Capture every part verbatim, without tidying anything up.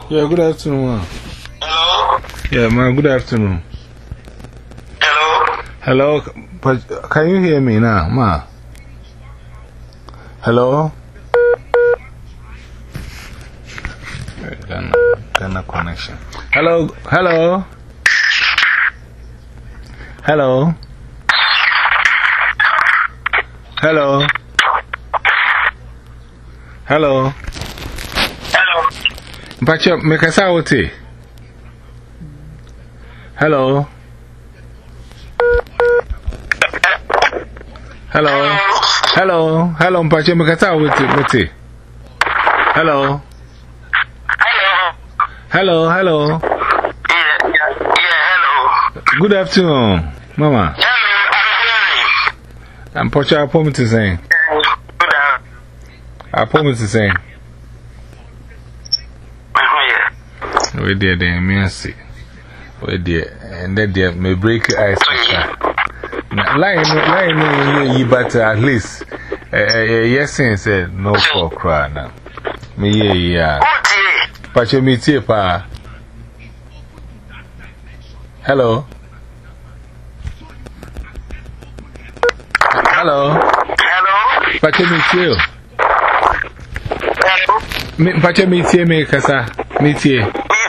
Yeah, good afternoon. Hello? Yeah, ma, good afternoon. Hello? Hello, but can you hear me now, ma? Hello? Ghana, Ghana connection. Hello, hello? Hello? Hello? Hello? Hello? Pacho, make a sound. Hello? Hello? Hello? Hello, Pacho, make a sound. Hello? Hello, hello. Yeah, yeah, yeah, hello. Good afternoon, Mama. Hello, I'm I'm Pacho, I promise to say. Good afternoon. I promise to say. Oh, yeah. We did the mercy. We did, and then they may break your ice. Lying, lying, but at least, yes, said no for cry now. Me, yeah. Pacho, me, tea, pa. Hello. Hello. Hello? Pacho, me, tea. Hello? Pacho, me, tea, me, kasa. Me, tea.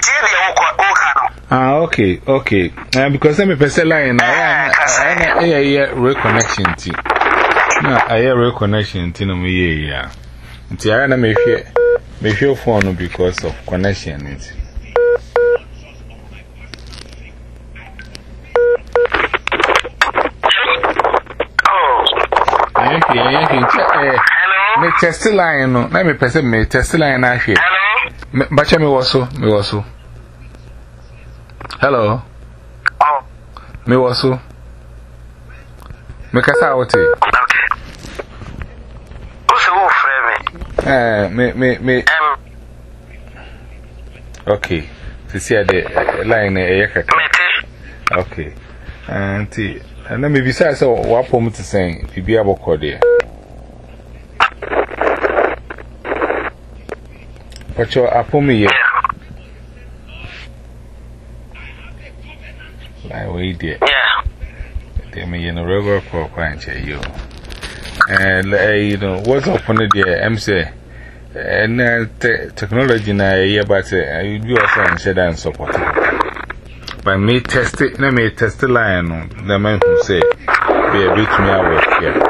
Ah, okay, okay. Uh, because I'm a person line, I have a reconnection tea. No, I have reconnection tea, no, me, yeah. Until I am a fear, may feel phone because of connection. Oh, hello, me test line, no, let me person me test line. I hear, hello, but me also, me also. Hello. Oh, me also. Me kasa wote. okay. Who's the wolf, Remy? Eh, me, me, me. Um, Okay. To see the line, eh, Mete. okay. Auntie, and then maybe say, so what point to say, if you be able to call there. But you're up on me, Yeah. like, wait, dear. Yeah. They may in a regular for quite you. And, you know, what's up on it, dear? I'm say, and technology now, yeah, but you do also share and support. But me test it, let me test the line, the man who say, be a bit me out here.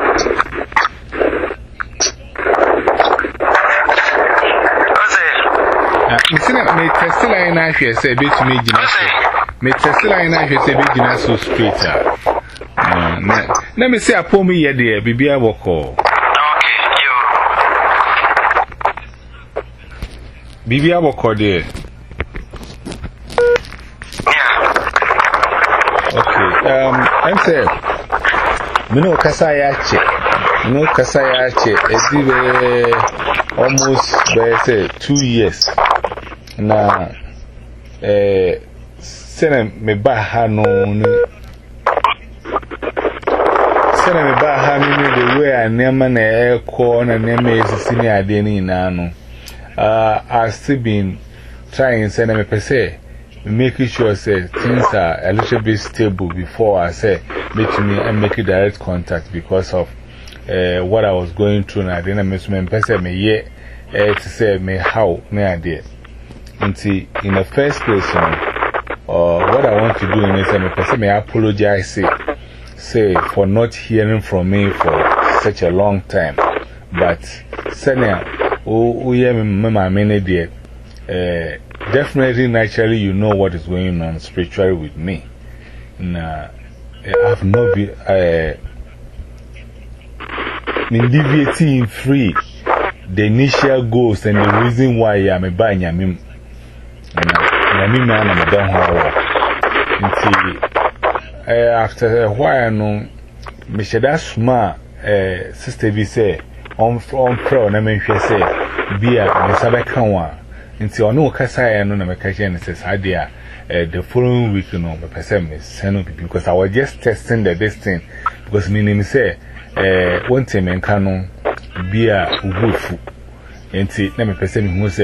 You see, me test the line, I hear say, be to me, me test the line, I hear say, be to so straight. Let me say, I pull me here, dear, be I will call. Bibi abo kode. Okay. Um, I'm saying, me no kasa ya che. No kasa ya che. It's been almost, say, two years. Na, eh, sene me baha no ni. Sene me baha no the way I nema na eko na nema esisi ni ade ni ina no. Uh, I've still been trying, say, me per se, making sure say things are a little bit stable before I say, meet me and make direct contact because of uh, what I was going through. And I didn't miss me, per se, me yet to say, me how, me idea. Until in the first place, uh, what I want to do in this, me per se, me apologize, say, say, for not hearing from me for such a long time. But, say, oh, yeah, my many dear. Definitely, naturally, you know what is going on spiritually with me. Nah, I've not been, uh, deviating free the initial goals and the reason why I'm a buying Yamim. Yamim, man, I'm a down horror. After a while, no, Mister Dasma, Sister V say. On from pro, na me say, be a Sabakawa. Until no Cassia no Namakan says, idea the following week, you know, my person is because I was just testing the this thing. Because meaning say, one time and canon be a wolf. And see, let me person who say,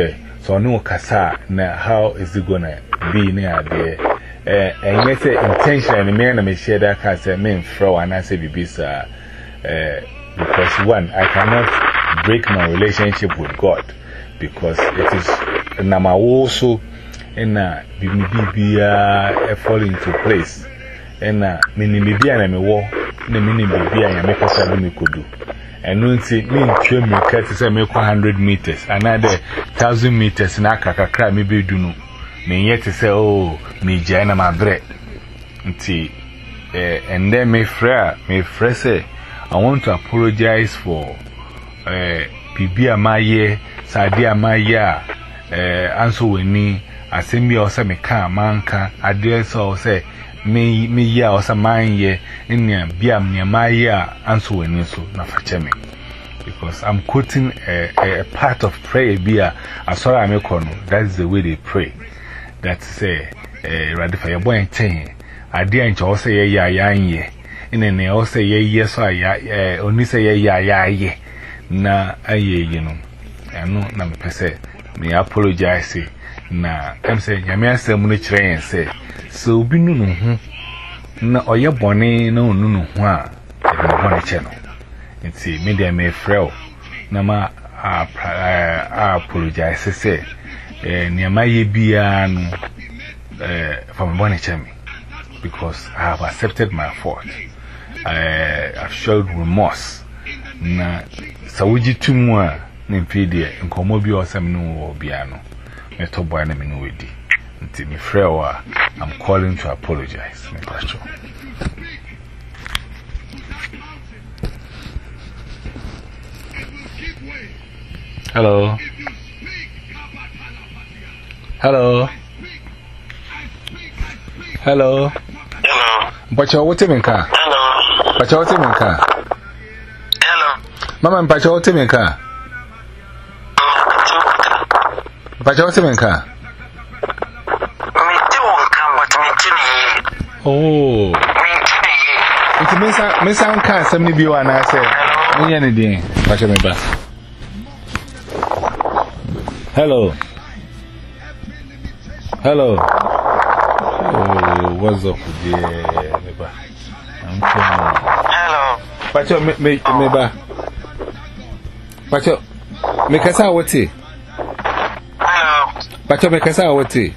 So no kasa na how is it gonna be near there? Eh, and yet intentionally me and me share that can say me fro and I say bibisa eh because one I cannot break my relationship with God because it is nama also and na bibia fall into place and na mini bibia na me wo na mini bibia ya me kasa bi me kodu and no see me ntwe me cut say me one hundred meters another one thousand meters na kakakra me be du no me yet say oh me jana ma bre nti eh and then me frère me frère say I want to apologize for eh bibia maye sadia maya eh anso weni asemi o say me kan manka address o say me me ya o say manye nya bia me maya anso weni so na fache me because I'm quoting a, a, a part of prayer bia asora amekono. That's the way they pray. That say eh radifa your boy ten ade ancha o say ya ya anye ine ne o say ye ye so ya eh oni say ye ya ya ye na aye you know eno na me pese me apologize na em say nyame asem no kire yen say so obi nu no hu na oye bone na onu no hu a e de bone che no nti me dey me frel na ma apologize say eh nyama ye bia no eh from bone che me because I have accepted my fault. I have showed remorse na sawuji tumwa na mpede nkomo bi osam no bia no meto boy na me no wedi nti me frewa I'm calling to apologize me pastor. Hello. Hello. Hello. Hello. Mpacha wote menka? Hello. Mpacha wote menka? Hello. Mama mpacha wote menka? Mpacha wote menka? Me do come but me tini. Oh. Me tini. Iti mensa mensa nka asem ni bi wa na say. Munya ne din. Mpacha me ba. Hello. Hello. Oh, what's up there, Meba? I'm coming. Hello. Pacho, me, me, Meba. Pacho, me kasa wote. Hello. Pacho, me kasa wote.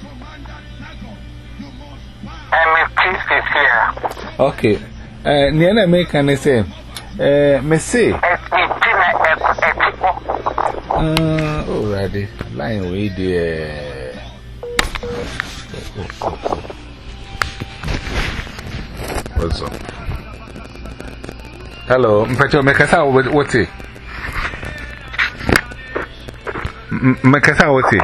I'm a priest here. Okay. Eh, niana me can say. Eh, me say. It's me tina Uh, already. Line way there. Oh, oh, oh. What's up? Hello, Mpacho, mekasa wote. Mekasa wote.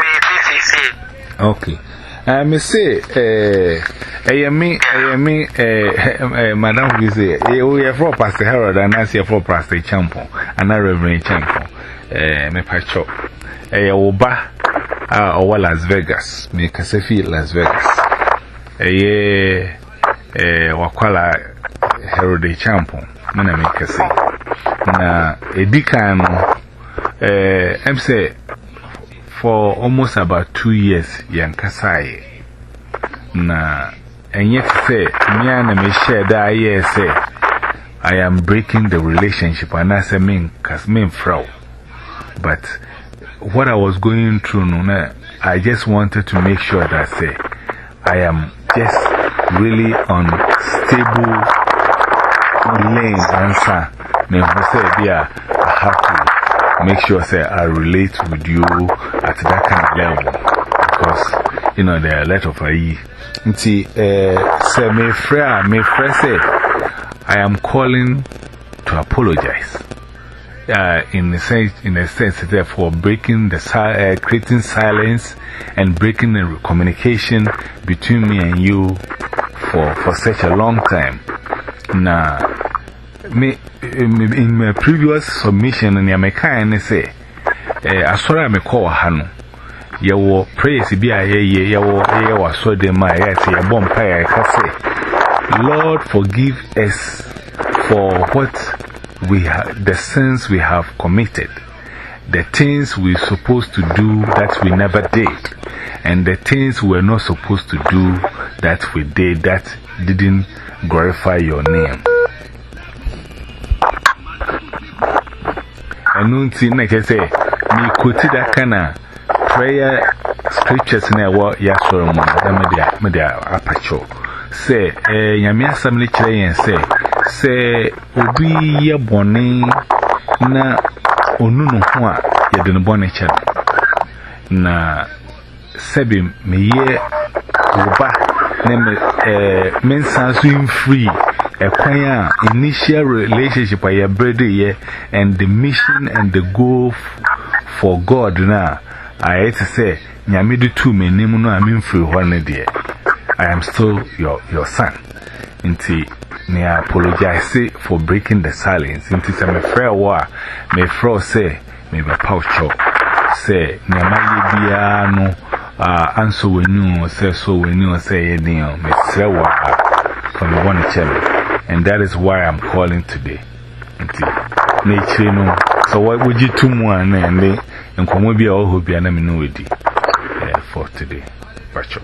Okay. Uh, me say, eh, eh, me, eh, me, eh, Madam, we say, eh, we are for Pastor Harold and I see for Pastor Champo and I Reverend Champo. Eh, me Pacho. Eh, Oba, ah, or Las Vegas, me Casefi Las Vegas. Eh, eh, Wakwala Harold Champo, Mana me Case. Na, a decano, eh, I'm say, for almost about two years, Yankasai. Na, and yet say, me and me share that year say, I am breaking the relationship, and I say, mean, cause mean frau. But what I was going through, no, I just wanted to make sure that say, I am just really on stable lane answer. Me say, yeah, I have to make sure say I relate with you at that kind of level because you know there are a lot of I nti eh say me friend me friend say I am calling to apologize uh, in the sense in a sense therefore breaking the uh, creating silence and breaking the communication between me and you for for such a long time. Now me in my previous submission and ya me kind say eh asora me call hanu ye wo praise bi aye ye ye wo ye wo so de ma ye say ye bom pa ye ka say Lord forgive us for what we have the sins we have committed the things we're supposed to do that we never did, and the things we're not supposed to do that we did that didn't glorify your name. And nothing like I say, me quoted that kind of prayer scriptures in a war, yes, or media, media aperture. Say, eh, Yamia Assembly Chain say, say, Obi ye bonny na onunu hua ye didn't bonny chan. Na Sebi me ye Oba, name eh, mensa swim free. A choir initial relationship by your brother here, and the mission and the goal for God now. I hate to say, Nyamidu two me name no I mean free one dear. I am still your your son. Inti me apologize for breaking the silence. Inti say me fair war, me fro say me be poucho. Say Nyamaye bia no ah answer when you say so when you say ye me say war from the one channel. And that is why I'm calling today. Nature, no. So, what would you two more and then, and come be all who be an anonymity for today? Pacho.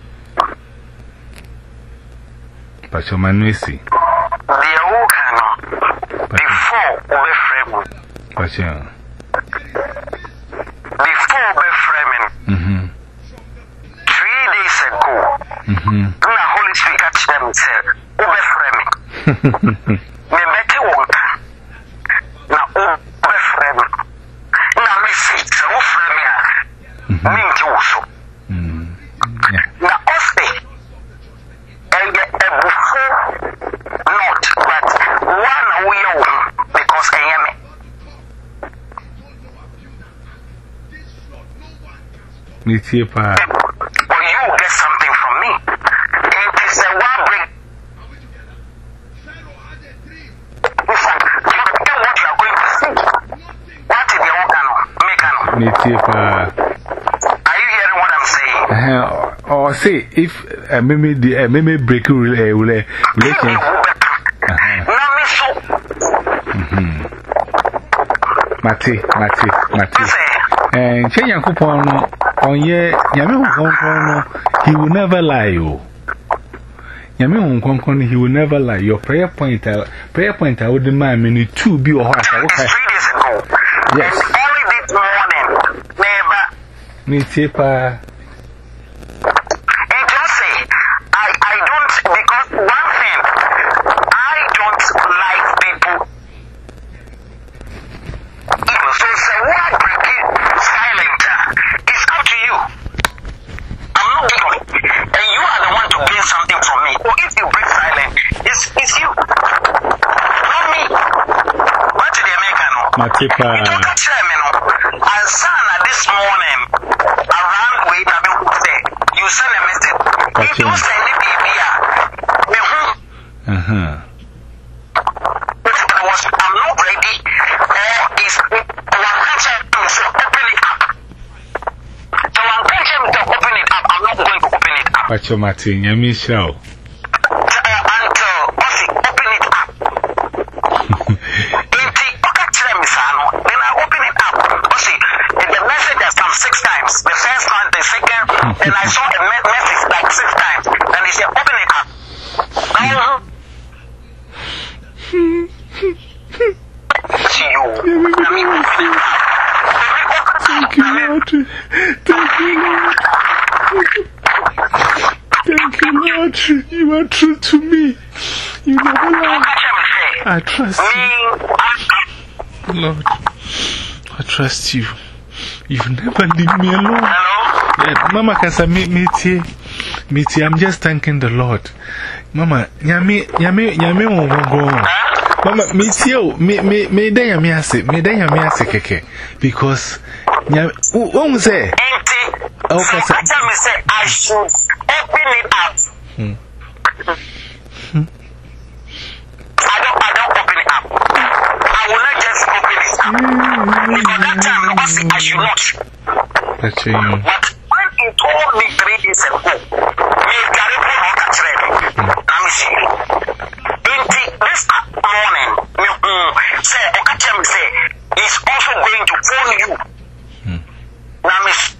Pacho Manuisi. The old canoe before we frame. Pacho. Before we framing. Mm-hmm. Three days ago, mm-hmm. the Holy Spirit catch them said, we framing. Me meti wonka na o be frame na me say se o frame ya me nti wo so na o say eye ebufu not but one we you because eye me me tie pa or you get something from me it is a one bring me tie pa. Are you hearing what I'm saying? Uh, or say if uh, maybe the uh, maybe break will uh, will uh, relation. Mhm. Mate, mate, mate. And Chenya Kupon on ye Yamu Konkon, he will never lie you. Yamu Konkon, he will never lie. Your prayer point, uh, prayer point, I wouldn't mind me two be or what. Yes. Me too, pa. And just say, I, I don't, because one thing, I don't like people. Even so, say, what break it silent? It's up to you. I'm not going. And you are the one to gain something from me. Or if you break silent, it's, it's you. Not me. What did they make? My tipper. You don't catch them, you know. And son, this morning, around where you send a message. If you send it, baby, uh huh. I'm not ready. Or is one catcher to open it up. So one catcher to open it up. I'm not going to open it up. What's your Martin? You mean show? Until open it up. Then I open it up. The message has come six times. The first one, the second, and I saw the message like six times. And he said, open it up. Uh-huh. See you. Let me open it up. Thank you, Lord. Thank you, Lord. Thank you, Lord. You are true to me. You never lie. I trust you. Lord, I trust you. You've never leave me alone. Yeah, Mama can say, meet me here. Meet here. I'm just thanking the Lord. Mama, yami, yami, yami won't go on. Mama, meet here. Me, me, me, day yami ase. Me, day yami ase keke. Because, yami, what was say? Oh, tell me, say, I should open it up. Hmm. Hmm. I don't, I don't open it up. I will not just open it up. Because that time, I said I should not. That's you. But when he told me three days ago, me carry on on that train. Let me see. In the, this morning, me say, I catch him say, is also going to phone you. Hmm. Now, miss,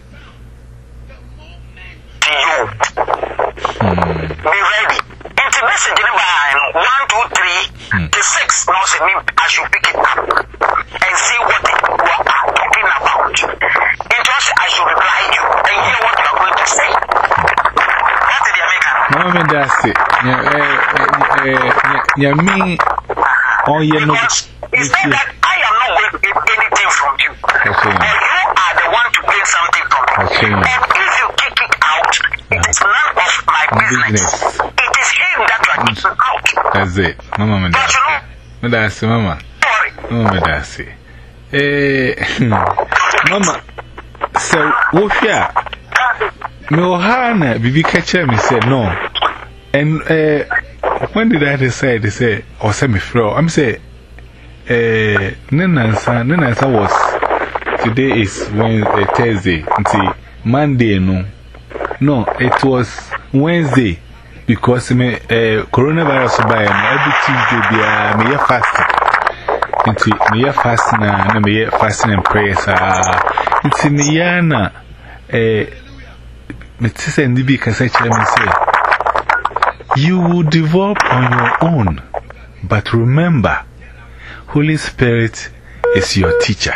to you. Hmm. Be ready. It's a message in one, two, three, Hmm. to six. Now, say me, I should pick it up and see what you are talking about. It just I should reply you and hear what you are going to say. What did you make up? Mama, that's it. Yeah, eh, eh, yeah, me. Oh, yeah, no. Because he said that I am not going to get anything from you. Okay. Or you are the one to gain something from me. Okay. And if you kick it out, it is none of my business. Business. It is him that you are kicking out. That's it. Mama, Don't you know? me that's it, Mama. Sorry. Mama, that's it. Eh, Mama, so, what ya? Me ohana, Bibi catcher me said no. And, eh, when did I decide to say, or send me through? I'm saying, eh, Nenansa, Nenansa was, today is Wednesday, Thursday, until Monday, no. No, it was Wednesday, because me, eh, coronavirus by every Tuesday, be a me fasting. Until me fasting, and me fasting and prayers, ah, until me yana, eh, me tisa and Dibi Cassette, me say, you will develop on your own, but remember, Holy Spirit is your teacher.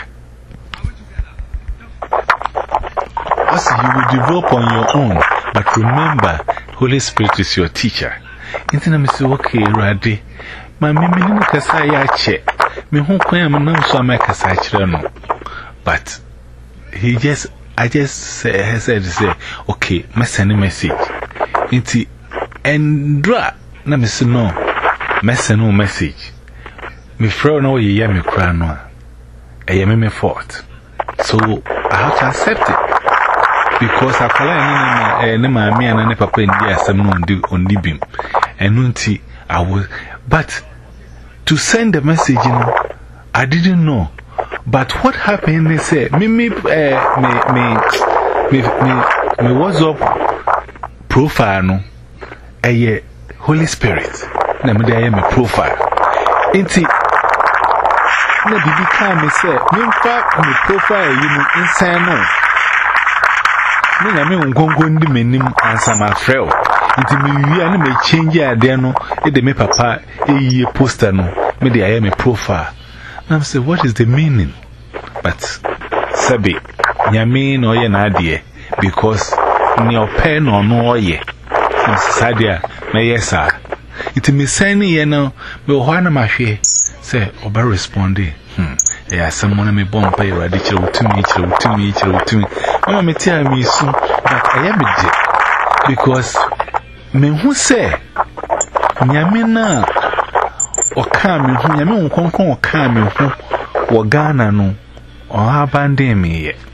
Also, you will develop on your own, but remember, Holy Spirit is your teacher. Intina me say, okay, ready. My mimi ni kasa ya che. Me hu kwan am na so am kasa kire no. But he just, I just say, said, say, okay, me send a message. Inti. And dra, na me say no, me send no message. Me fro no ye ya me kra no a. E me me fault. So I have to accept it. Because I call any name my me and papa in the asem no ndi ondi bim. And nunti I was, but to send the message, you know, I didn't know. But what happened, they say, me, me, uh, me, me, me, me, me, WhatsApp profile, no. A Holy Spirit. Na me dey my profile. Inti na bibi ka me say, me mfa me profile yi no insane no. Me na me ngongo ndi menim ansa ma frɛ. Inti me wi na me change ade no, e de me papa e yi poster no, me dey aye me profile. Na me say, what is the meaning? But sabi, nyame no ye na ade because ni ope no no oye. Sadia, my yes, sir. It me sending ye now, but one of my share say, Oba responding. Hm, yeah, someone may bomb pay radical to me, to me, to me. Mamma may tell me soon, but I am a dead. Because men who say, Yamina or Kami, who Yamin Concon or Kami, who or Ghana no, or abandon me yet.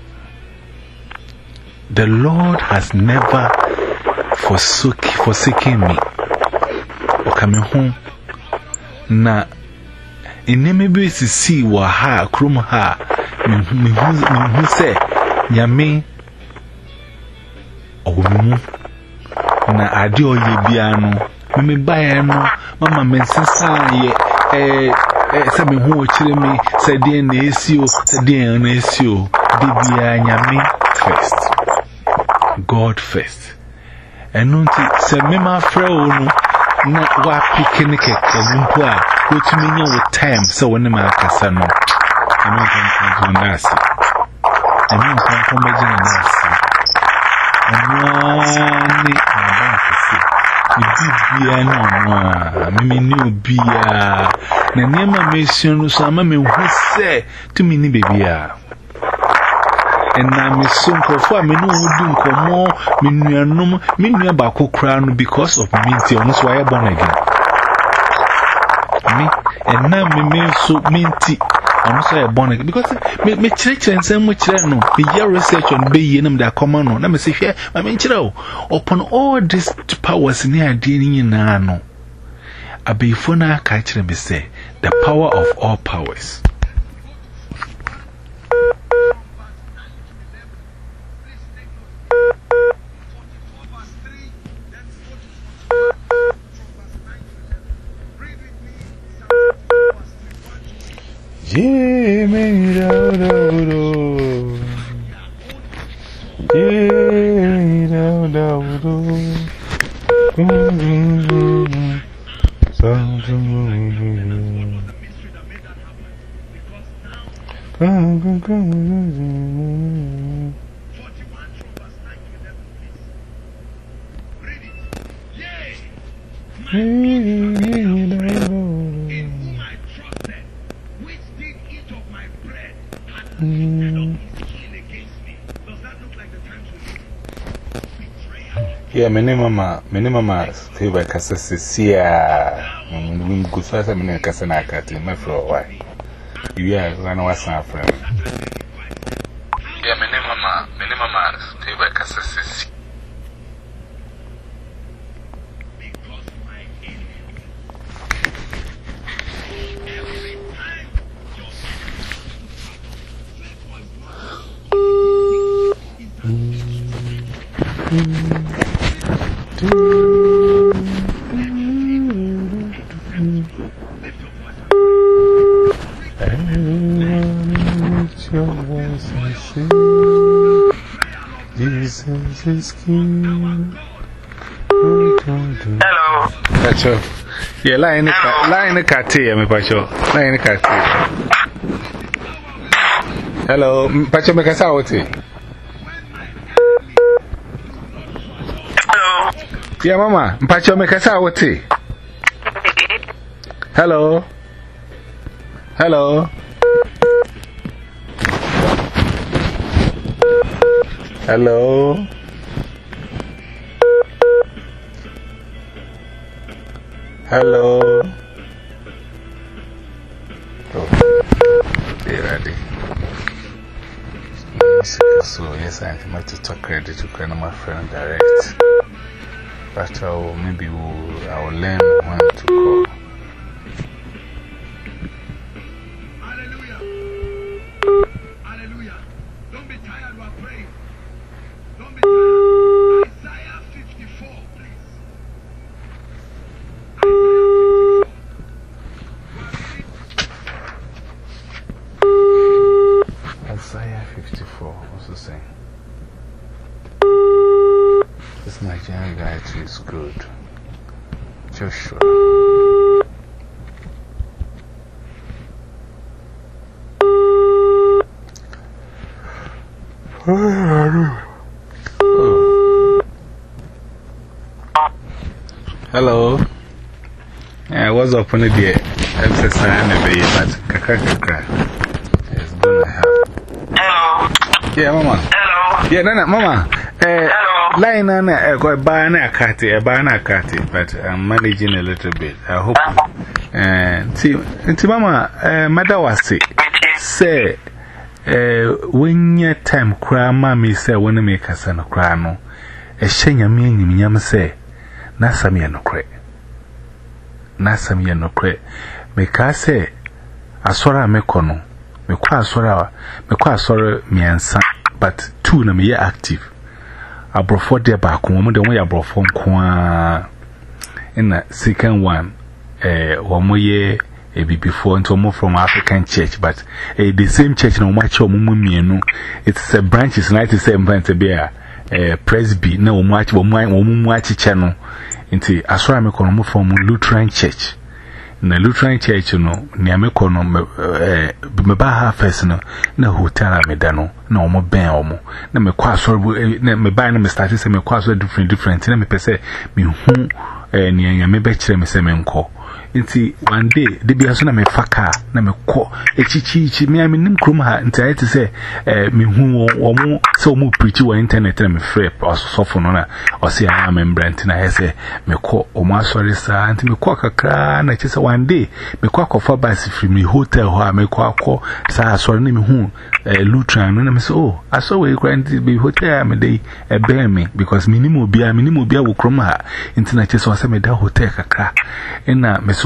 The Lord has never Forsook, forsaking me, or coming home. Na, in name be to see what ha, crum ha, me who say, Yame, or moo. Na, adio ye biano, me buy no, Mamma Mensa, ye, eh, eh, some who chill me, said the N S U, said the N S U, Bibia Yame first. God first. And nunti se mema frɛ no na wa picnic kazumpo a wotumi nya wo time se woni ma akasa no eno nkonko nasi eno nkonko magina nasi eno ni abafisi ibibia na no mimi ni obia na niema mesion no so ama me hu se tumi ni bebia. And I'm a son for me no would do more, Minuanum, Minuabako crown because of minty, almost why I born again. Me, and now me mean so minty, almost why I born again because me church and some which I know, the year research on Bay and that common on. Let me say, here, I mean, upon all these powers near dealing in Nano, a before catch me say, the power of all powers. Yeah. Yeah, me do do do. Yeah, me do do do. Come, come, come. Yeah, many mama, many mama favor Cassasia. We go so as a minute Cassanacati, my floor. Why? Yeah, I know what's our friend. Yeah, many mama, many mama favor Cassasia. Jesus is King. Hello. Pacho. Yeah, line line Kati, me Pacho. Line Kati. Hello, Pacho Mekasawati. Hello. Yeah, Mama, Pacho Mekasawati. Hello. Hello. Hello. Hello. Oh, they ready. So, yes, I am to talk credit to my friend direct. But I will maybe we'll, I will learn when to call. Hallelujah. Hallelujah. Don't be tired, we are praying. Don't be tired. Isaiah fifty-four, please. Isaiah fifty-four, what's the saying? This Nigerian guy too is good. Joshua. Oh. Hello. Yeah, what's up on the day? Exercise and baby, but kaka kaka. It's gonna help. Hello. Yeah, Mama. Hello. Yeah, Nana, Mama. Eh, Hello. line on a go buy a cat, a banana cat, but I'm managing a little bit. I hope. Uh, see, Mama, uh, Mother was sick. Say, uh, when your time cry, Mammy say, when you make a son of crano, a shame your meaning, yam say, Nassamia no cray. Nassamia no cray. Make I say, I saw a mecono, me qua sorrow, me qua sorrow me and son, but two na me active. I brought four day back, woman, the way I brought from Qua in the second one, eh, one more year. A bit before into more from African church, but eh, the same church no much or mummy, it's a branches, ninety seven point to be a presby, no much or my woman watch channel into Asramicono from Lutheran Church. In the Lutheran Church, you know, near Mecono, eh, Mebaha Fesino, no hotel Medano, no more ben or more. No, me quite sorry, me buy them started, me quite different, different, and me per se, me who, eh, near me betch them, say, me call. Inti one day, the be as me faka, na me ko, a chichi, me, I mean, Krumha, and I to say, eh, me who or more so more pretty or internet and me free or soften on or say I am in Brenton. I say, me ko, or my sorry, sir, and me quack a cran. I just one day, me quack of a bicycle from me hotel, where I me quack, sir, sorry, me who, a Lutheran, and I say, oh, I saw a grand be hotel, me day, a bear me, because minimum be a minimum be a Krumha, internet just was a me da hotel, a crack, and now, me so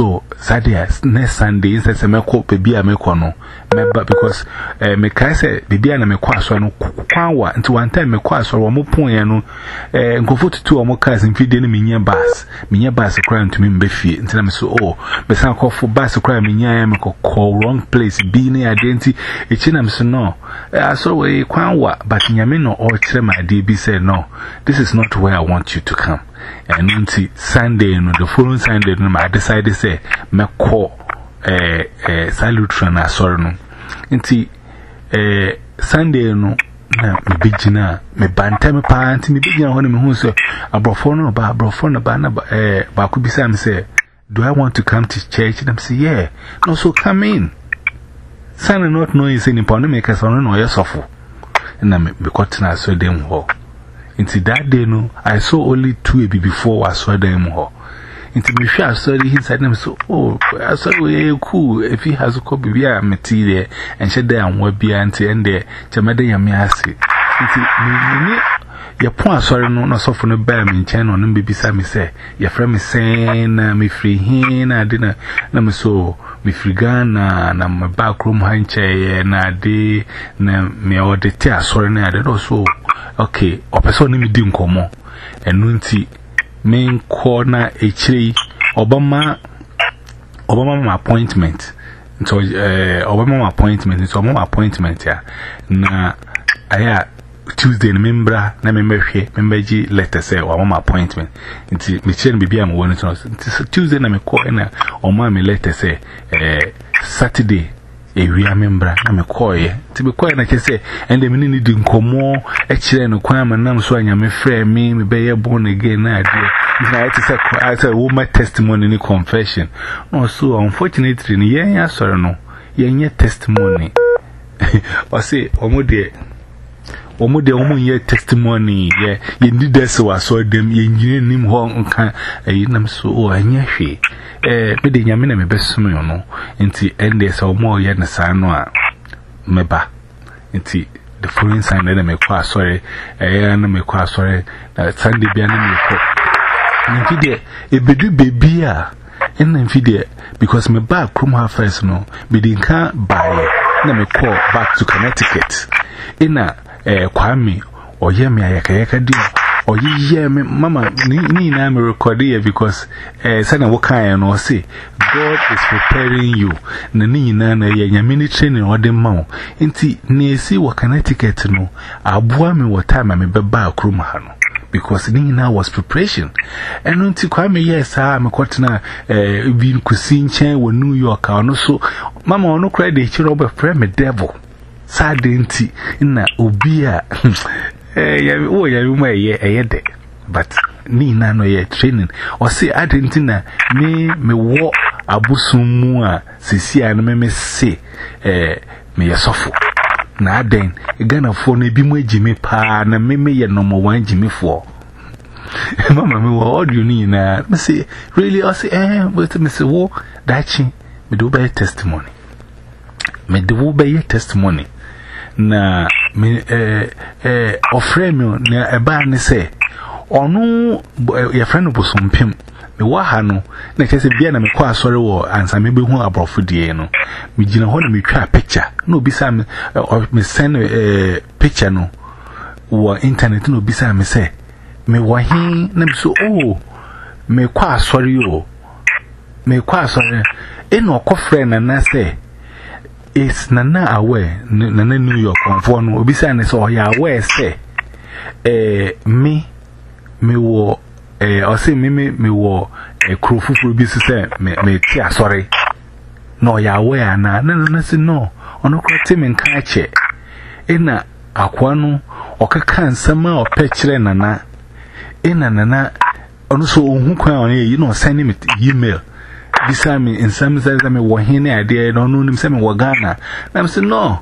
so Saturday next Sunday instead say me ko baby a me ko no me because eh me kai say baby a na me ko aso no kwanwa nti one time me ko aso wo mo pon ye no eh nkofo tutu o mo cars mfide no menye bus menye bus kra ntumi mbefie nti na me so oh me san ko fo bus kra menye me ko wrong place be na identity e chi na me so no aso we kwanwa but nyame no o kire my D B say no, this is not where I want you to come. And until Sunday, no, the following Sunday, no, I decided to say, me call eh eh salutron asoro no. Until eh Sunday, no, na me bigina, me banta me pa, until me bigina when me who say, abrofo no ba, abrofo no ba na eh ba ku bisa me say, do I want to come to church? And I'm say, yeah, no, so come in. Sunday not knowing any point make us on no yourself. And I me got na so dem ho. Into that day, no, I saw only two before I saw them ho. Into me sure I saw inside them so, oh, I saw we cool if he has a copy via material and shed there and what be auntie and there, Jamada Yamiasi. Into me, your point, sorry, no, no, so for the bear me channel, and baby Sammy say, your friend me saying, me free hin, I didn't, no, so. Me frigana na my backroom hanche na de na me odete asore na de so okay o person ni di nkomo enu nti me nko na echiri obama obama my appointment nto eh obama appointment nto obama appointment ya na aya Tuesday membra na memehwe membeji letter say obama appointment nti me chire bibi am wonu to Tuesday na me call na oma me letter say eh Saturday e wi membra na me call ye ti be call na che say ende me ni di nkomo e chire no kwan ma nam so anya me frɛ me me be ye born again na ade na it say I say woman testimony ni confession no so unfortunately ni yen ya soro no yen ye testimony o say omo de omo de omo ye testimony ye ye need this was so dem ye nyine nim ho nka ayi nam so o anya hwe eh me de nyame na me besom yo no nti ende so omo ye na sa no a meba nti the following Sunday na me kwa sorry eh na me kwa sorry Sunday bia na me ko nti de ebedu baby a en nti de because me back from her first no me de nka buy na me call back to Connecticut ina eh Kwame oye me ayakayaka di oye me mama ni na me record here because eh sana wo kan no say God is preparing you na ni na na ye nyame ni training ode ma nti na esi wo Connecticut no aboa me wo time me beba akrom ha no because ni na was preparation and nti Kwame yes ha me kwotena eh bi nkusi nchen wo New York no so mama ono kra de chiro be frame me devil sad nti na obi a eh ya wo ya mu eye eye de but ni na no ye training o say adenti na me me wo abusum mu a sisi a no me me se eh me yesofo na aden Ghana fo na bi mu agimi pa na me me ye number one agimi fo mama me wo audio ni na me say really o say eh but me say wo dachi me do be testimony me do be testimony na me eh eh ofre me na eba ne say onu your friend bosompem me wa ha no na kese bia na me kwa asore wo ansa me be hu abrofo die no me gina ho na me twa picture na obi sa me me send eh picture no wo internet na obi sa me say me wa hin na me so oh me kwa asore yo me kwa asore e no okofre na na say is nana aware nana New York on no obi say na so ya aware say eh me me wo eh o say me me me wo eh krofufuru bi say me me ti asori no ya aware na na na say no ono ko ti me nka che ina akwa no okaka nsama o pekire nana ina nana ono so ohun kwan on yi no send me email bisa me nsam say me wo hin na ade no no nim say me wo Ghana na me say no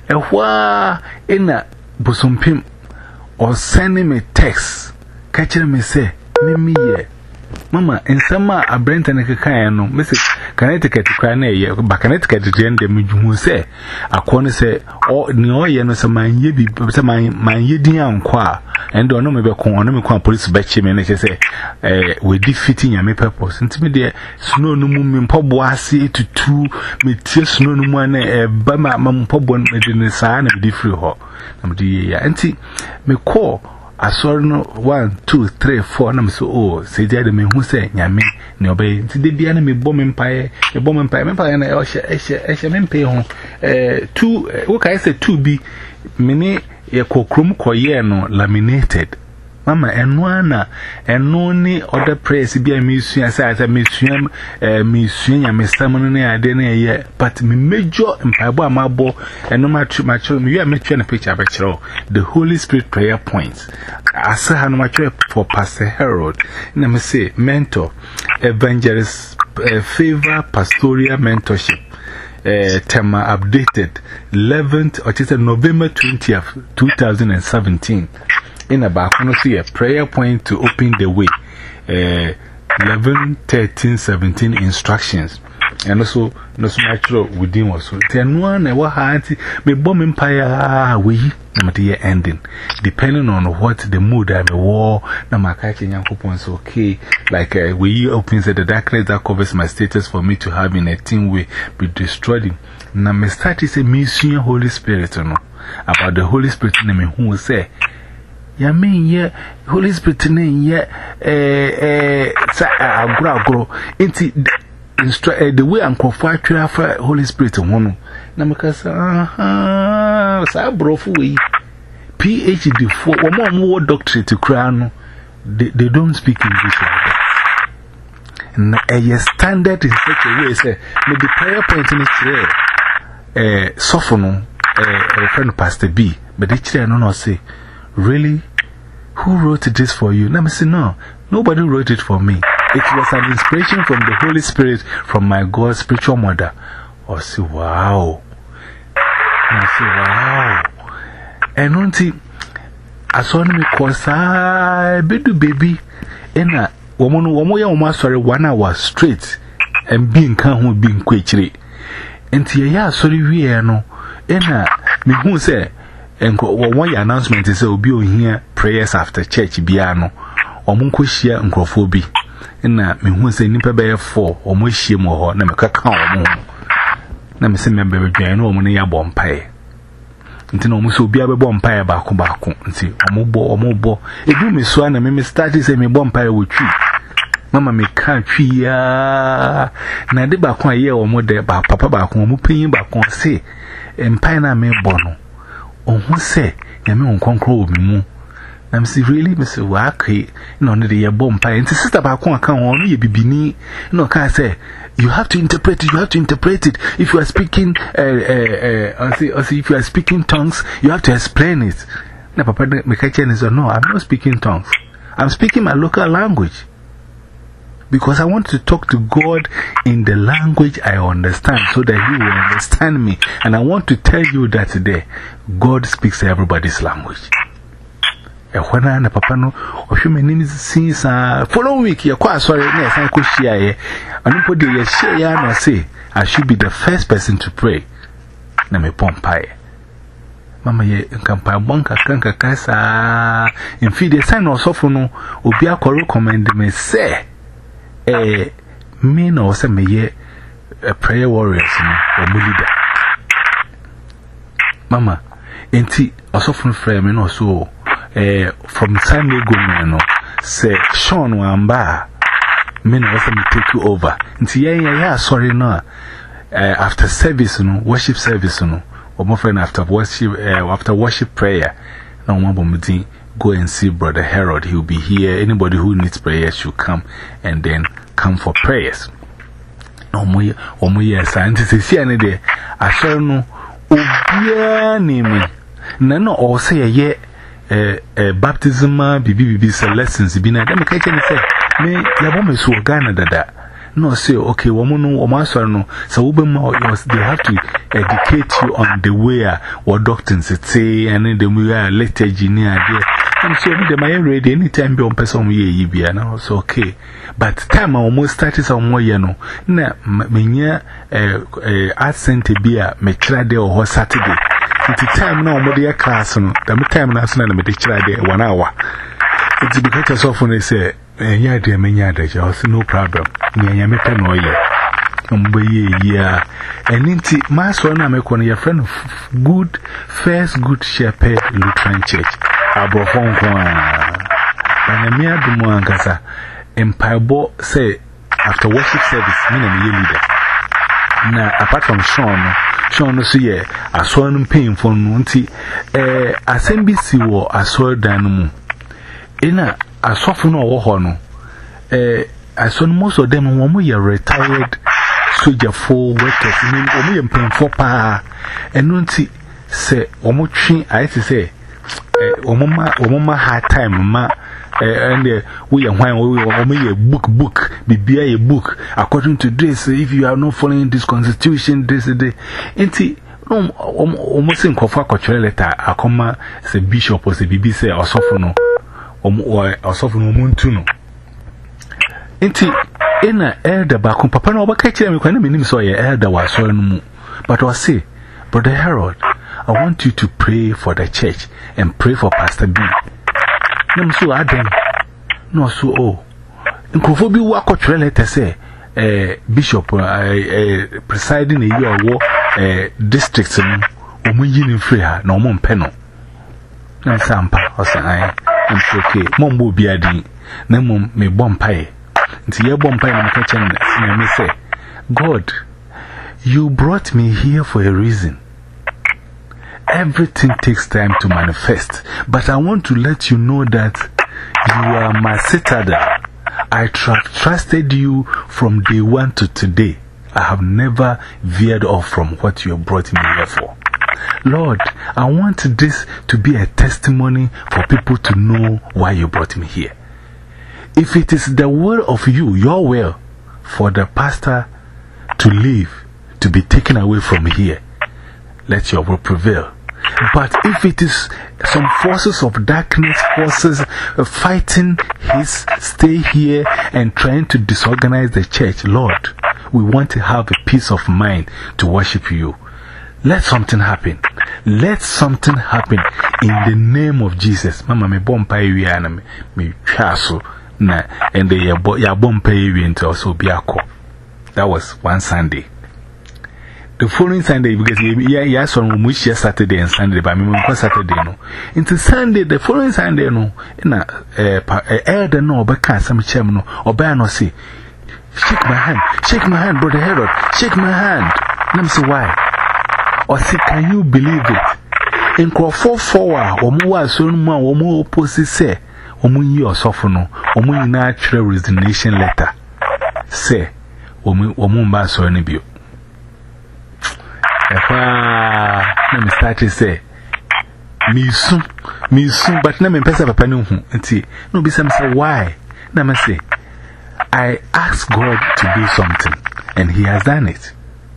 ehwa ina bosompim or send me text catch me say me me ye mama nsama abrenta na kekan no me say Connecticut cry na ba Connecticut den dem dwuhu se akọ say o ni o ye no se man ye bi se man man ye din anko a and ono me be ko ono me ko police be chi me na say eh we defeating ya me purpose ntimi de snow no mu me mpobo ase etutu me tie snow no mu na e ba ma mpobo me de ne saa na me di free ho na me di ya nti me ko asori no one two three four na me so oh say dia de me hu say nyame ne obey nti de bia na me bo me mpae me bo me mpae me mpae na e hye hye hye me mpae ho eh two wo kai say two bi me ne ye kokrom koye no laminated mama eno ana eno ni other praise bia me sua say say me sua eh me sua nyame sam no na ade na ye but me major mpaebo amabo eno ma ma chiro me me twa na picture ba chiro the Holy Spirit prayer points asa ha no ma chiro for Pastor Harold na me say mentor evangelist uh, favor pastoral mentorship uh, tema updated eleventh or just November twentieth twenty seventeen in a back one see a prayer point to open the way uh, eleven thirteen seventeen instructions and also no so natural within was so ten one and what had me bomb empire we na the ending depending on what the mood I'm a war na makachi nyankopon so okay like uh, we open the darkness that covers my status for me to have in a team way be destroyed na me start is a mission Holy Spirit no about the Holy Spirit na me who say ya mean ye Holy Spirit ne ye eh eh sa agro agro enti instru the way anko fa twira fa Holy Spirit ho no na me ka sa ah sa brofu we PhD for omo omo doctorate kra no they, they don't speak English like that na a standard in such a way say me the prayer point in it eh sofo no eh friend Pastor B but they chire no no say really? Who wrote this for you? Let me say, no, nobody wrote it for me. It was an inspiration from the Holy Spirit, from my God's spiritual mother. I say, wow. I say, wow. And until I saw me cause I baby baby, and a woman, one ya woman, sorry, one hour straight, and being can't being quickly. And tia, sorry, we are no, and a me who say, and one announcement is will be here prayers after church piano or munko share and crofobia. And na me who say nipa bear four or more shame or na me cacao or na me say member join or money a bompire. Until almost will be a bompire back on back and see or mobo or mobo. If you miss one and me started say me bompire with you. Mama me can't tree ya na de back one year or more there back papa back home paying back on say empire na me bono. On who say, Yami on conquer me mo. I'm see really, Mister Waki, no, the bomb pie, and sister back one can only be bini. No, can I say, you have to interpret it, you have to interpret it. If you are speaking, uh, uh, uh, I see, I see, if you are speaking tongues, you have to explain it. Now, Papa, my kitchen is no, I'm not speaking tongues. I'm speaking my local language. Because I want to talk to God in the language I understand so that He will understand me. And I want to tell you that today, God speaks everybody's language. When I papa no, or you may since following week, you're quite sorry, yes, I could share. And nobody you share and say, I should be the first person to pray. Name Pompire. Mama ye nkampa bonka kanka kasa. In feed the sign or sofono, Obia ko recommend me say. Eh, me no say me ye a prayer warriors or leader. Mama, enti osofun frame no so eh from Sunday go me no say Sean Wamba me no say me take you over. Enti yeah yeah yeah sorry no eh after service no worship service no or my friend after worship uh, after worship prayer no one bomb go and see Brother Harold. He will be here. Anybody who needs prayer should come and then come for prayers. No more, or more years. And to see any day, I shall know. Oh, name Nano or say a year a baptism, B B B lessons. Be not. Let me catch and say, me, Yabome so Ghana that. No, say, okay, woman, or master, no. So, they have to educate you on the way what doctrines say, and then the way liturgy near there. I'm so the my ready anytime be on person ye be now so okay. But time I almost started some more you know. Na menya eh eh accent be a me try there or Saturday. It's time now mo dey class no. The time na so na me dey try there one hour. It's because yourself when they say enya dey menya dey just no problem. Nya me pen oil. Mbe yeah. And inti my son na me ko your friend good first good shepherd Lutheran church. Abrofon ko and me adumo ankasa empaibo say after worship service me na me leader na apart from Sean Sean so ye aso no painful no nti eh asembisi wo aso dan mu ina asofo no wo ho no eh aso most of them wo mo ye retired soldier for workers ni wo mo ye painful pa eno nti se wo mo twi I say Omoma Omoma hard time ma and we are wine we a book book be a book according to this if you are not following this constitution this day enti no almost in kofa cultural letter akoma say bishop or say bibi say osofo no osofo no muntu no enti ina elder ba kon papa no obaka kire me kwana menim so ye elder wa so no mu but I say Brother Harold, I want you to pray for the church and pray for Pastor B. No, so I don't no, so oh, in Kofobi work or letter say, eh, Bishop, eh, presiding a year war, eh, districts, um, in free her, no more penal. No, Sampa, or say, I'm so okay, Mom will be a ding, no mum may bomb pie. Until your bomb pie in the kitchen, and may say, God, you brought me here for a reason. Everything takes time to manifest, but I want to let you know that you are my citadel. I tr trusted you from day one to today. I have never veered off from what you brought me here for. Lord, I want this to be a testimony for people to know why you brought me here. If it is the will of you, your will, for the pastor to leave, to be taken away from here, let your will prevail. But if it is some forces of darkness, forces fighting his stay here and trying to disorganize the church, Lord, we want to have a peace of mind to worship you. Let something happen. Let something happen in the name of Jesus. Mama, me bompa iwi ana me me chaso na and the ya bompa iwi into also biako. That was one Sunday. The following Sunday, because yeah, yes, on which Saturday and Sunday, but I mean, Saturday, no. Into Sunday, the following Sunday, no, in a elder no, but can't some chum no, or ban or say, shake my hand, shake my hand, Brother Harold, shake my hand. Let me see why. Or say, can you believe it? In Crawford forward, or more soon, more or more opposite say, or more you or soften, or more natural resignation letter. Say, or more bass or any view. Let me start to say, me soon, me soon, but let me pass up a penny. No, be some say why. Let me say, I asked God to do something, and He has done it.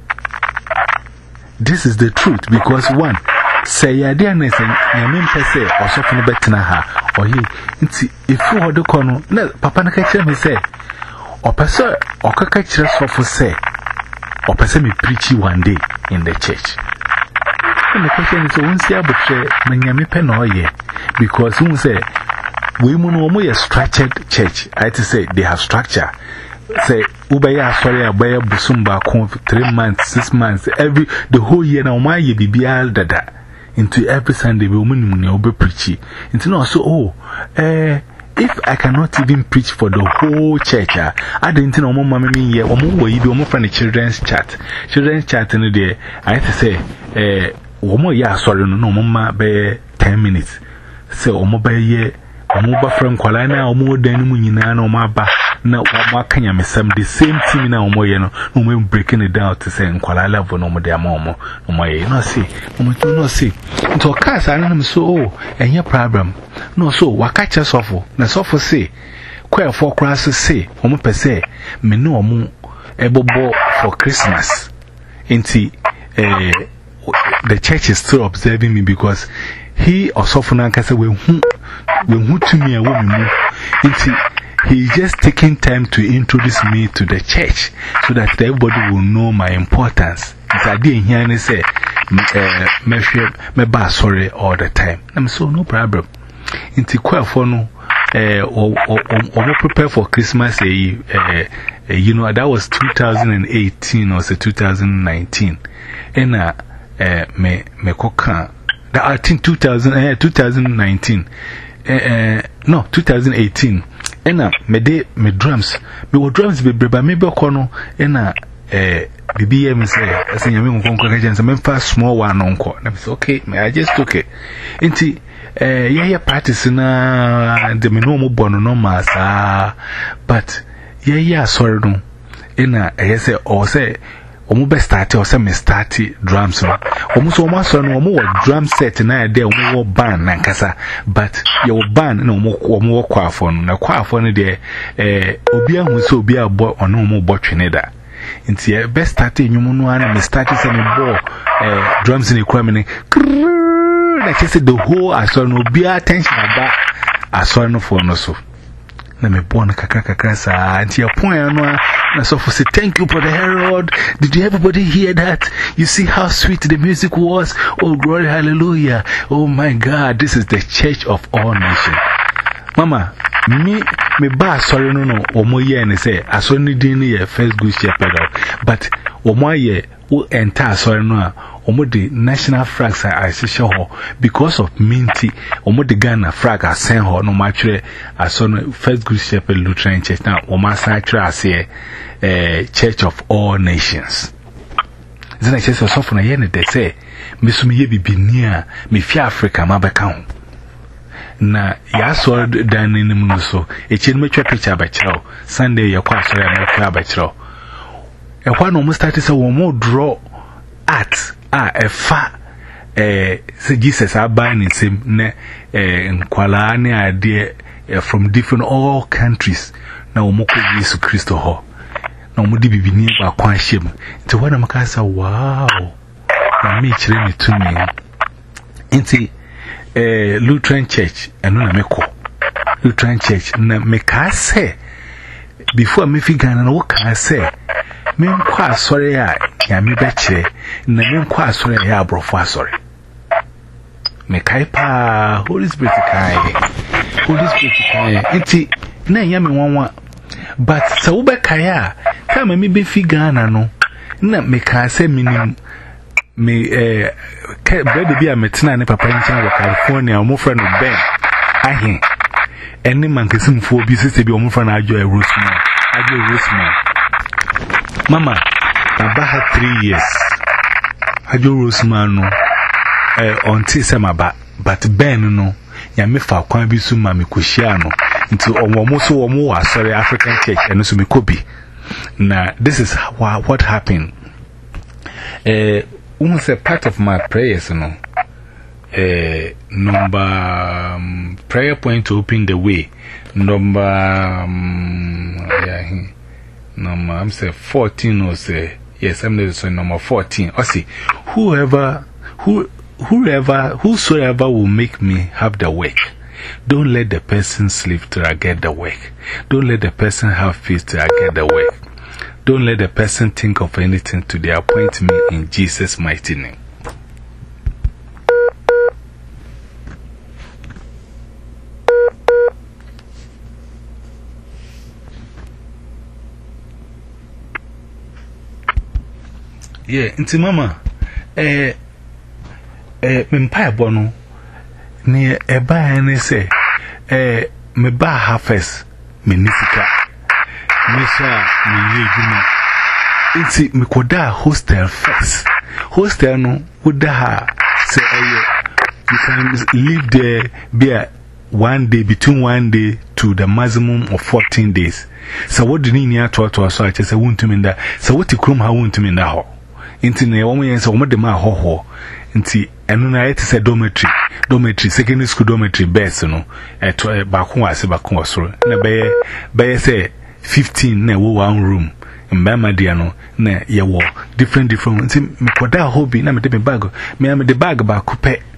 This is the truth because one, say, ya dear Nathan, ya mean per se, or something better than her, or he, if you had the corner, no, Papa Nakacha me say, or Pastor, or Kakachas for say, or Pastor me preach you one day in the church. And the question is, once you have a Manyami pen or ye, because you say, we mono a structured church. I to say they have structure. Say, Ubaya, sorry, I buy a Busumba three months, six months, every the whole year now, my ye be all dada into every Sunday, we will be preaching. Into no, so, oh, eh. If I cannot even preach for the whole church, I didn't know Mamma Mia or more you do more from the children's chat. Children's chat in the day, I have to say, eh, one more year, sorry, no, Mamma, be ten minutes. So, or more by ye, or more from Colana, or more than Munina, or Maba, now, what can you miss some the same thing now, more, you know, no more breaking it down to say, Kuala for no more, dear Momo, no more, you know, see, no more, no see. Into a cast, I am so, and your problem. No, so, what catch us awful? Na sofo say, queer four crosses say, Homo per se, me no more able for Christmas. Inti, eh, the church is still observing me because he or Sofonanka say, we when who to me a woman, he's just taking time to introduce me to the church so that everybody will know my importance. I didn't hear any say, me ba sorry all the time. I'm so no problem. Inti kwa fono, eh, or or prepare for Christmas, eh, eh, you know, that was two thousand eighteen or say two thousand nineteen. And uh, eh, me me koka. That I think two thousand, eh, two thousand nineteen. Eh, eh, no, two thousand eighteen. And uh, me de me drums, me wo drums be breba me be kono. And uh, eh. B B M say, I say, I'm going to go and I'm small one uncle. And I said, okay, I just took it. Inti, eh, yeah, yeah, practice na the minomo bono no massa, but yeah, yeah, sorry, no. In a, I say, or say, Omo best start or some starty drums. Almost almost on more drum set and I there more band nankasa, but your band no more more quaffon, no quaffon there, eh, Obia who so be a boy or no more botchineda. Inti e best start in you and me started sending ball uh, drums in the cramming. I just the whole I saw no be attention about I saw no for no so. Let me born a kakakasa and your point. No, so for say thank you for the herald. Did you everybody hear that? You see how sweet the music was? Oh, glory, hallelujah. Oh my God, this is the church of all nations. Mama, me, me ba sorry no no, omo ye and say, I saw ni dini ye first good shepherd, but omo ye, o enter sorry no, omo the national flags I see show because of minty, omo the Ghana flag I send her no match. I saw no first good shepherd Lutheran church now, omo sacred I say, eh, church of all nations. Then I just saw from a yen they say, Miss me ye be near me fi Africa, ma become. Na ya so dan ni mu so e chi me twa picture ba kiro Sunday ya kwa so ya me twa ba kiro e kwa no mu start say wo mo draw art a e fa eh se Jesus aba ni sim ne eh nkwala ni ade from different all countries na wo mo ko Yesu Kristo ho na wo di bibini ba kwa hye mu nti wo na maka say wow na me kire ni tumi nti eh Lutheran Church eno na meko Lutheran Church na meka say before me fi Ghana na wo ka say me nkwa asore ya ya me bekire na me nkwa asore ya abrofo asore me kai pa Holy Spirit kai Holy Spirit kai enti na nya me wanwa but sa wo be kai a kama me be fi Ghana no na me ka say minim me eh brother bi a metina ne papa ncha wo California omo fra no Ben ahin eni man kesim fo bi sese bi omo fra na ajo Rosemary ajo Rosemary mama baba ha three years ajo Rosemary no eh onti se maba but Ben no ya me fa kwan bi su ma me kohia no nti omo mo so omo wa sorry African church eno so me kobi na this is what, what happened eh almost a part of my prayers, you know. Uh, number um, prayer point to open the way. Number um, yeah, number I'm say fourteen or say yes, I'm saying number fourteen. I see whoever who whoever whosoever will make me have the work. Don't let the person sleep till I get the work. Don't let the person have feast till I get the work. Don't let the person think of anything to they appoint me in Jesus' mighty name. Yeah, inti mama, eh, eh, m'empire bono, ni eba ene se, eh, me ba half-es, me nisika. Misha me yejuma inti me koda hostel first hostel no woda ha say eh you can live there be a one day between one day to the maximum of fourteen days so what do you need to to so I say won't me that so what ikrum ha won't me that ho inti na wo yen so wo de ma ho ho inti enu na yet say dormitory dormitory secondary school dormitory best no eh to ba ko ase ba ko so na be be say fifteen na wo one room mbama dia no na ye wo different different nti me koda hobby na me de me bag me am de bag ba ko pe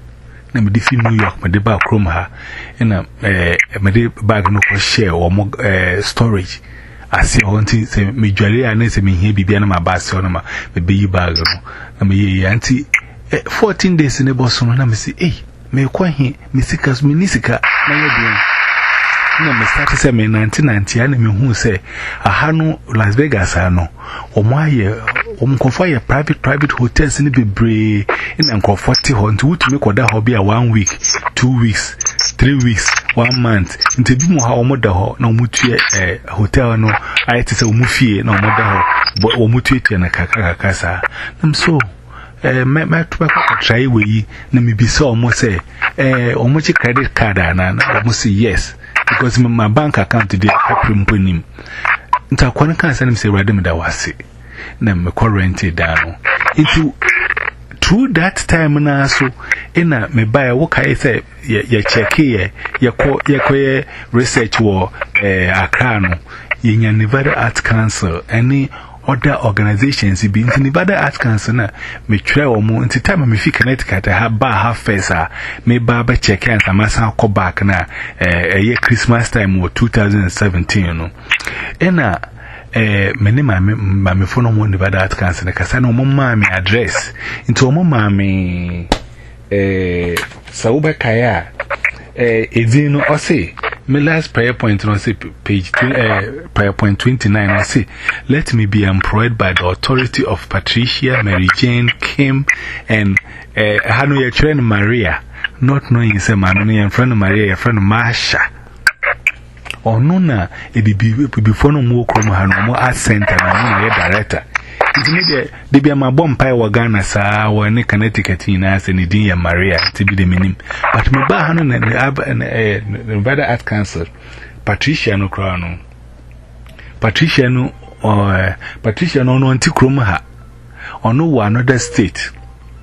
na me di fi New York me di ba krom ha na eh me di bag no ko share o mo eh storage ase ho nti se me dware a na se me hia bibia na ma ba se no ma me be yi bag no na me yi anti fourteen days ne boss no na me say eh me kwa hi me sika me ni sika na ye bi na me start say me nineteen ninety na me hu say aha no Las Vegas ano omo aye omo konfo aye private private hotels ni bebre ina nkofo ti ho nti wutumi koda ho bia one week two weeks three weeks one month nti bi mo ha omo da ho na omo tue eh hotel no aye ti say omo fie na omo da ho omo tue tue na kaka kaka sa nam so eh me me to ba try we na me bi so omo say eh omo chi credit card ana na omo say yes because my bank account today happen ponim nta kwan kan sanim say rade me da wase na me current down into through that time na so ina me buy wo kai say ye check ye ye ko ye ko research wo eh Accra no ye nya Nevada Art Council any other organizations be in Nevada Art Council na me try o mo nti time me fi Connecticut ha ba ha first me ba ba check and amasa ko back na eh ye Christmas time wo twenty seventeen no ena eh meni ma ma me phone mo Nevada Art Council na kasa na mo ma me address nti o mo ma me eh sauba kaya eh edino o say my last prayer point on say page uh, prayer point twenty-nine I say let me be employed by the authority of Patricia, Mary Jane, Kim and uh Hanu your friend Maria, not knowing say man your friend Maria, your friend Marsha. Or no na e be before no more krom Hanu more art center na no director. Intimate de be my bomb pie wa Ghana sa wa ne Connecticut na se ni din ya Maria ti bi de minim but me ba hanu na Nevada Art Council Patricia no kra no Patricia no uh, Patricia no no anti krom ha ono wa another state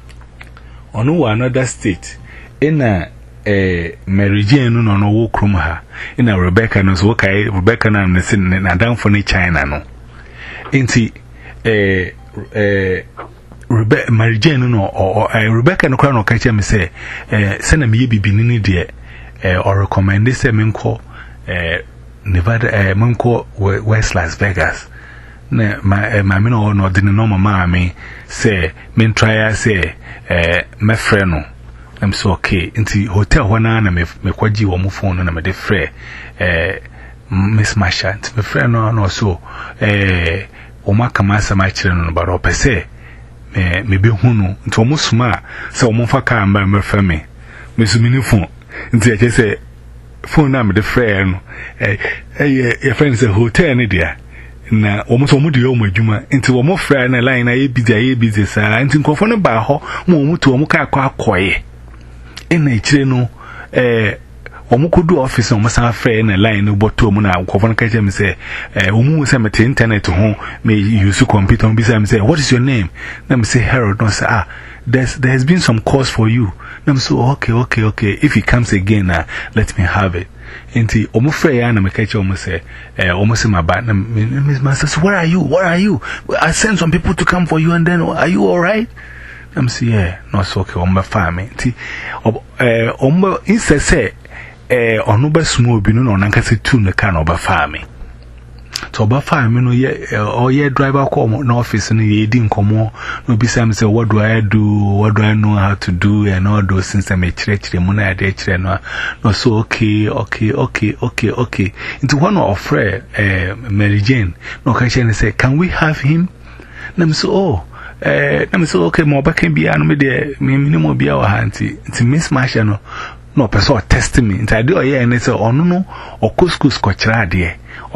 ono wa another state ina eh Mary Jane no no wo krom ha ina Rebecca no so kai Rebecca na na na dan for ni China no inti eh eh Rebecca Mary Jane no or Rebecca no kwa no ka che me say eh se na me bibini ni de eh or recommend say me nko eh Nevada eh me nko West Las Vegas na ma ma me no no de no mama me say me try say eh me friend no I'm so okay nti hotel ho na na me me kwaji wo mo phone na me de frɛ eh Miss Masha nti me friend no no so eh Oma kama sama chire no ba ro pese me me be hunu nti omo suma se omo fa ka amba me fa me me sumi ni phone nti e se phone na me de frɛ no eh eh your friend say hotel ni dia na omo so omo de omo adwuma nti omo frɛ na line na ye busy ye busy sa nti nkofo no ba ho mo omo to omo ka akọ akọye ena e chire no eh omo kodu office omo san frɛ na line no boto omo na nkofo no ka je me say eh omo say me internet ho me use computer be say me say what is your name na me say Harold no say ah there's there has been some course for you na me say okay okay okay if he comes again uh, let me have it enti omo frɛ ya na me ka che omo say eh omo say my ba na Miss Master where are you where are you I sent some people to come for you and then are you all right I'm say yeah no so okay omo fa me enti eh omo inse say eh onu ba sumo obi no na onanka se tu ne ka na oba fa me to oba fa me no ye o ye driver call na office no ye di nkomo no bi say me say what do I do what do I know how to do and all those things me chire chire mu na de chire no no so okay okay okay okay okay into one of friend eh Mary Jane no ka say say can we have him na me so oh eh na me so okay mo ba kan bia no me de me minimum bia wa hanti nti Miss Marsha no no person test me nti ade oye ene se onu no okuskus ko kira ade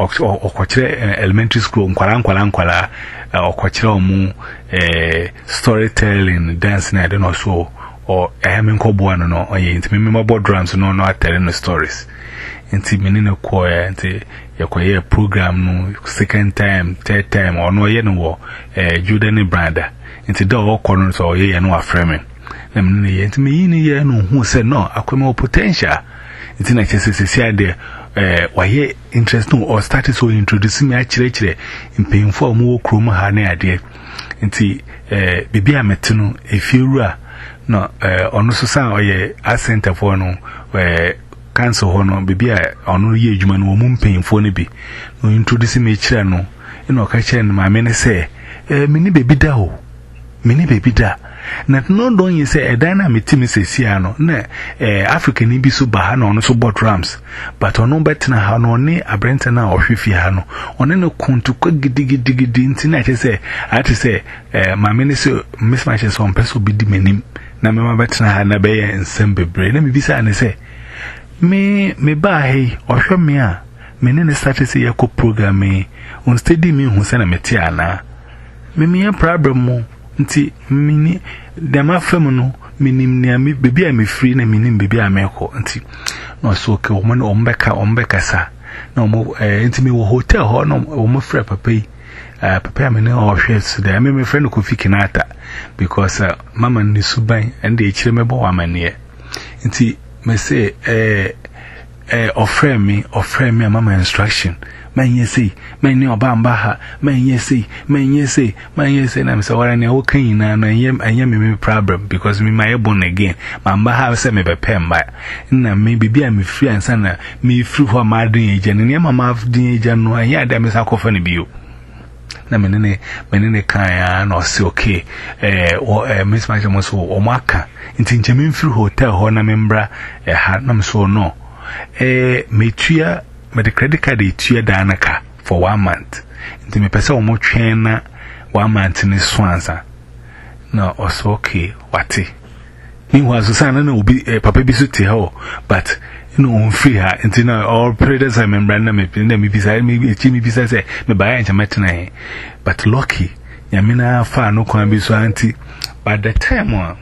okokire elementary school nkwala nkwala nkwala okokire omu eh storytelling dance na ade no so o ehme nkobo no no oye nti me memo drums no no atele no stories nti me ne ko ya nti yakoye program no second time third time ono ye no wo eh Judan brother nti da o kono so oye ye no aframe na me ye nti me yini ye no hu se no akwema potential nti na chese se sia de eh waye interest no or started so introducing me akire kire mpemfo mu wo krom ha na ade nti eh bibia mete no efiru a no eh onu so san oye ascenter for no eh cancel hono bibia onu ye adwuma no mu mpemfo ne bi no introduce me kire no ina o ka kire no ma me ne se eh mini bebi da ho mini bebi da na no don you say edan na metimi sesia no na eh African ni bi so ba ha na ono so bot rams but ono betina ha no ne abrenta na ohwefi ha no ono ne kuntu kwa gidigidigidi nti na che say ati say eh ma me ne so miss ma che so mpeso bi di menim na me ma betina ha na be ye nsem bebre na me bi sa ne say me me ba he ohwe me a me ne ne start say yakọ program me on steady me hu say na meti ana me me problem mo nti mini dema fam no minim ne ami bebi a me free na minim bebi a me ko nti no so ke o mo no ombeka ombeka sa na mo eh nti me wo hotel ho no o mo frɛ papa yi eh papa me ne o hwɛ so da me me frɛ no Kofi Kinata because uh, mama ni suban and e kire me bo wa mane nti me say eh eh ofrɛ me ofrɛ me mama instruction man yesi man ni oba mba ha man yesi man yesi man yesi na me say wara ne wo kan ina no anyem anyem me problem because me my born again man mba ha say me be pem ba na me bibia me free ansa na me free ho ma den eje ne mama den eje no anya da me sa kofa ne bio na me ne me ne kan ya no say okay eh o eh miss ma mo so o maka nti nche me free hotel ho na me mbra eh ha na me so no eh me tua but the credit card is two danaka for one month. Into me pesa omo twena one month ni swanza. No, also okay, wati. He was a son and be a papa bisuti ho, but you know, free her. Into now all predators I remember me me beside me, Jimmy beside say me buy and matina. But lucky, Yamina far no can be so auntie. But the time one.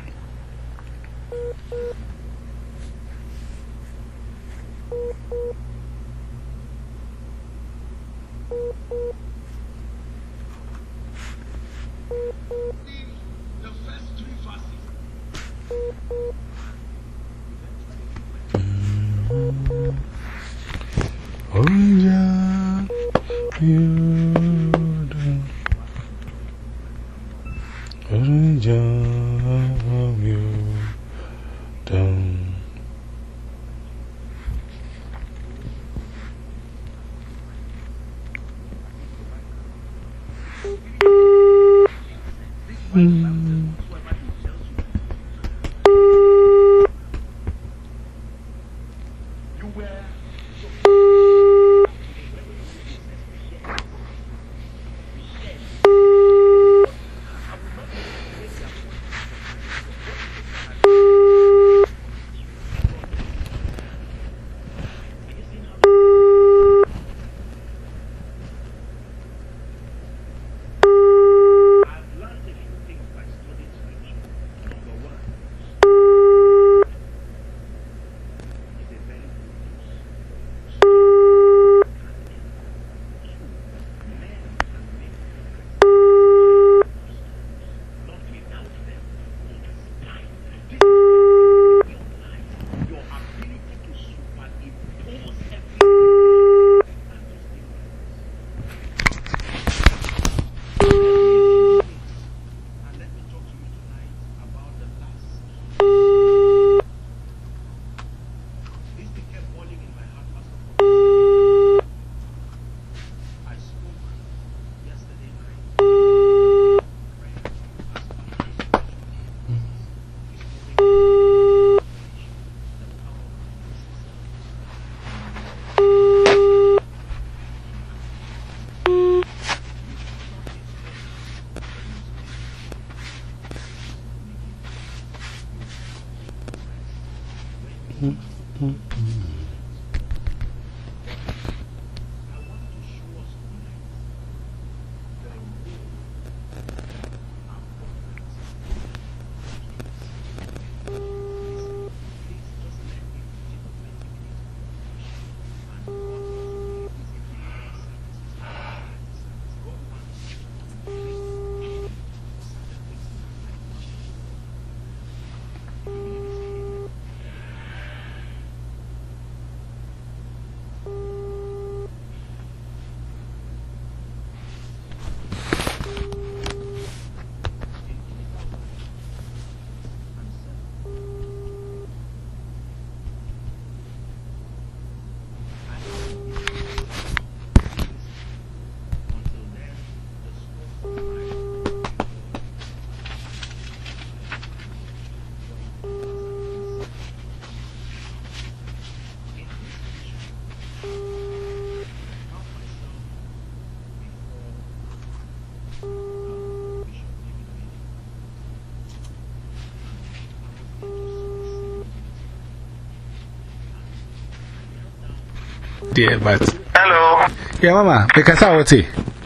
dear, but. Hello. Yeah, Mama, because I would say.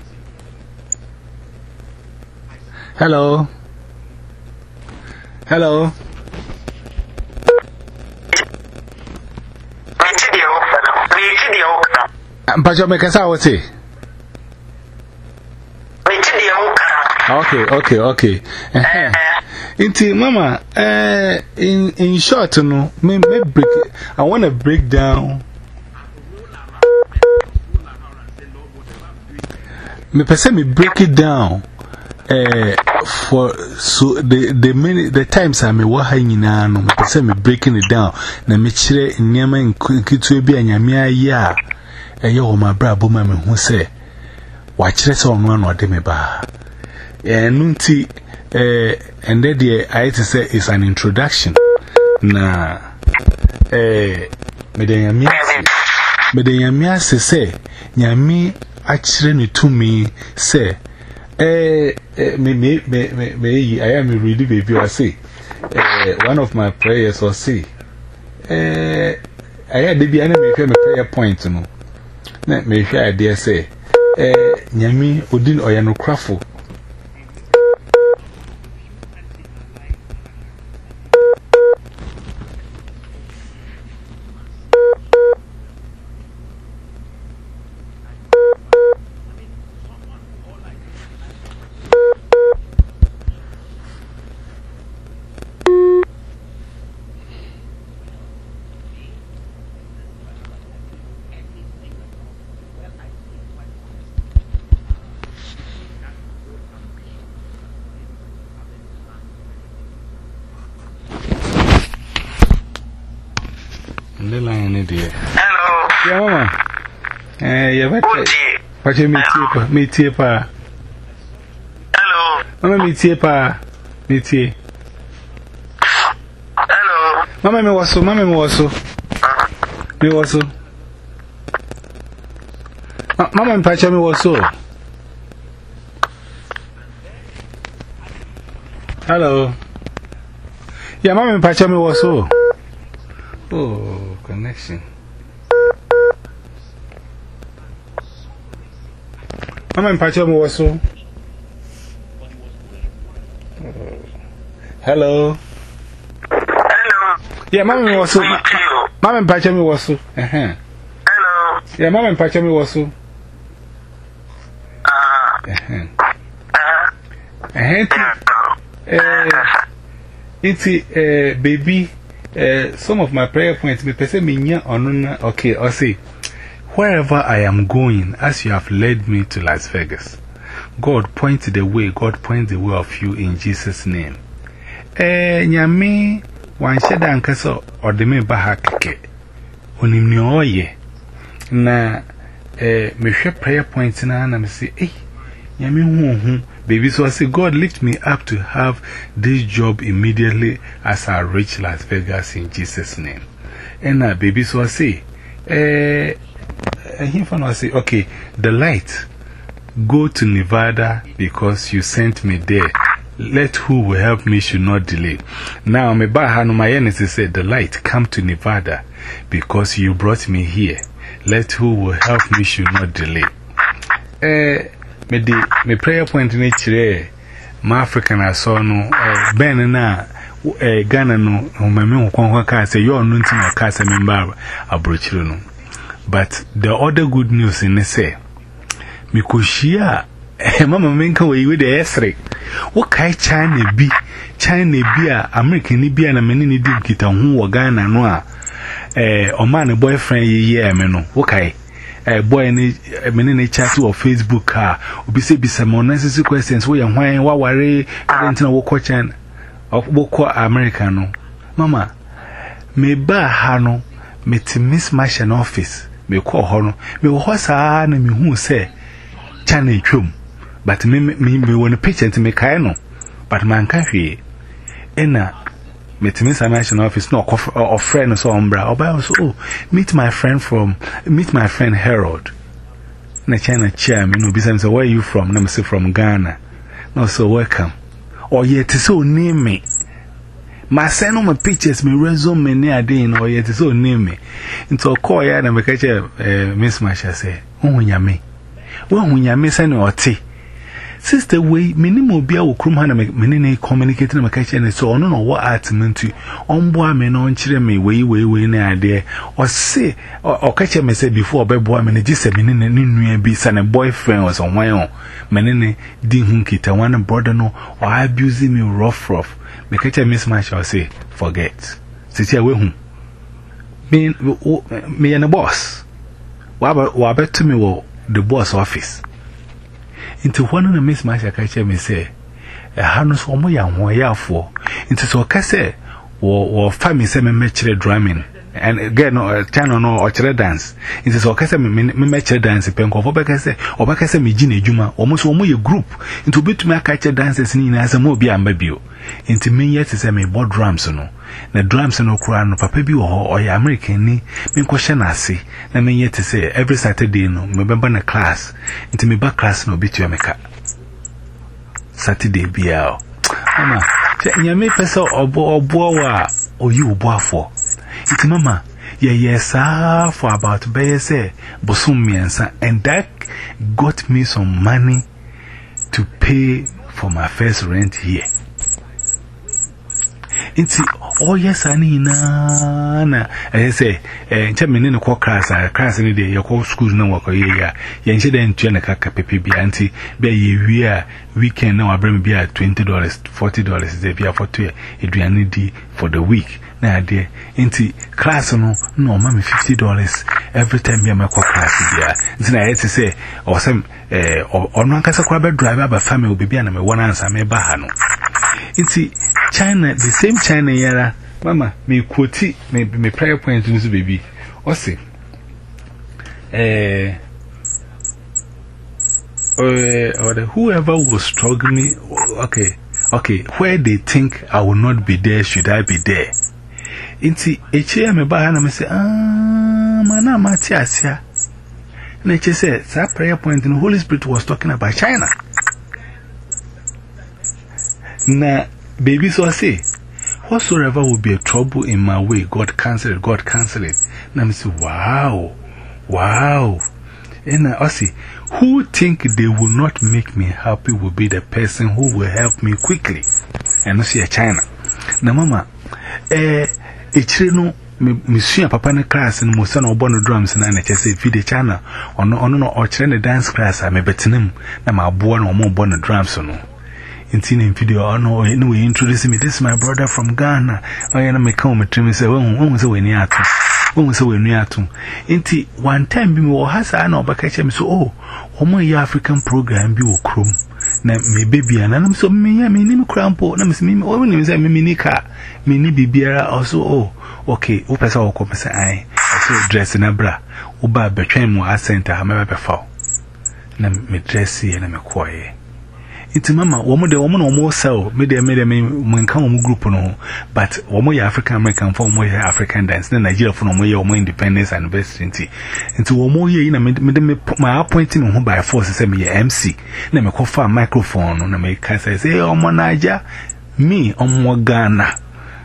Hello. Hello. Pacho, because I would say. Okay, okay, okay. Inti, Mama, uh, in, in short, no, me, me break, I want to break down. Me person me break it down. Uh, for so the the many the times I me wa ha nyina no me person me breaking it down. Na me chire nyama nkitu bi anyame ayi a eye wo ma bra bo ma me hu se wa chire se ono ano de me ba. Eh nunti eh and there I to say is an introduction. Na eh me de nyame me de nyame ase se nyame achire ni to me say eh me me me me I am really baby I say eh one of my prayers or say eh I had the be any me prayer point no na me hwe ade say eh nyame odin oyanokrafo Hello. Yeah, Mama. Eh, yeah, but what you meet here, meet here, pa. Hello. Mama, meet here, pa. Meet here. Hello. Mama, me was so, Mama, me was so. Me was so. Mama, and Pacha, me was so. Hello. Yeah, Mama, and Pacha, me was so. Oh, connection. Mama and Pacho Moso. Hello. Hello. Yeah, Mama was so. Mama and Pacho was so. Hello. Yeah, Mama and Pacho was so. Ah. Uh, it's a baby. Uh, some of my prayer points, me pese minya onuna. Okay, I'll say, wherever I am going, as you have led me to Las Vegas, God point the way, God point the way of you in Jesus' name. Eh, nyame, wan sheda ankaso, or the me bahakeke, onimni oye. Na, eh, me share prayer points na, na me say, eh, nyame hu hu. Baby, so I say, God lift me up to have this job immediately as I reach Las Vegas in Jesus' name. And uh, baby, so I say, eh, I say, okay, the light, go to Nevada because you sent me there. Let who will help me should not delay. Now, my Bahanumayanisi said, the light, come to Nevada because you brought me here. Let who will help me should not delay. Eh, Me de me prayer point in each my African I saw no Ben na Ghana no mame nkwa ka say you no nti na ka say member abrochiro no. But the other good news in say me ko hia mama menka we we the esre wo kai China bi China bi a American ni bi na meni ni di kita hu wo Ghana no a eh o man boyfriend ye ye me no wo kai a boy in a chat or Facebook car, or say be some unnecessary questions. We are why, what worry, I don't know what question of what Americano. Mama, me ba hano, me to miss Martian office, me call hono, me was a me who say, Channel chum, but me me want a picture to make I know, but man can't hear. Enna. Meet Miss American office, no, or friend or so, umbra, or by also, oh, meet my friend from, meet my friend Harold. Na China chairman, no business, where are you from? Let me say from Ghana. No, so welcome. Or yet, so near me. my send on my pictures, my resume, me near day, or yet so name me. Into a call, and I catch a Miss Masha say, oh, ya me. Well, when ya miss any or tea. Sister, way, minimum beer will come and make many communicating my kitchen, so on or what art meant to on boy me no chire me way, way, way, near idea, or say, or catch me say before, by boy, man, just a minute and new be son and boyfriend was on my own. Manene, Dinhunkita, one brother no, or abusing me rough, rough. Me catch a Miss Marshall say, forget. Sit here with whom? Me, me and the boss. What bet to me, the boss office. Into one of the Miss Masha catch me say, a harness or more young war ya for. Into so casse or family seven matched drumming. And again, no channel no or chere dance. Into so casse me matched dance, penko for Beccasse or Beccasse me Ginny Juma, almost one more group. Into bit me catch dances in as a mobile and baby. Into me yet is a me board drums no. The drums no crown, papa be or American ni, me question I see. Na me yet to say every Saturday no, me remember na class. Into me back class no bit you make Saturday be out. Mama, you may pass or bo boa or you boa for. It's mama, yeah, yes, ah, for about bay say, bosum me and that got me some money to pay for my first rent here. It's oh yes, I need na. I say, eh, chairman in a call class, I class any day, your call school no work or year. Yansha then Janaka Pepe Bianti, be ye weekend now. I bring me at twenty dollars, forty dollars, they be for two, Adrian D for the week. Now, dear, into class no, no, mammy fifty dollars every time be my call class. Then I had to say, or some, eh, or non cassa crab driver, but family will be an one answer, me bahano. It's China, the same China yara. Mama, me quote me me prayer point to this baby. Or say, eh, or the whoever was struggling, okay, okay, where they think I will not be there, should I be there? It's a chair me bahana me say, ah, mana matiasia. Nature said, that prayer point in the Holy Spirit was talking about China. Na baby so I say, whatsoever will be a trouble in my way, God cancel it, God cancel it. Na me say, wow, wow. And I say, who think they will not make me happy will be the person who will help me quickly. And I say, China. Na mama, eh, echire no me sua papa na class no mo se na obo no drums na na chese video channel ono ono no o chire ne dance class a me betenem na ma boa no mo bo no drums no. In video, oh no, no, we introduce me. This is my brother from Ghana. Oh, yeah, me come to me say, when was we near to? When was we near to? Inti one time, be more has I know, but catch me so, oh, oh, my African program be o chrome. Na me baby, and I'm so me, I mean, crampo, na me, oh, when you say me, nika, me, ni bibiara also, oh, okay, opesa or compasa, I, so dress in a bra, uba betray more accent, I remember before. Na me dressy and I'm a quiet. It's mama, woman, the woman almost sell, made a made a man come group no, but one more African American for more African dance, then Nigeria for more more independence and best twenty. Into one more year, made me put my appointing on by force, say me M C. Then me call for a microphone on the make say, oh, Monaja, me on more Ghana.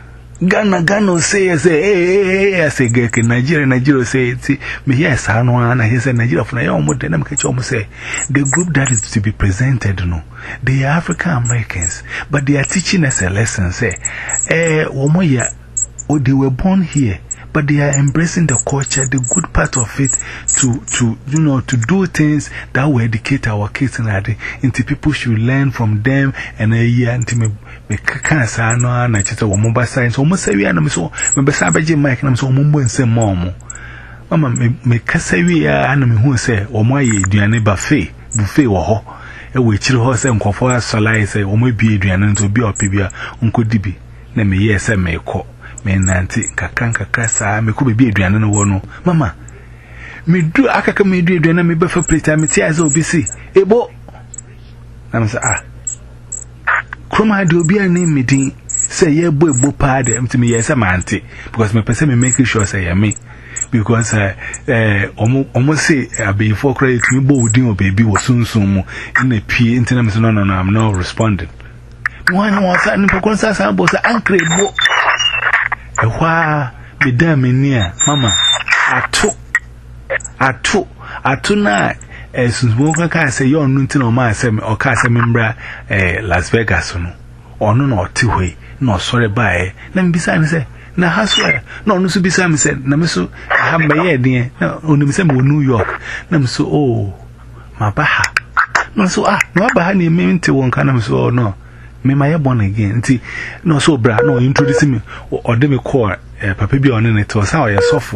Ghana, Ghana say, say, hey, hey, hey, I say, Nigeria, Nigeria say, me, yes, I know, and I say, Nigeria for now, more than I'm catching, say, the group that is to be presented, no, they are African Americans, but they are teaching us a lesson, say, eh, Womoya, oh, they were born here, but they are embracing the culture, the good part of it, to, to, you know, to do things that will educate our kids and that, into people should learn from them, and a year, until me, me cancer, no, and I just a mobile science, almost say, and I'm so, remember Sabaji Mike, and I'm so mumbo and say, Mom, Mamma, me Cassavi, and me who say, or my Diane buffet, buffet or ho, a witch horse and Cofa Solai say, or maybe Adrian to be or Pibia, Uncle Dibby, name me, yes, I may call. Me nanti kakanka kasa me ko bebi aduane no wo no mama me du akaka me du aduane me befa plate me ti aza obisi ebo na me say ah kroma de obi ani me din say ye bo ebo pa de me yes amanti because me person me make sure say ya me because eh eh omo omo say abi for credit me bo udin o baby wo sunsun mu na pie ntina me say no no no I'm not responding one was an pokon sa sa bo say ankre bo a wha be damn in near, Mamma. I took, I took, I took night. As smoker can say, you're nothing on my semi or cast a member, eh, Las Vegas, or no, or two way, no, sorry, bye. Let me be silent, say, now, how swear, no, no, so be silent, said, Namaso, I have my head near, no, only the same New York, Namaso, oh, my baha. No, so, ah, no, baha near me into one kind of so, no, me my born again, see, no, so, bra, no, introducing me, or they may call, eh, Papa be on it, or how you're soft.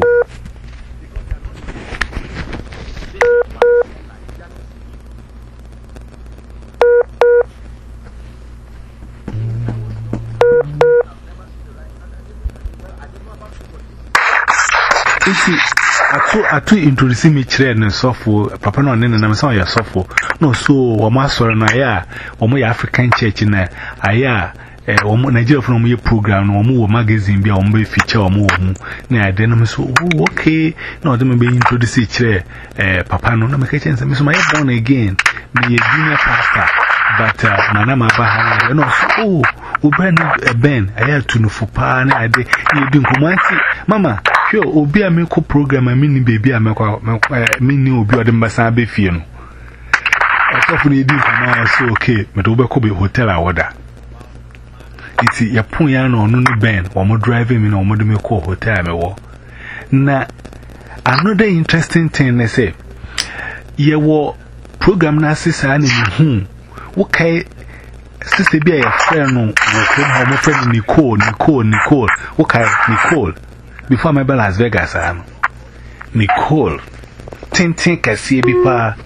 I to introduce me children and software, Papa no name and I'm sorry, your software. No, so, or master and I or my African church in there, I or Nigeria from your program, or more magazine, be on my feature or more. Nay, then I'm so okay. No, they may be introduced each eh, Papa no, no, make a chance. Miss my born again, be a junior pastor, but uh, Manama Baha, no, oh, Uben, Ben, I had to know for pan, I did, you didn't come Mama. Sure, Obi a make program a mini baby a make mini Obi or the Masabe Fiano. I thought we did now, so okay, but Obi could be hotel order. It's a Yapunian or no Ben, or more driving in or more me call hotel me war. Na another interesting thing they say, ye war program Nassis and in whom, okay, sister be a friend, or my friend Nicole, Nicole, Nicole, okay, Nicole. Before my bell Las Vegas, I'm Nicole. Tintin can see before.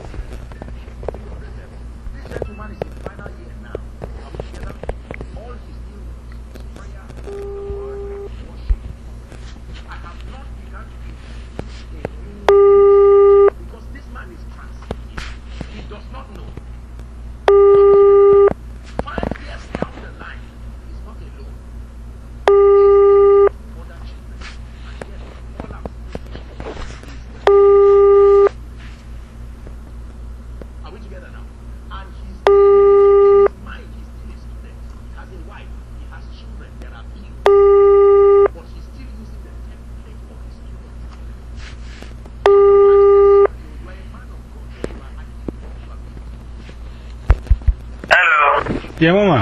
Yeah, Mama.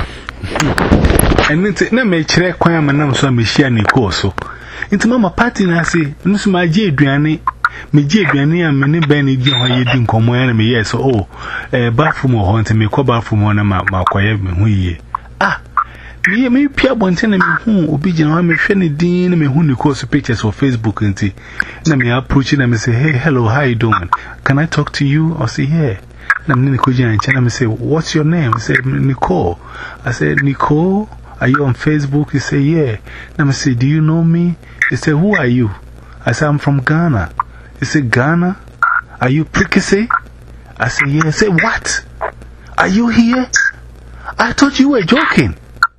And it's not make chere kwaya manam so me share Nicole so. Into Mama party na say, no so my je aduane, me je aduane a me ne ben di ho ye di nkomo ya na me yes oh, eh bathroom ho nte me ko bathroom na ma makoye me hu ye. Ah. Me me pia bonte na me hu obi gina ho me hwe ne din na me hu Nicole so pictures for Facebook nti. Na me approach na me say, "Hey, hello, how you doing? Can I talk to you?" Or say, "Yeah." I'm Nicole and I say, "What's your name?" I said, "Nicole." I said, "Nicole, are you on Facebook?" He said, "Yeah." And I say, "Do you know me?" He said, "Who are you?" I said, "I'm from Ghana." He said, "Ghana? Are you Prikese?" I said, "Yeah." He said, "What? Are you here? I thought you were joking."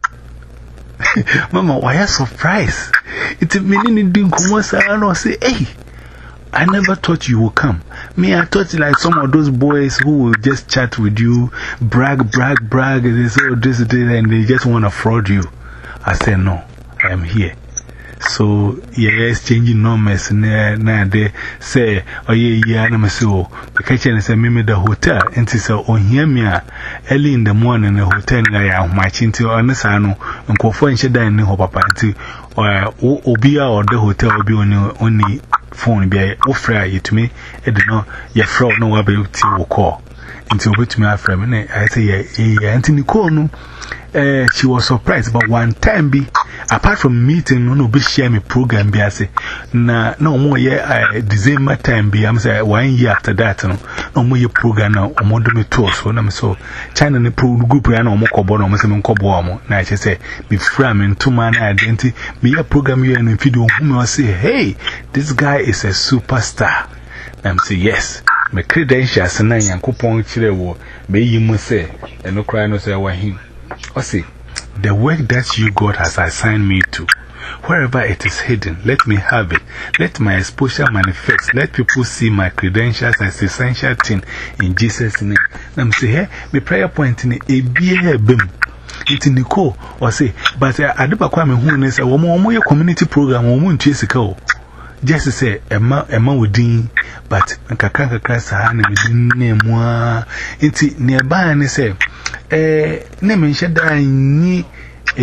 Mama, why are you surprised? It's a meaning in I say, "Hey, I never thought you would come." Me, I thought like some of those boys who will just chat with you, brag, brag, brag, and they say, "Oh, this, this," and they just want to fraud you. I said, "No, I am here." So, yeah, exchanging numbers, and they say, "Oh, yeah, yeah," and I say, "Oh, because I say, me, the hotel," and they say, "Oh, here, me, early in the morning, the hotel, I am matching to Onesano, and go for and she died in the papa, or Obia or the hotel will be only phone be offer you to me, and no, your fraud no able to call until with me after a minute. I say, yeah, Anthony Nicole, eh, she was surprised, but one time be apart from meeting, no, be share me program be I say, na no more yeah, December time be I'm say one year after that, no, no more your program now, or more do me tour, so I'm so China the pro group, I know more cobo, no, Mister Cobo, na I say, be framing two man identity, me a program you and video, whom I say, "Hey, this guy is a superstar." I'm say, "Yes." My credentials and I am coupon chile war, may you must say, and no cry no say, "Why him?" Or say, "The work that you God has assigned me to, wherever it is hidden, let me have it. Let my exposure manifest. Let people see my credentials as essential thing in Jesus' name." I'm say, "Hey, my prayer point in a beer bim. Into Nico or say, but I did not come who is a woman more community program or moon chase a cow. Just to say, a man with Dean, but a Kakaka Casa and name moi. Into nearby and say, eh, name shed ni. A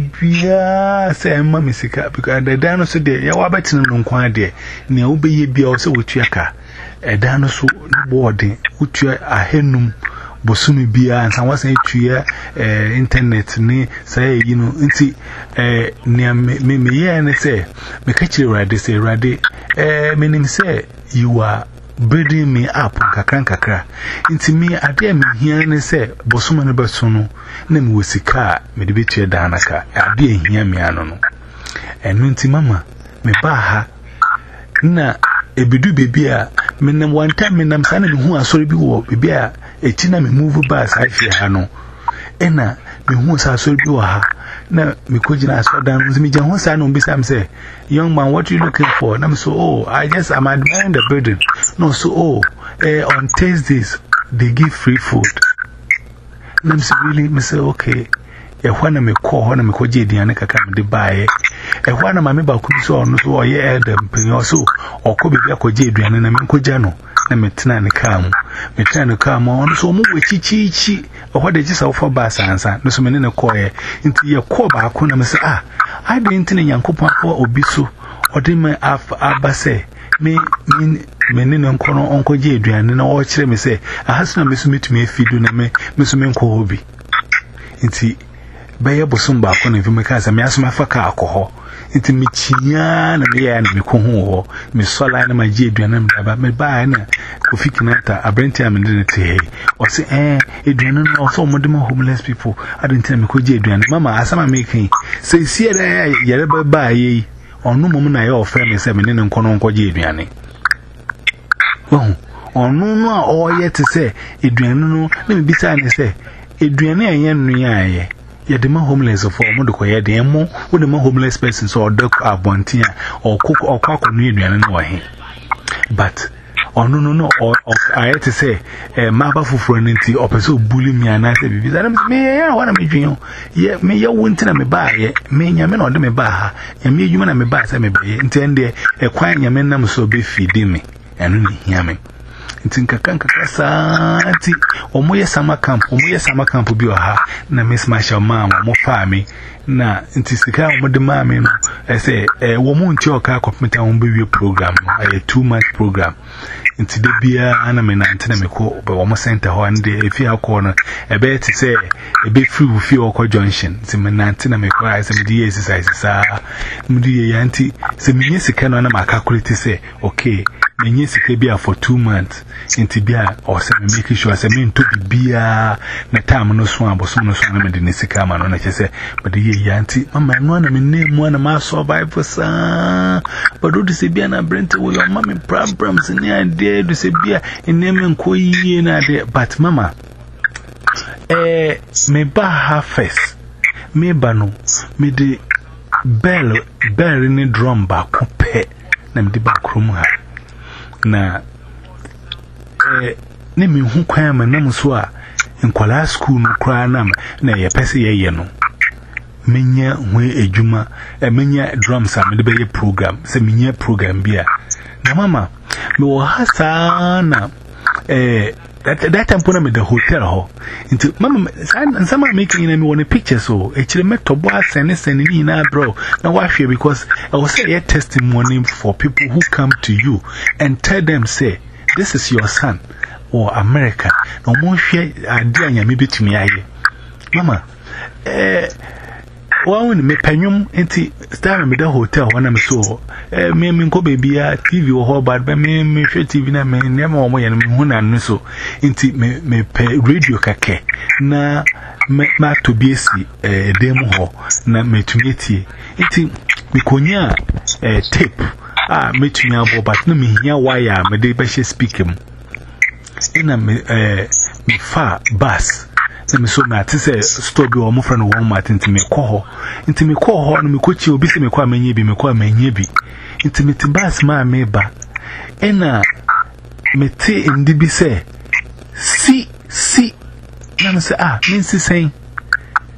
Jumibia say, Mammy Sika, because the dinosaur there, you are better than quite there. Near Obey be also with your car. A dinosaur boarding, which you are a henum, Bosumi Bia, and some was a two internet, ne say, you know, inti, eh, near me, me, and say, me catch you right, they say, Raddy, eh, meaning say, you are. Building me up, kakran kakra. Into me, I dare me here and say, Bosuma never sono, name was a car, me the bitch danaka, I dare hear me anono. And Minty Mamma, me baha, na, a bidu bibia, men one time in am sanity who are sorry be war, bibia, a china me move bass, I fear hano. Ena, me who are sorry be wa. Na me kujina so down with me jan say no be sam say young man what you looking for and I'm so oh I just I'm admiring the building no so oh eh on Thursdays they give free food and I'm so really me say okay e hwana me call hwana me koje diane kaka me de bae e hwana ma me ba ku so no so oye elder mpinyo so okobe bia koje diane na me koja no na me tena ne kam me tena ne kam on so mo wechichichi what did you say for bass answer? No, so many a coy into your core back when I say, ah, I didn't in young couple or bisu or did my af abase me mean meaning uncle Uncle Jadrian and all chile me say, I has no miss me to me feed you me, Miss Menko hobby. Inti Bayer Bosumba, when if you make us a mass my fuck alcohol. Into me chian and me and me coho, Miss Solana, my Jadrian, and about me buy na Kofikinata, a brent time and didn't say, or say, eh, Adrian, also more homeless people. I didn't tell me could Jadrian, Mamma, as I'm making, say, see there, Yerba by ye, or no moment I offer me seven and Conon Jadriani. Oh, or no, no, or yet to say, Adrian, no, let me be silent, say, Adrian, I yet the more homeless of all Modokoya, the more with the more homeless persons or dog are bontia or cook or cock or new and away. But, oh no, no, no, or I had to say, a mapper for friendly or pursue bully me and I said, me, I want to meet you. Yet, me, your winter me buy, me, yamen or me bar, and me, you and me buy, me buy, intend a quiet yamen so be feeding me, and only hear me. Tinka kanka kasati omoye summer camp omoye summer camp bi oha na miss Marshall mama mo fa me na ntisika mo de mama no I say eh wo mo nti oka computer wo be program a two month program nti de bia ana me na ntena me ko be wo mo center ho ande efi akọ no e be ti say e be free fi okọ junction nti me na ntena me ko I say me di exercise sa me di ya nti say me nyesika no na ma calculate say okay me nyesika bia for two months inti bia or say me make sure say me nto bia na time no so aboso no so na me de nisika ma no na che say but ye yanti mama no na me name na ma survive sa but do say bia na brent wo your mama problems ni ade do say bia name nko yie na ade but mama eh me ba ha first me ba no me de bell bell ni drum ba ko pe na me de ba krom ha na eh ne me hu kwan ma nam so a nkwala school no kra na na ye pese ye ye no menya hwe ejuma e menya drums a me de be program se menya program bia na mama me wo hasa na eh that that time put me the hotel ho into mama and some are making me one picture so actually met to boy send send me na bro now why fear because I was say a testimony for people who come to you and tell them say this is your son or America no more share idea nya me betumi aye mama eh one me penyum enti star me the hotel when I'm so eh me me ko baby a T V ho bad be me me hwe T V na me nem o mo ye me hu na no so enti me me pe radio kake na me ma to B S eh dem ho na me tumietie enti me konya eh tape ah me tumia bo but no me hia wire me de be she speaker ina me eh me fa bass me so na ti say store bi o mo friend wo ma tinti me ko ho inti me ko ho no me ko chi obi se me ko amanye bi me ko amanye bi inti me ti bass ma me ba ena me ti ndi bi say si si na me say ah me si say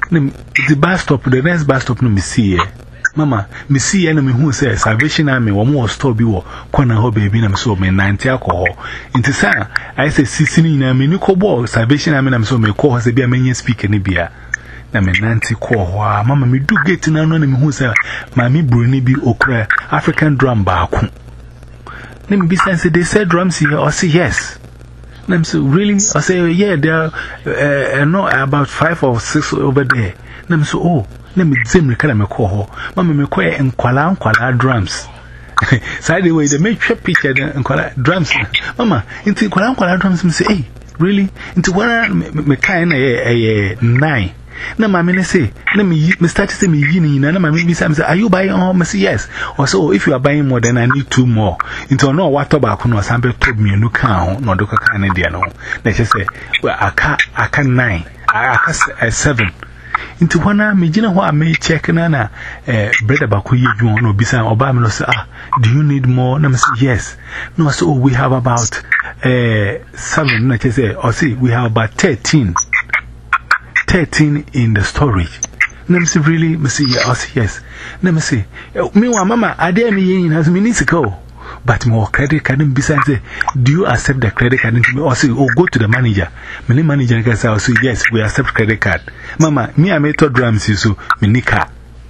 The bus stop, the next bus stop, no, me see Mama, me see enemy who says Salvation Army, one more store be war, corner ho baby, and I'm so me ninety alcohol. Into sa, I say, sissing in a minuco ball, Salvation Army, and I'm so me call as a beer many speak any beer. Na me nanti call, Mamma, me do get in anonymous who say, Mammy Bruni be okra, African drum bar. Name be sense, they said drums here, or say yes. Name so really, I say, yeah, there are uh, no about five or six over there. Name so, oh. Let me zim kind of call her. Mamma me quay and quala quala drums. Side way, they make a picture and quala drums. Mamma, into quala quala drums, me say, hey, really? Into one me kind a nine. No, mamma, say, let me start to say me yin, and mamma, me say, are you buying all? Me say, yes. Or so, if you are buying more, then I need two more. Into no what tobacco, no, somebody told me no count, no, do Canadian. They just say, well, I can't, I can't nine, I can't seven. Into one, me, you know what I may check nana, eh, bread about you want to be some Obama. Say, ah, do you need more? No, say, yes. No, so we have about eh, seven, not say, or see, we have about thirteen. thirteen in the storage. No, say, really, me say, yes. No, say, meanwhile, Mama, I dare me in as minutes ago. But more credit card besides, do you accept the credit card? Or say, oh, go to the manager. Many manager can say, also, yes, we accept credit card. Mama, me, I made two drums, so, me nika.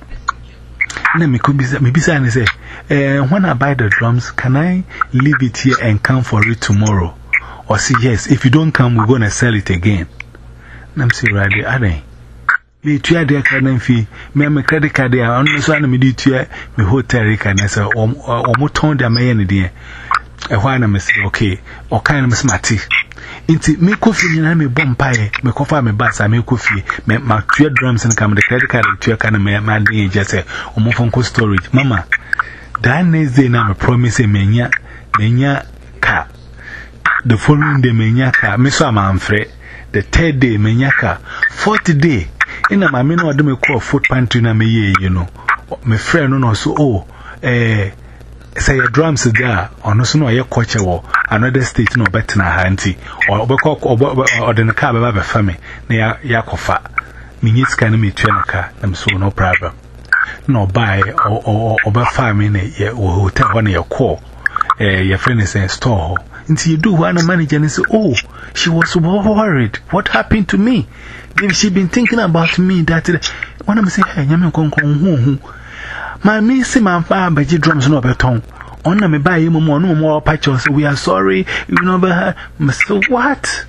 Then me could be, maybe say, eh, when I buy the drums, can I leave it here and come for it tomorrow? Or say, yes, if you don't come, we're going to sell it again. I'm saying, right there, are they? Me try their credit fee, me my credit card there, I only saw me do to me hotel card, and so, or more town there, may any day. A while I say, okay, or kind of smarty. Into me coffee, and I may bomb pie, me coffee, me bass, I make coffee, me my three drums and come the credit card to your kind of my day, just say, or more phone storage. Mama, that next day, now, I promise a mania, mania car. The following day, mania car, Miss Amfred. The third day, mania car. Fourth day. In a mammy, no, I do me call foot pantry, na me, you know. My friend, no, so, oh, eh, say your drums there, or no, so no, your coach, or another state, no better than a handy, or Bocock or the car of a family, near Yakofa. Minutes can me train a car, I'm so no problem. No buy or over five minutes, or hotel one of your call, eh, your friend is in store. Until you do one manager and say, oh, she was worried. What happened to me? If she been thinking about me, that when I'm saying, hey, I'm going to my missing my father, but you drums no beton. On me buy him more, no more patches. We are sorry, you know, but so what?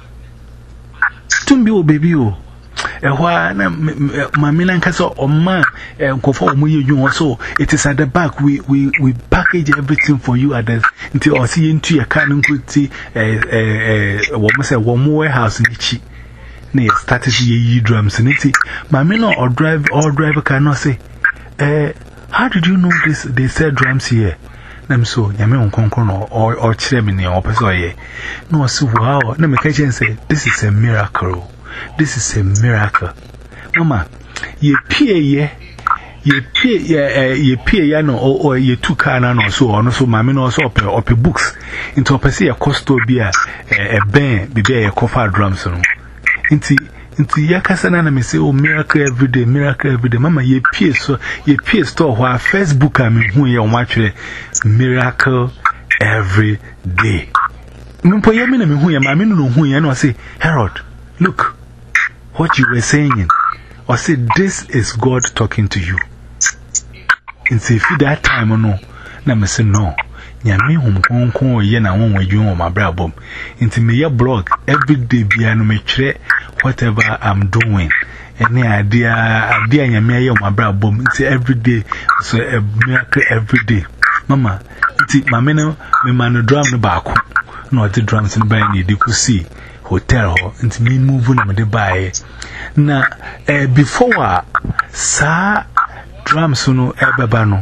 To be, baby, you. Why, my Milan Castle or man, and conform you also. It is at the back. We we we package everything for you at the until I see into your cannon could see a woman say one more warehouse in Ichi. Nay, started ye drums and it. My men or drive or driver cannot say, eh, how did you know this? They said drums here. Nam so, Yaman Concono or or Chemini or Pesoye. No, so wow. Let me catch and say, this is a miracle. This is a miracle. Mama, ye peer ye, ye peer ye, ye peer yano or ye two canon or so, or so, mammy also up a books into a pessy a costo beer, a band, the bear, a coffer drums. Into into Yakasana, me say, oh, miracle every day, miracle every day. Mama, ye peer so, ye peer store where Facebook, I mean, who you watch miracle every day. No, for your minute, who you are, I mean, who you know, say, Harold, look. What you were saying, or say, this is God talking to you. And say, if that time or no, let me say, no. Yami home, Hong Kong, yen, I won't you on my brabum. Into me, your blog every day, be me tre whatever I'm doing. Any idea, idea, Yami, on my brabum. It's every day, so a miracle every day. Mama, it's my men, my man, drum the back. No, the drums and buying you could see. Hotel and me moving on the buy. Now, eh, before sa drums no ebabano.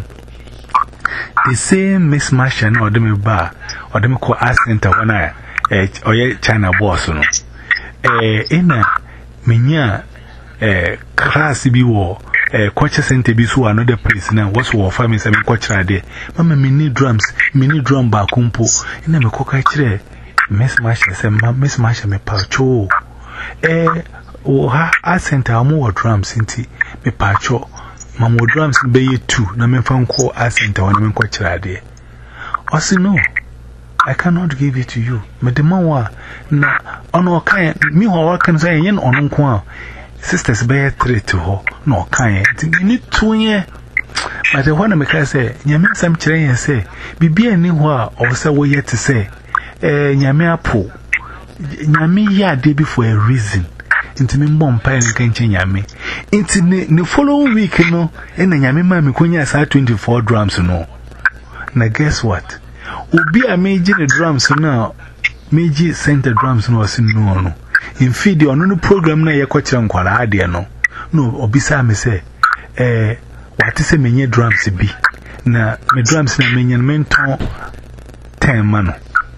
The same Miss Martian or them bar or them call us center one eye, eh, or ye China boss no. Eh, in a minya, eh, class be war, eh, culture center be so another place now. What's war family seven culture there? Mamma, mini drums, mini drum bar kumpo, in a coca. Miss Masha said, Miss Masha, me pacho. Eh, o ha accent a mo drums nti me pacho mamo drums be two na me fa nko accent a wona me nko kirade o say no I cannot give it to you me de mawa na ono kan mi ho wa kan say yen ono nko a sisters be three to ho no kan nti ni tuye but the one me can say nyame sam kire yen say bibia ni ho a o say wo yet say eh nyame apo nyame ya de be for a reason inti me mbom pa nka nche nyame inti ne following week no ena nyame ma me konya sa twenty-four drums no na guess what obi a meji the drums no meji center drums no osin no no in feed ono no program na ye kwakira nkwara ade no no obisa me say eh wati se menye drums bi na me drums na menye menton ten mano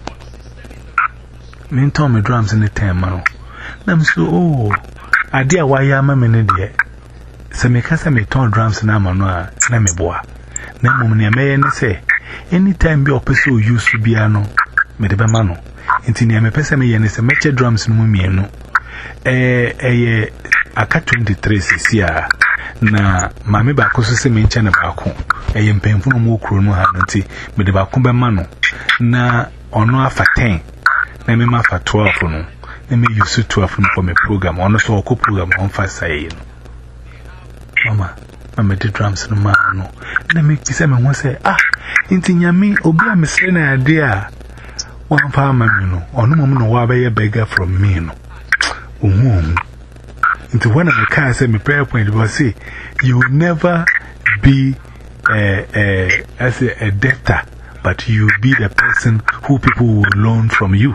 menton me drums in the ten mano na mso oh ade a waya ma me ne de se me kasa me ton drums na ma no a na me boa na mum ne me ne se anytime bi opeso use bia no me de be ma no nti ne me pese me ye ne se meche drums no mu mienu eh eh aka twenty-three cc a na mame ba ko so se me nche na ba ko eh mpemfu no mo kuro no ha no nti me de ba ko be ma no na ono afa ten na me ma fa twelve no na me use twelve no for my program ono so ko program on fa sai no mama mama the drums no ma no na me kise me ho say ah nti nyame obi a me sere na ade a wan fa ma me no ono mom no wa be ye beggar from me no omu nti when I can say my prayer point was say you will never be a a as a, a debtor but you be the person who people will loan from you.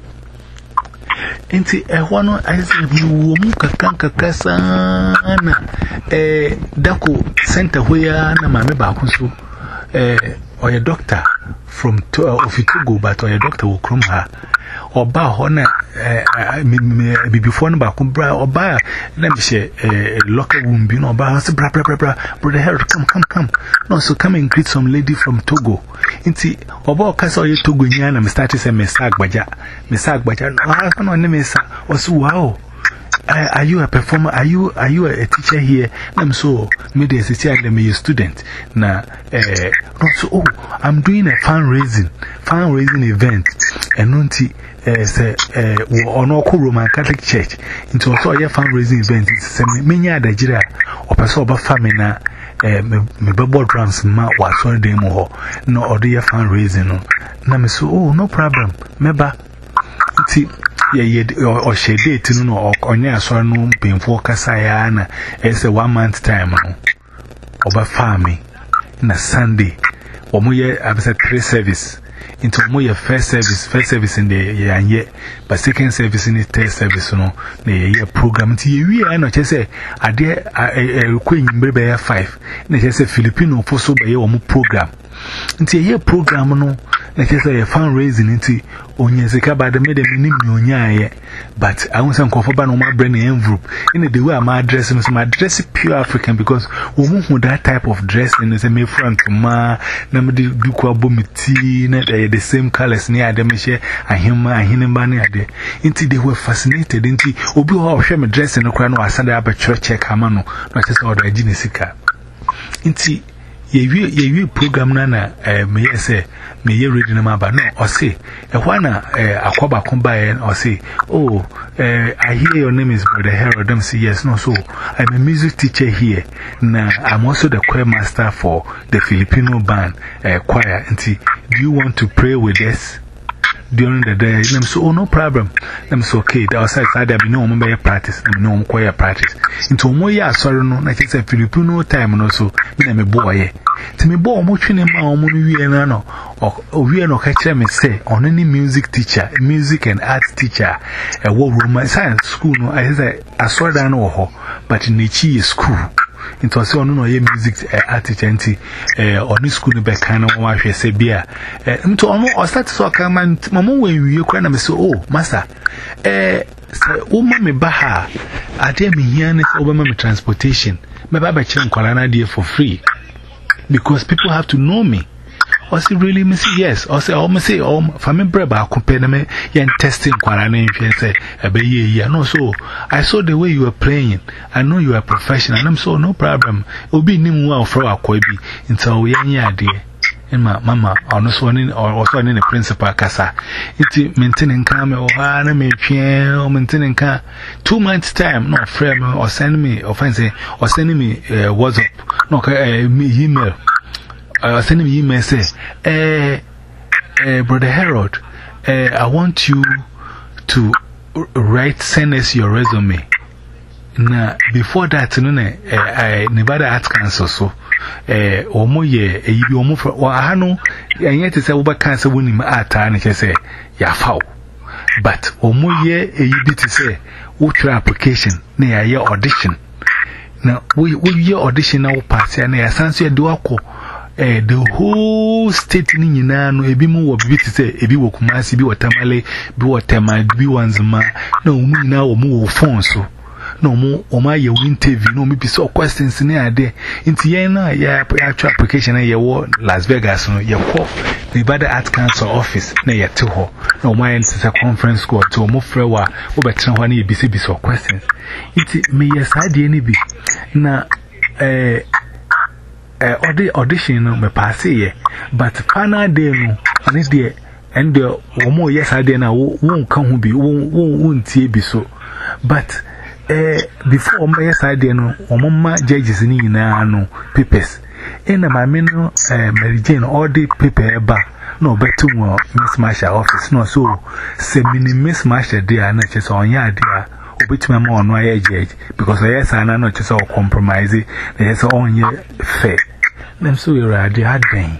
Inti ehwano aise mu mu kakanka kasana eh dako center where na mame ba kunso eh oya doctor from to, uh, of Togo but oya doctor will come her oba hona eh before no ba kun bra oba na me she eh locker room bi no oba say bra bra bra bra brother Harold come come come no so come and greet some lady from Togo inti oba okasa oya Togo nya na me start say me sa agbaja me sa agbaja no no ne me sa o so wow Uh, are you a performer? Are you are you a, a teacher here? I'm so maybe as a teacher, I'm a student. Now, uh, so oh, I'm doing a fundraising fundraising event, and nunti uh, say uh, on our Roman Catholic Church. Into also a fundraising event. It's a many other Nigeria or person of family na uh, me bubble drums ma was one day more no other fundraising no. Now me so oh no problem. Meba, see. Ye or she date no or onya so no pemfo kasa ya na ese one month time no oba farming na Sunday omo ye abisa three service into omo ye first service first service in the ye but second service in the third service no na ye program ti ye wi na che say ade kwenyimbre be ya five na che say Filipino fo so be ye omo program nti ye program no na che say fundraising nti onye sika ba de me de minim nyonya but I want some comfort no ma bring envelope in the way my dress no my dress is pure African because we hu that type of dress in say me front ma na me do kwa bomiti na the same colors near them share ahima ahinimba na ade nti they were fascinated nti obi ho hwe me dress no kwa no asanda aba church check ama no na say order agine sika nti ye ye program na na eh me say me ye ready na ma ba no o say e hwa na eh akoba komba e o say oh eh I hear your name is Brother Harold. Them say yes no so I'm a music teacher here na I'm also the choir master for the Filipino band eh choir nti do you want to pray with us during the day? Them so oh no problem. Them so okay the outside side there be no mo be practice and no choir practice into mo ya sorry no na say Filipino time no so me na me boy ti me boy mo twene ma o mo no wie na no o wie no ka kire me say on any music teacher music and art teacher e wo Roman science school no I say asoda no ho but in chi school into say ono no ye music art teacher nti eh on school no be kan no wa hwe se bia eh nto ono o start so kan man mamo we wie kwa na me say oh master eh say o ma me ba ha ade me hia ne say o ba ma me transportation me ba ba kire nkwala na dey for free because people have to know me or say really me say yes or say oh me say oh for me breba compare me yen testing quarantine say e be ye no so I saw the way you were playing I know you are professional and I'm so no problem obi nim wa ofro akwa bi until yen ye ade and my mama or so on or also in the principal casa it's maintaining calm or hana me or maintaining car two months time no frame or send me or fancy or sending me uh, WhatsApp no uh, me email or sending me email say eh uh, brother Harold uh, I want you to write send us your resume now before that no uh, I Nevada Arts Council so eh omo ye eyi bi omo wa ha no enye te se wo ba kan se woni ma ata na che se ya fawo but omo ye eyi bi te se wo try application na ya ye audition na wo wo ye audition na wo pass ya na ya sanso ya do akọ eh the whole state ni nyina no ebi mu wo bi te se ebi wo Kumasi bi wo Tamale bi wo Tema bi wanzuma na omo nyina omo wo phone so no mo o ma ye interview no me be so questions ni ade nti yen na ya actual application ye wo Las Vegas no ye call the Nevada Arts Council office na ye te ho no mo yen se conference call to mo frɛ wa wo betre ho na ye bisi bisi questions nti me yes ade ni bi na eh eh audition no me pass ye but final day no on is there and the wo mo yes ade na wo nka ho bi wo wo ntie bi so but eh before my side no omama judges ni nyina no papers ena ma me no eh Mary Jane all the paper ba no betu mo Miss Marsha office no so se mini Miss Marsha dey na che so onya ade a obetima ma ono aye judge because yes ana no che so compromise na yes onye fair them so you ready adwen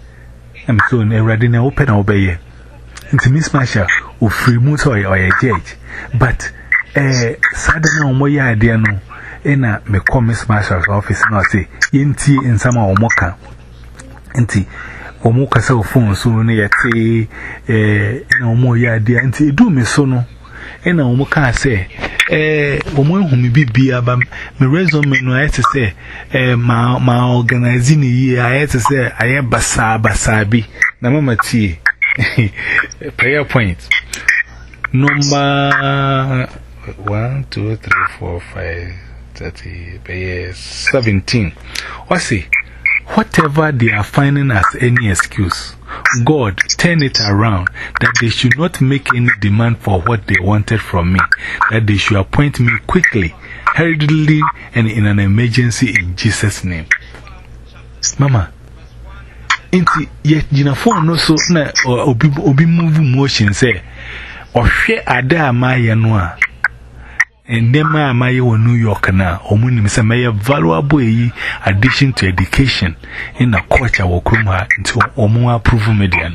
am so na ready na open na obeye nti Miss Marsha o free mu so oye judge but eh sadana omo ya ade no ena me come Miss Marshal's office no say yenti nsama omoka nti omoka sa phone so no yete eh na omo ya ade nti edu me so no ena omoka say eh omo ehu me bibia ba me resume no ayete say eh ma ma organize ni yi ayete say aye basa basa bi na mama tie prayer point number one, two, three, four, five, thirty, yes, seventeen. Or say, whatever they are finding as any excuse, God turn it around that they should not make any demand for what they wanted from me, that they should appoint me quickly, hurriedly, and in an emergency in Jesus' name. Mama, inti yet jina phone no so na obi obi move motion say, or share ada amaya noa. And then my Maya New York now, or Munim Samaya valuable addition to education in a culture or Kruma into Omo approval median.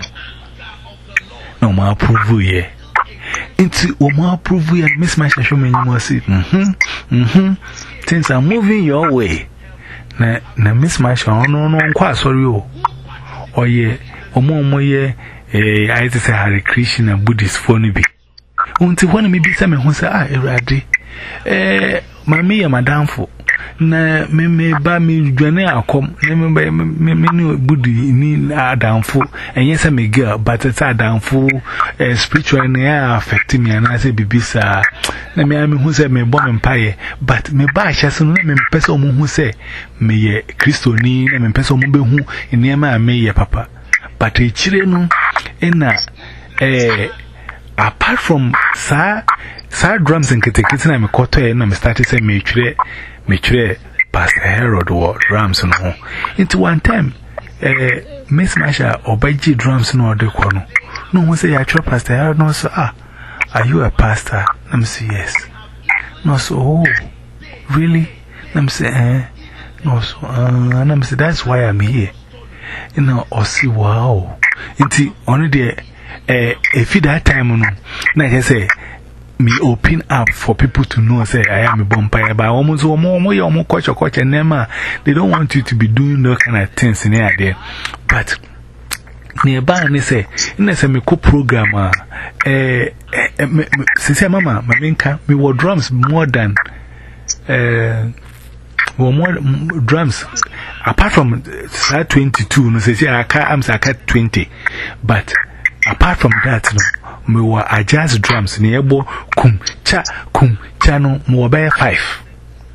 No more approval ye. Into Omo approval and Miss Masha show me you must see. Hm, hm. Things are moving your way. Na na Miss Masha, no, no, quite sorry. Oh, ye, Omo Moye, eh, I say Hare Krishna Buddhist phone be. Until one may be some who say, ah, Eradi. Eh, mammy, madam for na me me ba me dwane akom na me ba me me budi ni adamfo enye se me girl but it's adamfo eh spiritual na affect me and I say bibisa na me am hu say me bo me mpaye but me ba ahye no me pese omo hu say me ye kristoni na me pese omo be hu eniema me ye papa but e chire no ena eh apart from sa sa drums and kitikiti na me koto e na me started say me chire me chire Pastor Harold or drums no into one time eh Miss Masha obaji drums no de kono no who say actual Pastor Harold no so ah are you a pastor? Let me say yes. No so oh really? Let me say eh no so uh let me say that's why I'm here. You know or see wow into only the eh if that time no na I say me open up for people to know say I am a vampire but almost more more your more culture culture nema they don't want you to be doing those kind of things in there but nearby they say in say me co program eh say mama my minka me were drums more than eh more drums apart from uh, twenty-two, no, say, I I'm say, twenty, but apart from that, no, me were a jazz drums, nearbo, kum, cha, kum, chano, more by five.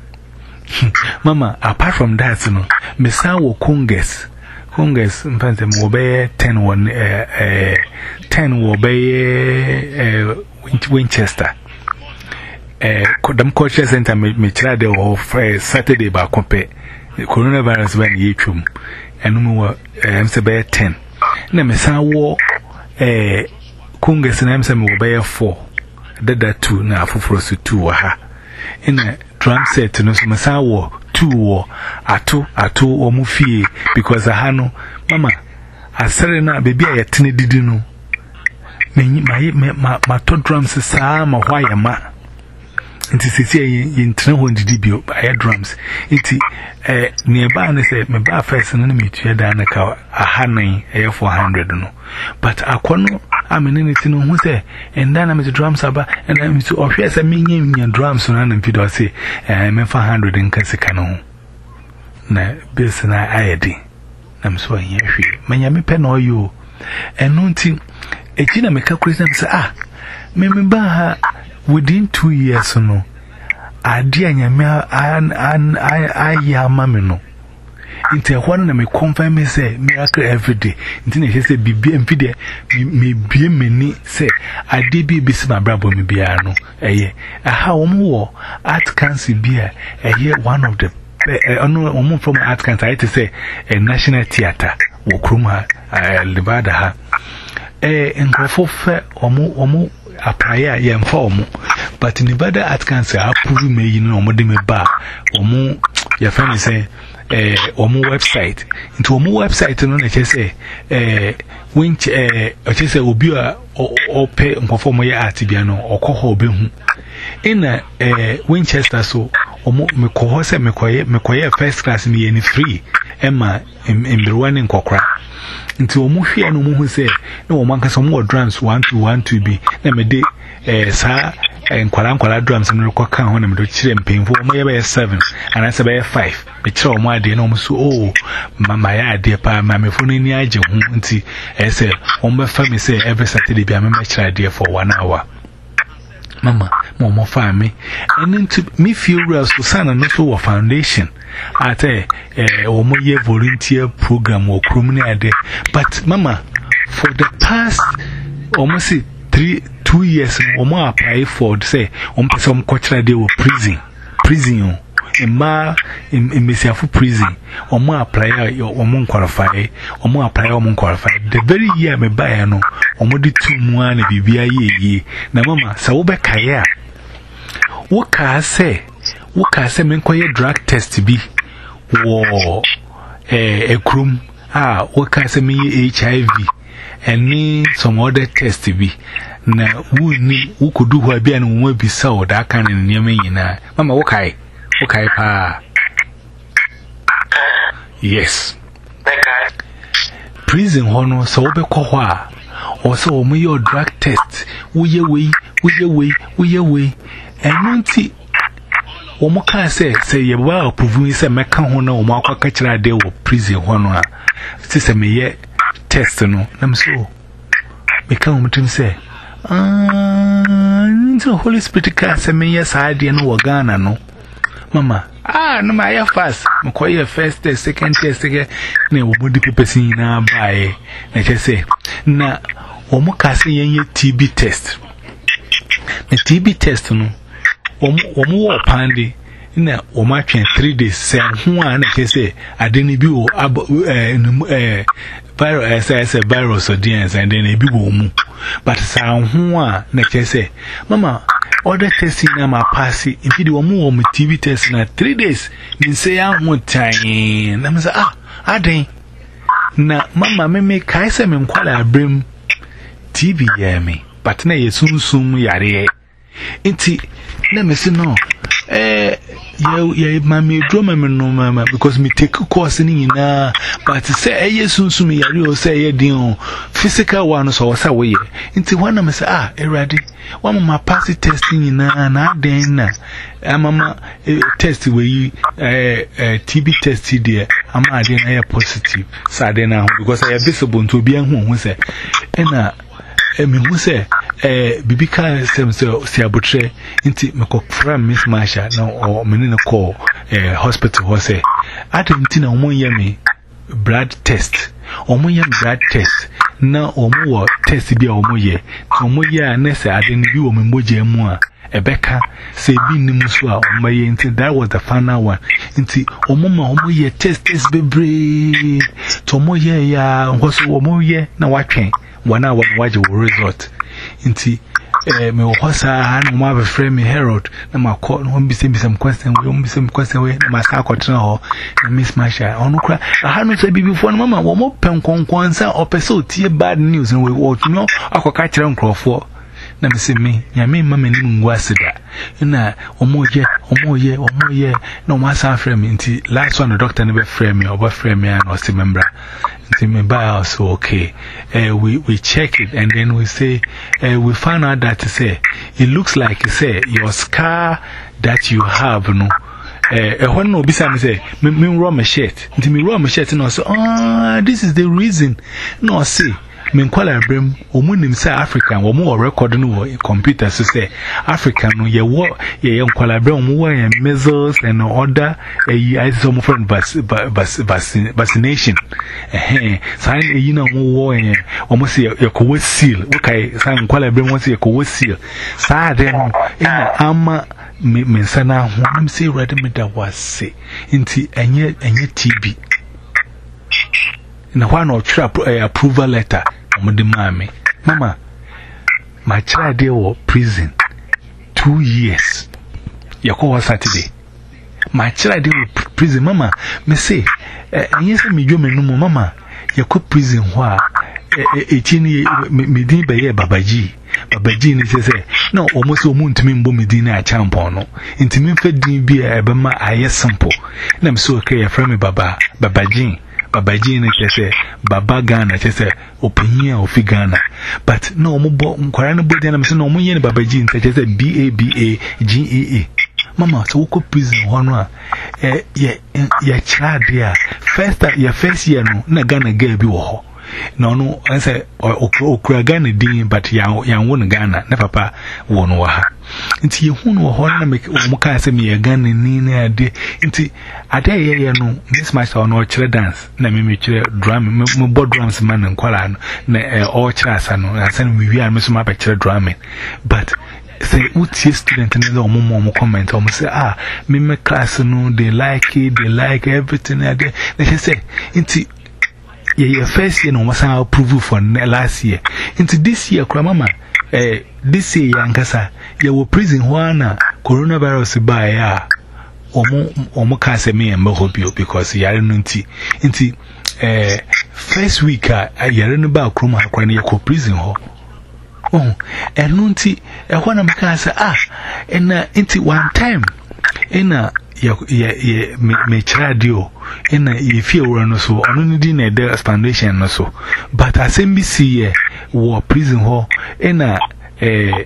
Mama, apart from that, no, me sa wo kunges, kunges, mpanze, more by ten one, uh, uh, ten wo by uh, Winchester. Eh, Kodam Culture Center me tried the whole Saturday by compare coronavirus when ye chum and no more M C B ten. Nemesa war eh Kungas and M C B four. Did that two now for us two ha. In a drum set no Masa war two war atu atu or mufi because I hano mama I said na baby I tini didino. My my my two drums sa ma why ma. Inti sisi in train did bio by drums. Inti eh nearby and say me ba first and me to dan ka a hanai eh four hundred no. But akono amene nti no hu say and then am the drums aba and am to offer say me nya drums no na mpido say eh me four hundred nka sika no. Na base na ayedi. Na me so anya hwe. Manya me pe na oyo. Eno nti ejina me calculate na say ah me me ba ha within two years, no, I dear Yamia, I am no. Into one and me confirm me say miracle every day. Until he say, be be and feed me be many say, I did be busy my brother, me be no. A year, a how more art cancer beer, a year one of the no from art cancer, I to say a national theatre, Wokruma, Levada. Eh, and go for fair or more or more. A prayer, yam form, but in the better at cancer, I prove me, you know, Modime Bar, or more, your family say, eh, or more website, into a more website, and I say, eh, winch, eh, I just say, Obua or pay and perform my artibiano or coho bim. In a eh, Winchester, so, or more, me cohose, me quiet, me quiet first class me any free, Emma in the one in Cockra. Into a movie and who say, no, one can some more drums, one to one to be, never day, eh, sir, and Qualanquala drums and Rococa on them to chill and painful, my seven, and I say five. The chow my dear, no, so, oh, my idea, pa, my phone in the idea, won't I say, on my family say every Saturday be a match idea for one hour. Mama, Mama, find me, and then to me feel real Susanna, not for a foundation. I tell eh, or more year volunteer program or criminal day. But, Mama, for the past almost three, two years or more, apply for say, on some cultural day or prison, prison, in ma in Messiafu prison, or more apply or more qualify, or more apply or more qualify. The very year me buy no, or more the two one be be a ye. Now, Mama, Saoba Kaya. What can I say? What can I say? Men quiet drug test be war a crum. Ah, what can I say? Me H I V and me some other test be. Now, who need who could do what be and won't be so that kind of near me. Mama, okay, okay, pa. Yes, prison honor so be kohwa. Also, me your drug test. We away, we away, we away. And Monty, Omoka say, say, you well, proving say, Mekan Hona, or Marco Catcher, they will prison honor. Sister me yet test no, I'm so. Become to say, ah, the Holy Spirit can say me, yes, I didn't know Ghana, no. Mama, ah, no, my fast, Makoya first, the second test again, no, would the people see now by, I just say, na, Omoka say, ye T B test. The T B test, no. Omo pandi na oma twen three days say ho an na say adeni bi o eh virus as a virus or dns and then e bi wo mu but sa ho a na say mama order testing na ma pass e bi de omo wo T V test na three days ni say an ho tan na me say ah aden na mama me me kai say me nkwala abrem T V ya me but na yesunsum yare inti na me say no eh, yeah, yeah, mammy, drama, no, mamma, because me take a course in na, but say, yes, soon, soon, you say, dear, physical one, so was away. Into one of them say, ah, already, one of my passy testing in na, then, I'm a test where you, uh, T B tested there, I'm adding a positive, so now, because I have visible to be a home, we say, and uh, I mean, who say, eh, Bibica says, see a butcher, into Macofram, Miss Marsha, no, or Menina call, eh, hospital, was say, I didn't know one yummy blood test, or more blood test, now or more test be or more ye, or more year, Nessa, I didn't view me moja more. Ebeka say be nimuswa on my into that was the final one. Into Omoma Omo ye test test baby. Tomo ye ya was Omo ye na watching. One hour watch your result. Into eh me hosa no ma be frame me Herald na ma call no be say some question we be some question we na ma sa kwatena ho na Miss Marsha onu kra aha no say bibi fo no mama wo mo pen konkon sa opeso tie bad news no we wo no akoka kire nkrofo na me say me nyame mama ni ngwasida na omoye omoye omoye no ma sa frame nti last one the doctor never frame me over frame me and was member nti me buy also okay uh, we we check it and then we say uh, we found out that say it looks like say your scar that you have no eh uh, when no bisa me say me me raw my shirt nti me raw my shirt no so ah this is the reason no see men kwala brem omunim say African wo mo record no wo computer so say African no ye wo ye ye kwala brem mo wo measles and other eh I some friend vaccination eh say you know mo wo eh omo say ye ko seal okay say kwala brem wo say ye ko seal say dem ina ama me me sana ho am say ready me da wase nti enye enye T B na one or trap approval letter omudi mami mama my child dey was prison two years yakwa Saturday my child dey was prison mama me say enye se me dwome no mama yakwa prison ho a echini me din be ye babaji babaji ni say no almost omuntumi mbo me din na champion no ntimi mfa din bi e be ma aye simple na me so okay ya me baba babaji Babaji ne say Baba Ghana say opinion of Ghana but no mo bo nkwara no bo dey na me say no mo yen Babaji say say B A B A G A A mama so woko prison ho no a eh ye ye child there first year first year no na Ghana girl bi wo ho no no I say okura Ghana din but yan yan won Ghana na papa wo no wa ha nti ye hu no ho na me mo ka say me Ghana ni na ade nti ade ye ye no Miss Marsha no chere dance na me me chere drum me bo drums man nkwala no na all chere asa no asa no we wi me so ma be chere drumming but say uti student in the omo omo comment omo say ah me me class no they like it they like everything they they say nti yeah, first year no was approve for last year. Into this year, mama, eh, this year, Yankasa, you were prison one coronavirus by ya. Omo omo kase me and Mohobio because ya nunti. Into eh, first week, I yarin about Kroma when you go prison ho. Oh, and nunti, a one of my ah, and uh, into one time, in a ye ye me me radio ina ye fie wura no so onu ni di na the foundation no so but as M B C ye wo prison ho ina eh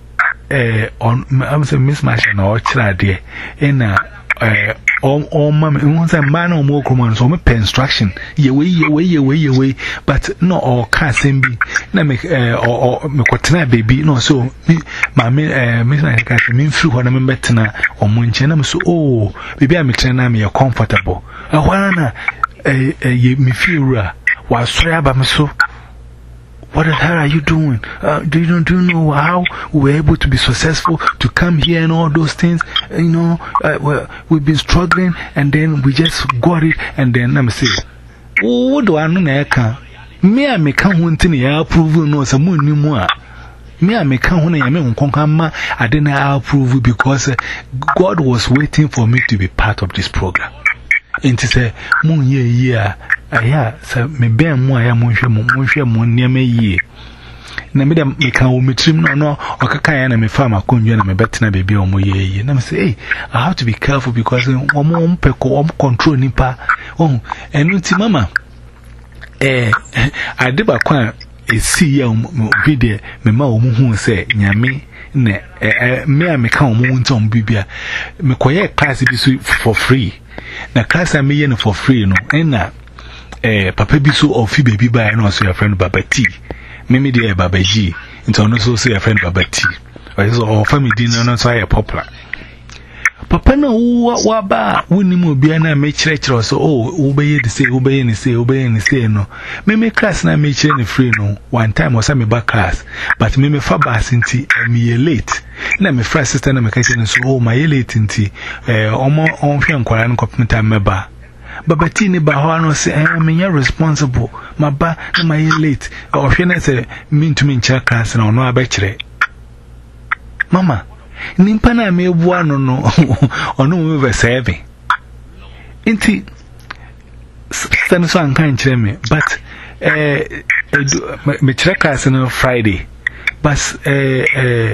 eh on am say Miss Marsha na o chira de ina eh on on ma me say man o mo kroma so me pen instruction ye we ye we ye we ye we but no o ka sembi na me eh o me kwotena baby no so ma me eh Miss Marsha ka me mfiri ho na me betena o mo nche na me so oh baby am tena na me comfortable ahwana na eh ye me feel wa sori aba me so what the hell are you doing? Uh, do you don't do you know how we were able to be successful to come here and all those things? You know, uh, well, we've been struggling and then we just got it and then I'm saying, oh, do I know that? Me, I make come one thing I approve no some new more. Me, I make come one I mean, I didn't approve because God was waiting for me to be part of this program. And to say, Moon ye, yeah. Aya, so me ben mo aya mo hwe mo mo hwe mo niam ye na me dem me kan o metrim no no okaka ya na me fa makonjua na me betina baby o mo ye na me say hey I have to be careful because omo omo peko omo control nipa oh enu ti mama eh ade ba kwa esi ya video me ma omo hu se nyame na eh me a me kan omo ntom bibia me koye class bi so for free na class am ye no for free no na eh papa bi so ofi baby ba na so your friend Baba T mimi dey Baba G into no so say your friend Baba T or so our family dinner no so ya popular papa na wa ba woni mo bia na me kire kire so oh wo be ye dey say wo be ye ni say wo be ye ni say no mimi class na me kire ni free no one time was me back class but mimi fa ba sinti me late na me friend sister na me ka kire so oh my late nti eh omo on hwe nkwara no computer meba Baba T ni ba ho no say I am responsible my ba na my late or hwe na say me to me ncha class na ono abekire mama nimpa na me bua no no ono mo be seven inti stand so an kan kire me but eh me kire class no Friday but eh eh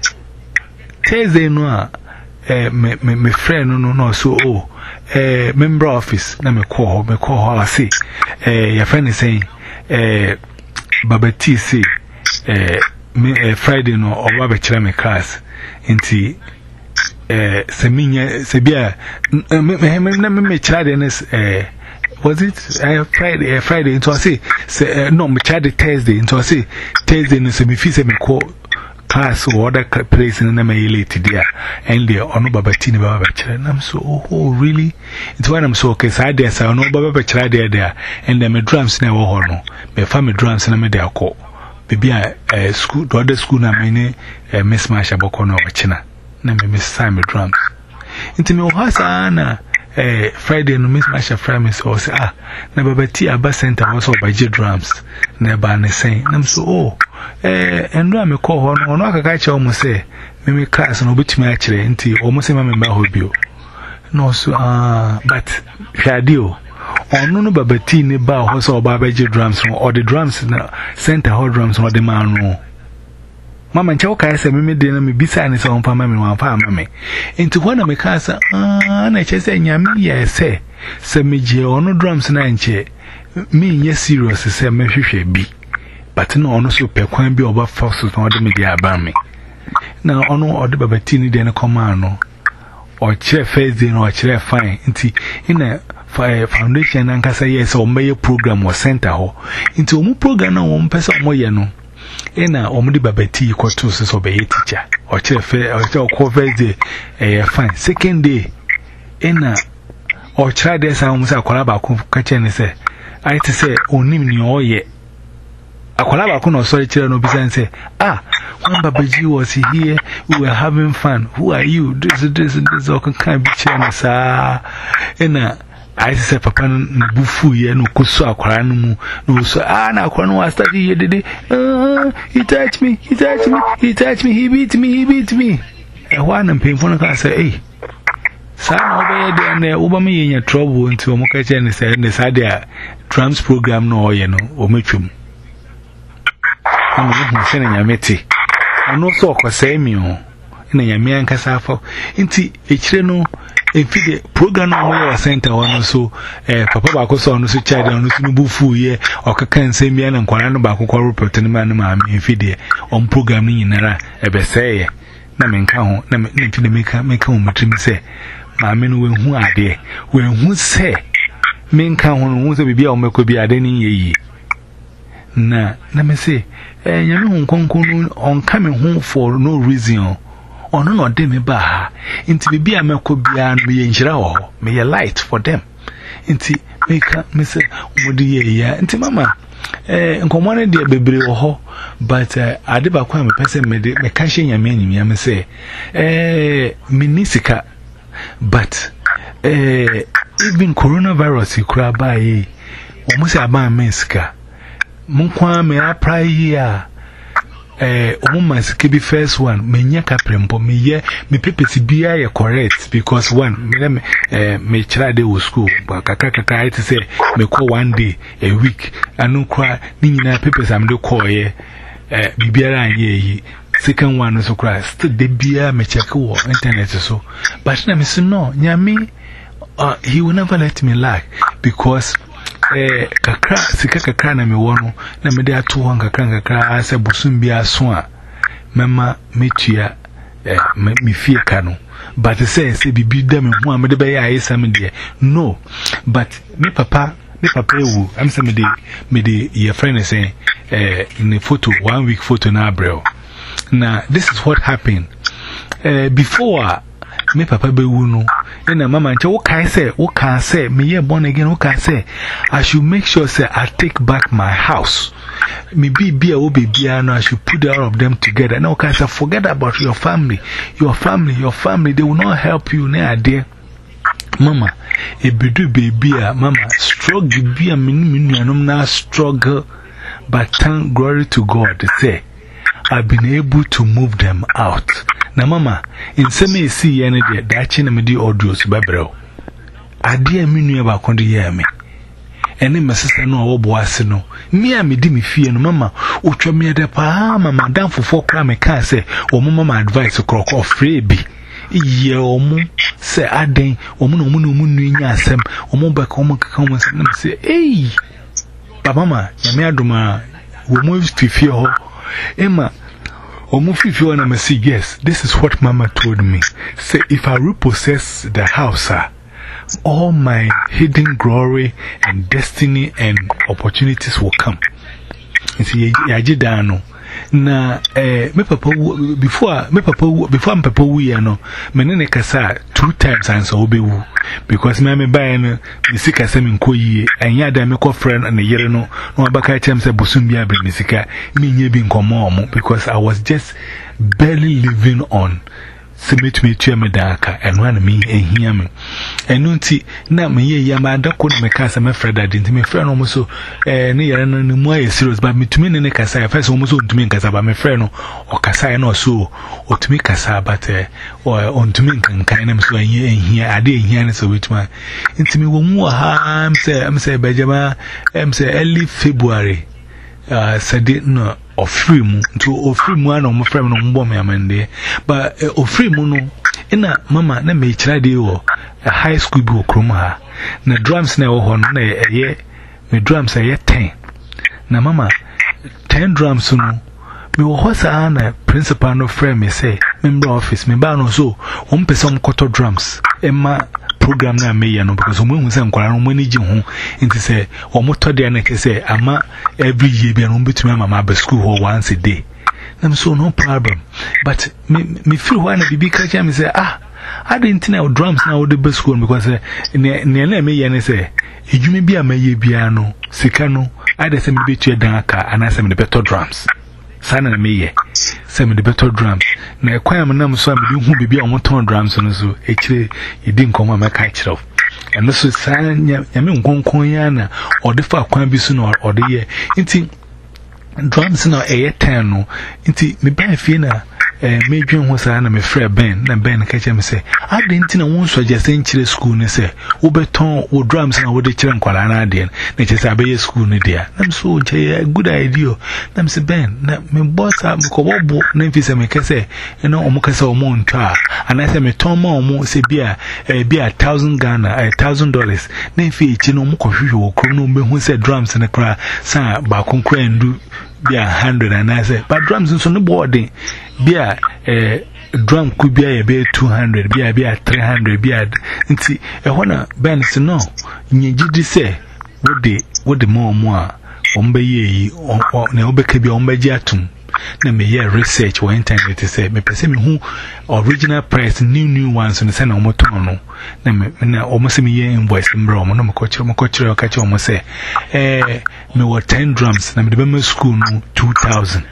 Thursday no eh me me friend no no so oh eh member office na me call me call I say eh your friend is saying eh Baba T say eh me Friday no oba be kire me class inti eh seminya sebia me me me me kire nes eh was it uh, Friday uh, Friday into I say say uh, no me kire Thursday into I say Thursday no se me fi se me call class or other place in the late there and there on Baba T ni Baba kire and I'm so oh, oh really it's when I'm so okay so I there so no Baba kire there there and then me drums na wo ho no me fa me drums na me there call baby a school the other school na me eh Miss Masha boko no wachina na me miss time drums inti me ohasa na eh Friday no Miss Masha frame so say ah na Baba T aba center was obaje drums na ba ne say na so oh eh endo me call ho no no akaka che o mo say me me class no obetimi a kire inti o mo say ma me ba hobio no so ah but radio ono no Baba T ni ba ho so oba abaje drums no or the drums na center hall drums no the man no mama nche woka ese meme de na me bisa ni so mpa mame wan pa mame enti wana me ka sa ah na che se nyame ye se se meje ono drums na nche me nye serious se me hwehwe bi but no ono so pe kwan bi oba force no de me di aba me na ono ode Baba T ni de na koma no o chere first day no o chere fine nti ina foundation na nkasa yes o meye program o center ho nti o mu program na o mpesa o moye no ina o mu di Baba T ko to so be teacher o chere fe o chere ko first day eh fine second day ina o chere dey sa o mu sa kwala ba ko ka che ne se ai te se onim ni o ye akwala ba ko no so chere no bisa say ah when Baba G was here we were having fun who are you this this this o kan bi chere no sa ina I say papa bufu ye no kuso akwara no mu no so ah na akwara no was study ye dede uh he touched me he touched me he touched me he beat me he beat me e one am painful no can say hey sa na obe ye de na oba me ye nya trouble nti o mo ka che ne say ne sa dia drums program no ye no o metwum amu mo se na nya meti ono so okosai mi o na nya me anka sa fa nti e kire no efide program no mo ya center one so eh papa ba ko so no so child no so bufu ye okaka nsem bia na nkwara no ba ko ko report no ma no ma efide on program ni nyinara e be say na me nka ho na me efide me ka me ka ho matrim say ma me no we hu ade we hu say me nka ho no hu say bibia o meko bi ade ni yeyi na na me say eh nyame hu nkonkon on ka me hu for no reason ono no de me ba inti bibi ameko bia no ye njira ho me ye light for them inti me ka me say mudi ye ya inti mama eh nkomo ne de bebre ho but uh, ade ba kwa me pese me de me ka hye nyame anyim ya me say eh minisika but eh even coronavirus ikura ba yi o mo say aba mesika mun kwa me apply here eh omuma sike first one menya kaprempo me ye me pepeti bia ye correct because one me eh me chira dey wo school kakaka kakaka it say me call one day a week anu kwa ni nyina pepes am dey call ye eh bibiara anye second one so cry still de bia me check wo internet so but na me say no nyame uh, he will never let me lie because eh kakra sika kakra na me wono na me de ato ho kakra kakra se busum bia so a mema metua eh me fie ka no but say say bibi da me ho a me de be ya isam de no but me papa me papa ewu am say me de me de your friend is saying eh in a photo one week photo na abrel. Now this is what happened uh, before me papa be no and mama nche what can say what can say me ye born again what can say I should make sure say I take back my house me be be a be be I should put all of them together now can say forget about your family your family your family they will not help you na there mama e bedu baby a mama struggle be a mini na struggle but thank glory to God say I've been able to move them out. Now, Mama, in some way, see any day, that's in a midi audio, Sibabro. I dear me near about Condi Yami. And then my sister no boasino. Me and me dimmy fear, no Mama, which me at the pa, Mamma, down for four crime, I can't say, or Mamma advice a crock of freebie. Ye or moon, say, I dang, or moon, moon, moon, yasem, or moon back home, come and say, hey, but Mamma, Yamaduma, we moved to fear. Emma, Omufi, if you want to see, yes, this is what Mama told me. Say, if I repossess the house, uh, all my hidden glory and destiny and opportunities will come. You see, Yajidano. Na, eh, me papa, before, me papa, before me papa, we are no, menene kasa two times answer obewu. Because me me buy no, me sika se me nkoyi, enya da me ko friend and yere no, no abaka chem se bosum bia bre me sika, me nye bi nkomo omo, because I was just barely living on. Se me to me tua me daka, and one me and hear me. And nunti, na me ye yama dako me kasa me friend that didn't me friend almost so, eh, ne yere no more serious, but me to me ne kasa, first almost to me kasa, but me friend or kasa no so, or to me kasa, but eh, or on to me can kind of so here and here, I didn't hear so which one. Into me one more harm, say, I'm say, Benjamin, I'm say, early February, uh, said it no. Or free moon to or free one on my friend on bomb amende, but or free moon in a mama, na me try or a high school book croma. Na drums now on a year, me drums a year ten. Na mama, ten drums no. Me was a principal no friend me say, member office, me ban so, one person quarter drums, Emma. Program na me ya no because omo say nkwara no mani ji ho nti say omo to de na ke say ama every year be no betumi mama be school ho once a day na so no problem but me me feel why na bibi ka me say ah I didn't know drums now the best school because ne ne na me ya ne say ejumi bi amaye bia no sika no I dey say me be tue dan aka ana say me the better drums sana na me ye say me the better drums na kwam nam so am bi hu bibi on ton drums no so e kire e di nkomo ma ka kire and so sana nya me nkonkon ya na o de fa kwan bi so no o de ye nti drums no e ten no nti me ba fie na eh me dwen ho sana me frɛ Ben na Ben ka kire me say I didn't know one so just in kire school ne say wo beton wo drums na wo de kire nkwala na ade na kire say abaye school ne dia na so je good idea na me say Ben na me boss am ko bobo na fi say me ka say na omo ka say omo ntwa ana say me ton ma omo say bia eh bia one thousand Ghana one thousand dollars na fi echi no omo ko hwehwe wo krom no me hu say drums ne kra sa ba konkra ndu bia one hundred and I say but drums so no boarding bia eh drum could be a be two hundred bia bia three hundred bia nti e hona Ben say no nyegidi say what the what the more more ombe yi na obeka bia ombe ji atum na me ye research for internet say me pese me hu original price new new ones no say na omoton no na me na omo se me ye invoice mbra omo no me ko kire mo ko kire o ka kire omo say eh me were ten drums na me de be school no two thousand.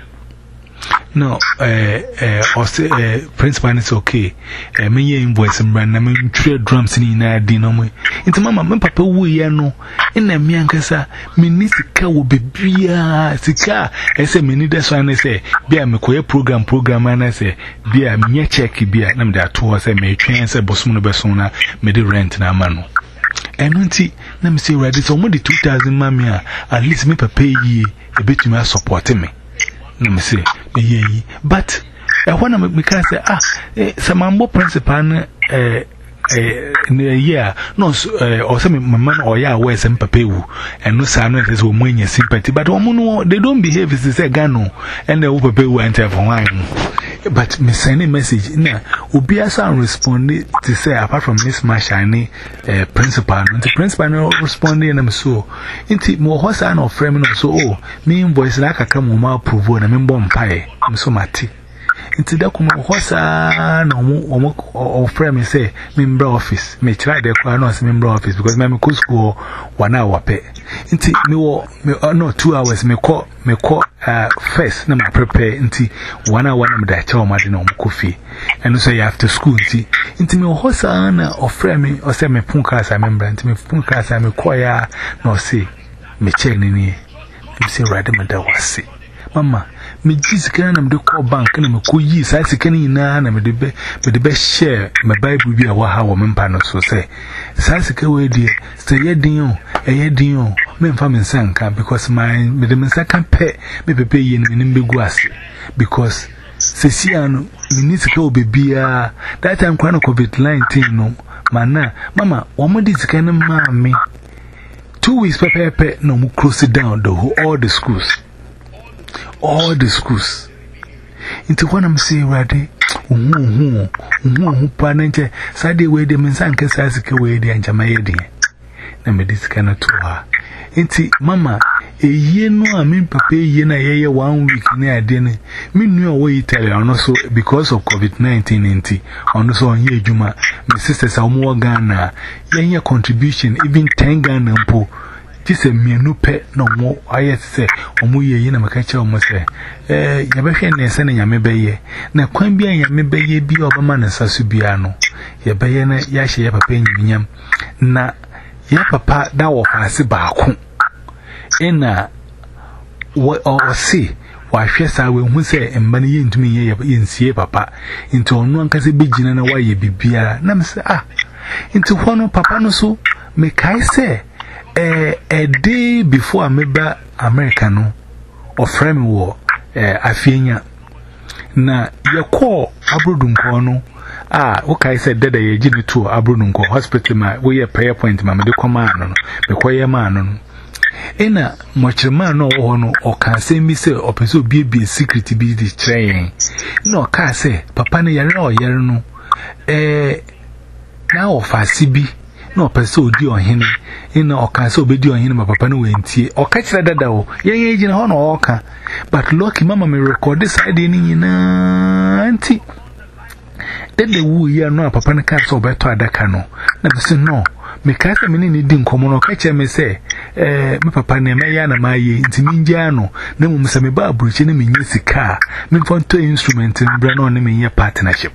No, eh, eh, or say, eh, principal is okay. Eh, me ye invoice and brand, I mean, three drums in a dinner. Into Mama, my papa, we are no, in a miancasa, minisika will be beer, sika. I say, me need this one. I say, beer, me queer program, program, and I say, beer, me check, beer, and there are two, I say, me train, say, Bosmuna Besona, me the rent na mano. And auntie, let me say, right, it's only two thousand mamma, at least me papa ye, a bit to me supporting me. let me say, ye, but I want to make say, ah, some more principal, eh. Yeah, no, or some man or ya wear some papewu, and no silence as we win your sympathy, but they don't behave as they say Gano, and the overpay enter for wine. But me send a message now, Ubiasa responded to say, apart from Miss Mashani, uh, principal, and the principal responding, and I'm so into more horse and of framing or so. Oh, me voice like a come on, provo, and I'm born pie. I'm so matty. Into the Hosa no or frame say, member office. May try the Quanos member office because my cool school one hour pay. Into me no two hours, me call me call uh first, no, prepare into one hour, one of that child, Madino coffee. And so you have to school. Into me Hosa or frame or say me punkas, I remember, into me punkas, I me choir, no say, me check ni, you say, rather, my dad was say, Mama. Me jisikan na me de call bank na me ko yi sa sikan ina na me de be me de be share my bible bi a wa ha wo me mpa no so say sa sikan we die say ye din o e ye din o me mfa me nsanka because my me de me nsanka pe me pepe yi ni me mbegu ase because se siano me ni sika obebia that time kwa no covid nineteen no mana mama wo mo di sikan na ma me two weeks pepe pepe no mo close down the whole all the schools. All the schools. Into one I'm saying, Raddy, who, who, who, who, Panente, Saturday way the Mensan Casasica way the Anjamayedi. Number this cannot to her. Into Mamma, a year no, I mean, Papa, yen a year one week near dinner. Me knew away tell you, also because of COVID nineteen, inti, on so on ye Juma, my sisters are more Ghana, yen your contribution, even ten Ghana and po. Just a mere no pet no more. I say, or more ye in a catcher almost say, eh, Yabakan is sending a mebay. Now, Quambia Yamebay be of a man as Sasubiano. Yabayana Yashi Yapapan Yam. Na Yapapa, thou of Asibaku. Ena what or see, why, yes, I will say, and money into me in see papa, into one case begin and away ye be beer. Nam say, ah, into one of papa no so, make I say. A, a day before I made Americano or frame war, eh, Afinia. Na your call Abruduncono. Ah, okay, I said that I did it to Abrudunco hospital, my way a prayer point, mamma de command, the choir man. Ena, much man no honor or can say me say, or pursue be be secret to be this train. No, can say, Papa Yarno, Yarno. Eh, now of a C B. No, pursue dear him. In or can so be doing him, Papa no tea, or catch that dow, young agent honor orca. But lucky mamma may record this idea in auntie. Then the woo year no Papa and cats or better Dakano. Never say no. Me cast a minute didn't come on or catch me say, eh, my papa name Mayana my ye, Timinjano, no Missami Babu, Chinemy music car, me for two instruments and brand on me your partnership.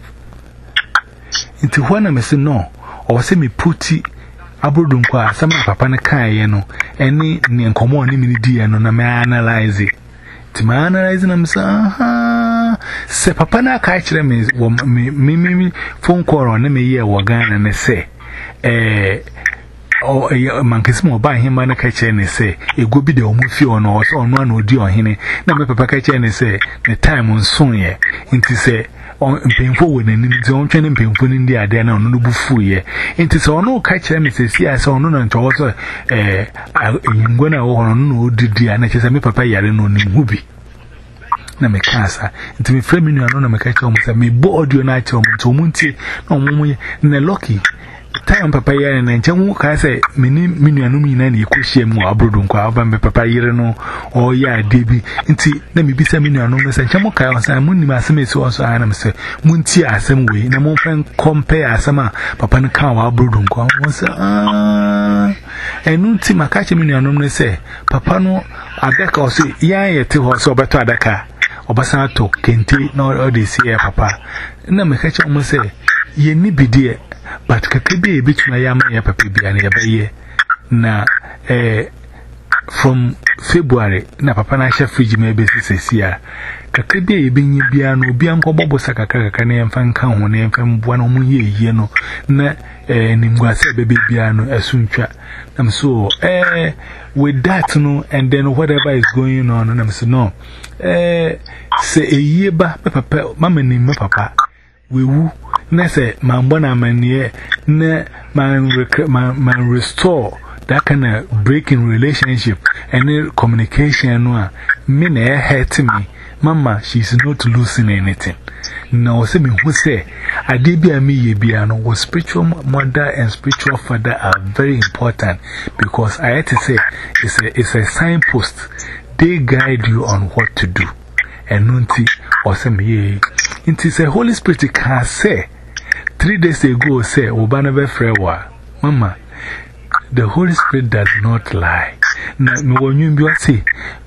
Into one I may say no. Or say me putty Abrudunqua, some papa na Kayano, any near common immunity and on a man analyze it. To my analyzing them, sir, say papa na catch them is me, me, phone call on them a year wagan and they say, eh, or a monkey's more by him and a catcher and they say, it would be the Omufi or no, or one would do on him. Now, papa catcher and they say, the time on soon ye, into say, on painful and in his own training painful in the idea no bufu ye. Into so no catch them, Missus Yes, or no, and also, eh, I'm going to no did the annex and me papa yarin on the movie. Na me casa, into me framing you alone, I catch almost a me board your night to Munti, no more than lucky. Time papa yarin and Jamu Casa, mini minimum and you could share more abroad on me papa yarino or ya debi. Into let me be some million numbers and Jamoka or some money massime so also I am say Munti as some way, no more friend compare some papa and cow abroad on was ah and Nunti Makachi million numbers say Papa no Adaka or say ya to horse or better Adaka or Basato Kenti nor all this year papa. No me catch almost say ye need be dear. But Kakabi between a yama ya papi and ya baye. Na, eh, from February, na papa na share fridge me be sisia. Kakra bia ye benyi bia no bia nko bobosa kakra kakra na yemfa nka ho na yemfa mboa no mu ye ye no na eh nimguase bebe bia no asuntwa. I'm so eh with that no and then whatever is going on and I'm so no eh say a year ba papa mama ni me papa we wu na say mambo na manie na man man restore that kind of breaking relationship and communication no me na hurt me mama she's not losing anything. Now say me who say adebia me ye bia no was spiritual mother and spiritual father are very important because I had to say it's a it's a signpost. They guide you on what to do. And nunti or say me it is a Holy Spirit can say three days ago say obana be frewa mama the Holy Spirit does not lie. Na me wonyu bi say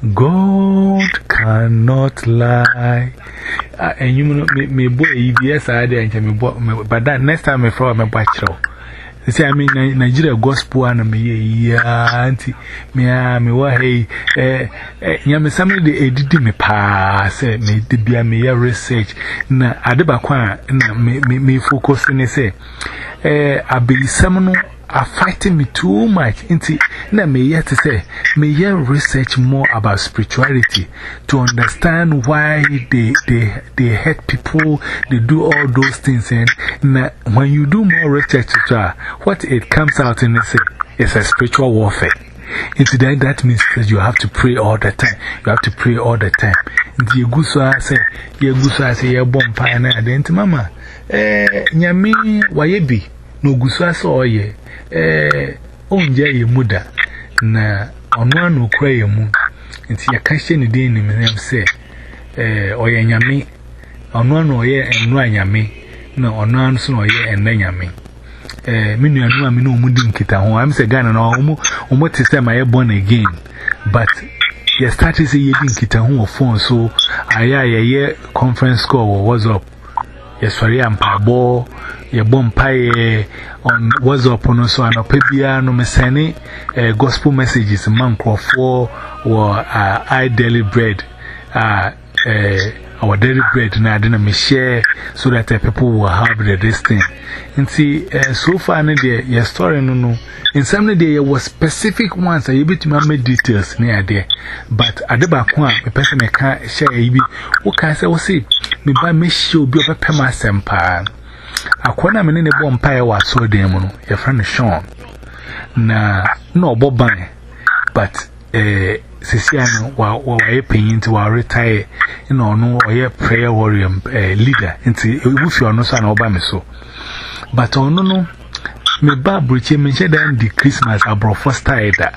God cannot lie. And you know, me boy, yes, I did, and me boy, but that next time I follow my bachelor. They say, I mean, Nigeria gospel and me, yeah, auntie, me, me, what, hey, eh, eh, yeah, me, somebody did me pass, me, did be a me research. Na, adeba na me, me, me focus in say, eh, I be someone are fighting me too much. Into na me yet to say, me yet research more about spirituality to understand why they they they hurt people, they do all those things. And na, when you do more research, what it comes out in is a, it's a spiritual warfare. Into that, that means that you have to pray all the time. You have to pray all the time. Into you go so I say, you go so I say, you're born pine and mama, eh, nyami, wayebi, no guswa so ye. Eh, onje ye muda na ono anu kura ye mu nti ya ka hye ne den ni me say eh oye nyame ono anu oye enu anyame na ono anu so oye enne nyame eh me nuanu a me no mu di nkita ho am say Ghana na omo omo te say my born again but you started say ye di nkita ho phone so aya ye conference call was up yes sorry am pabo ye bom paye on WhatsApp no so anopebia no mesene uh, gospel messages man crofo or uh, I daily bread uh, uh, our daily bread na adena me share so that uh, people will have the this thing nti uh, so far na there your story no no in some there was specific ones I bit to make details near there but adeba ko a me person me ka share yi wo ka say wo say me ba me show bi obepema sempa akwana me ne bo mpae wa so dem no your friend Sean na no boban but eh sesiano wa wa ye penyin ti wa retire no no oye prayer warrior eh, leader nti ebufi ono so na oba me so but ono no me ba broche me she dan di Christmas abrofo style da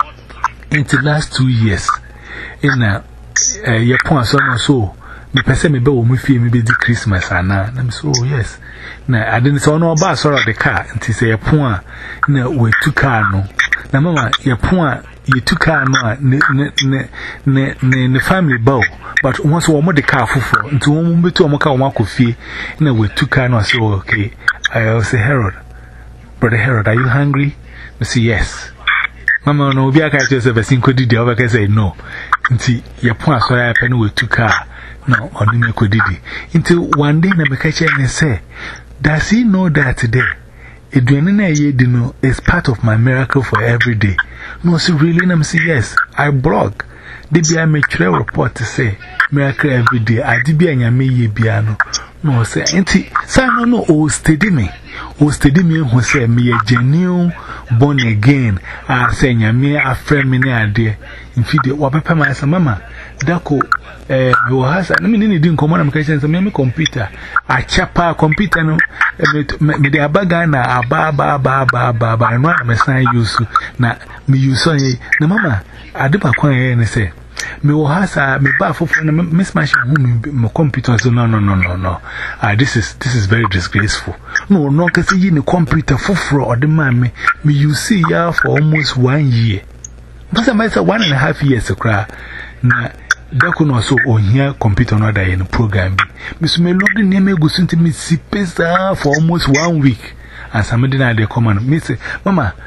into last two years in a eh, ye pon so no so me pese me be wo me fie me be di Christmas ana na me so oh, yes na I didn't say no ba sorrow the car nti say ye pon a na we tu car no na mama ye pon a ye tu car no ne ne ne ne ne family bow but once we mo the car fufuro nti wo mo betu mo ka wo akofie na we tu car no say okay I say Harold brother Harold are you hungry me say yes mama no obi aka say say cinco di dia obi say no nti ye pon a so ya pe no we tu car no on me ko didi until one day na me ka che ne say does he know that today eduane na ye di no is part of my miracle for every day no so really na me say yes I blog they be I make a report to say miracle every day I di bia nyame ye bia no no say enti say no no o steady me o steady me who say me a genuine born again I say nyame afre me na ade mfide wa papa ma say mama dako eh we has na me ni di nkomo na me ka say me computer a chapa computer no me de abaga na aba ba ba ba ba ba no na me san use na me use na mama adeba kwan ye ne say me wo hasa me ba fofo na miss machine hu me computer so no no no no no ah this is this is very disgraceful no no kasi yi ne computer foforo or the man me me you see ya for almost one year but I might say one and a half years kra na dako no so ohia computer no da in program bi me so me log in me go sunti me si pesa for almost one week and somebody na dey come and me say mama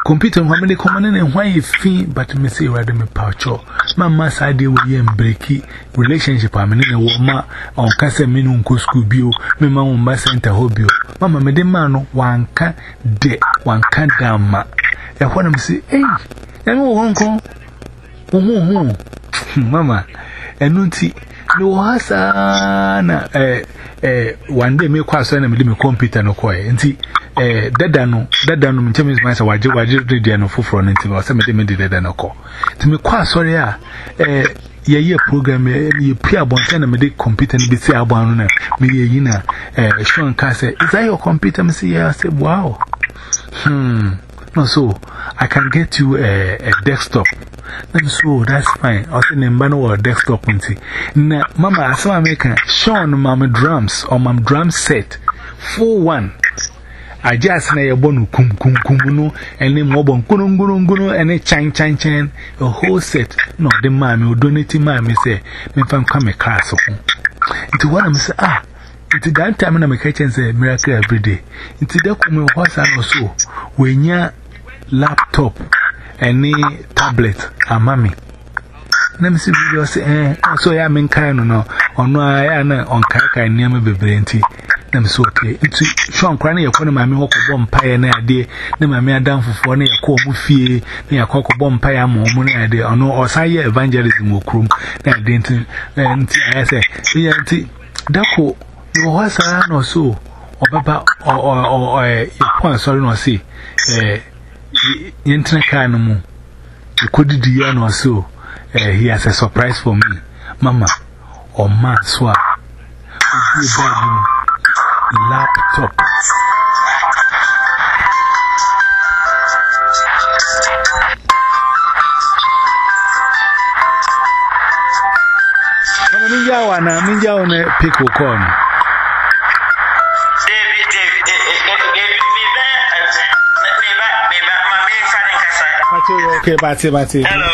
computer how many common and why you feel but me say rather me poucho mama side we and breaky relationship I mean a woman on casa minimum school bio me mamma center hobby mama me de man one can de one can down ma and when I'm say hey and won't go mama and nunti no hasa na eh eh one day me kwa so na me me computer no koy nti eh dada no dada no ntemi ma sa waje waje radio no foforo no nti o se me de me de dada no ko nti me kwa sorry a eh ye ye program ye pia bonta na me de computer no bi si abon no na me ye yi na eh Sean ka say is that your computer? Me say yeah. I say wow hmm no so I can get you a, a desktop. And so that's fine. I say name bano or desktop unti. Na mama asama meka Sean mama drums or mama drum set full one. I just na ye bonu kum kum kum no and then mobon kunu kunu kunu and then chan chan chan a whole set. No the mama will donate mama say me fam come a class of into one am say ah into that time na me catch and say miracle every day. Into that come what and also when ya laptop any tablet amami na me see video say eh so ya men kan no ono ya na on kan kan niam bebre nti na me so okay nti Sean kra na yakọ na mame hokọ mpae na ade na mame adam fofo na yakọ mu fie na yakọ kọ mpae am mu na ade ono osaye evangelism okrum na ade nti nti ayese ya nti dako no wasa no so obaba o o o e point sorry no say eh Yentra kind mu could do no so he has a surprise for me mama or man so laptop Ninja wana ninja one pick will come okay, Batty, Batty. Hello.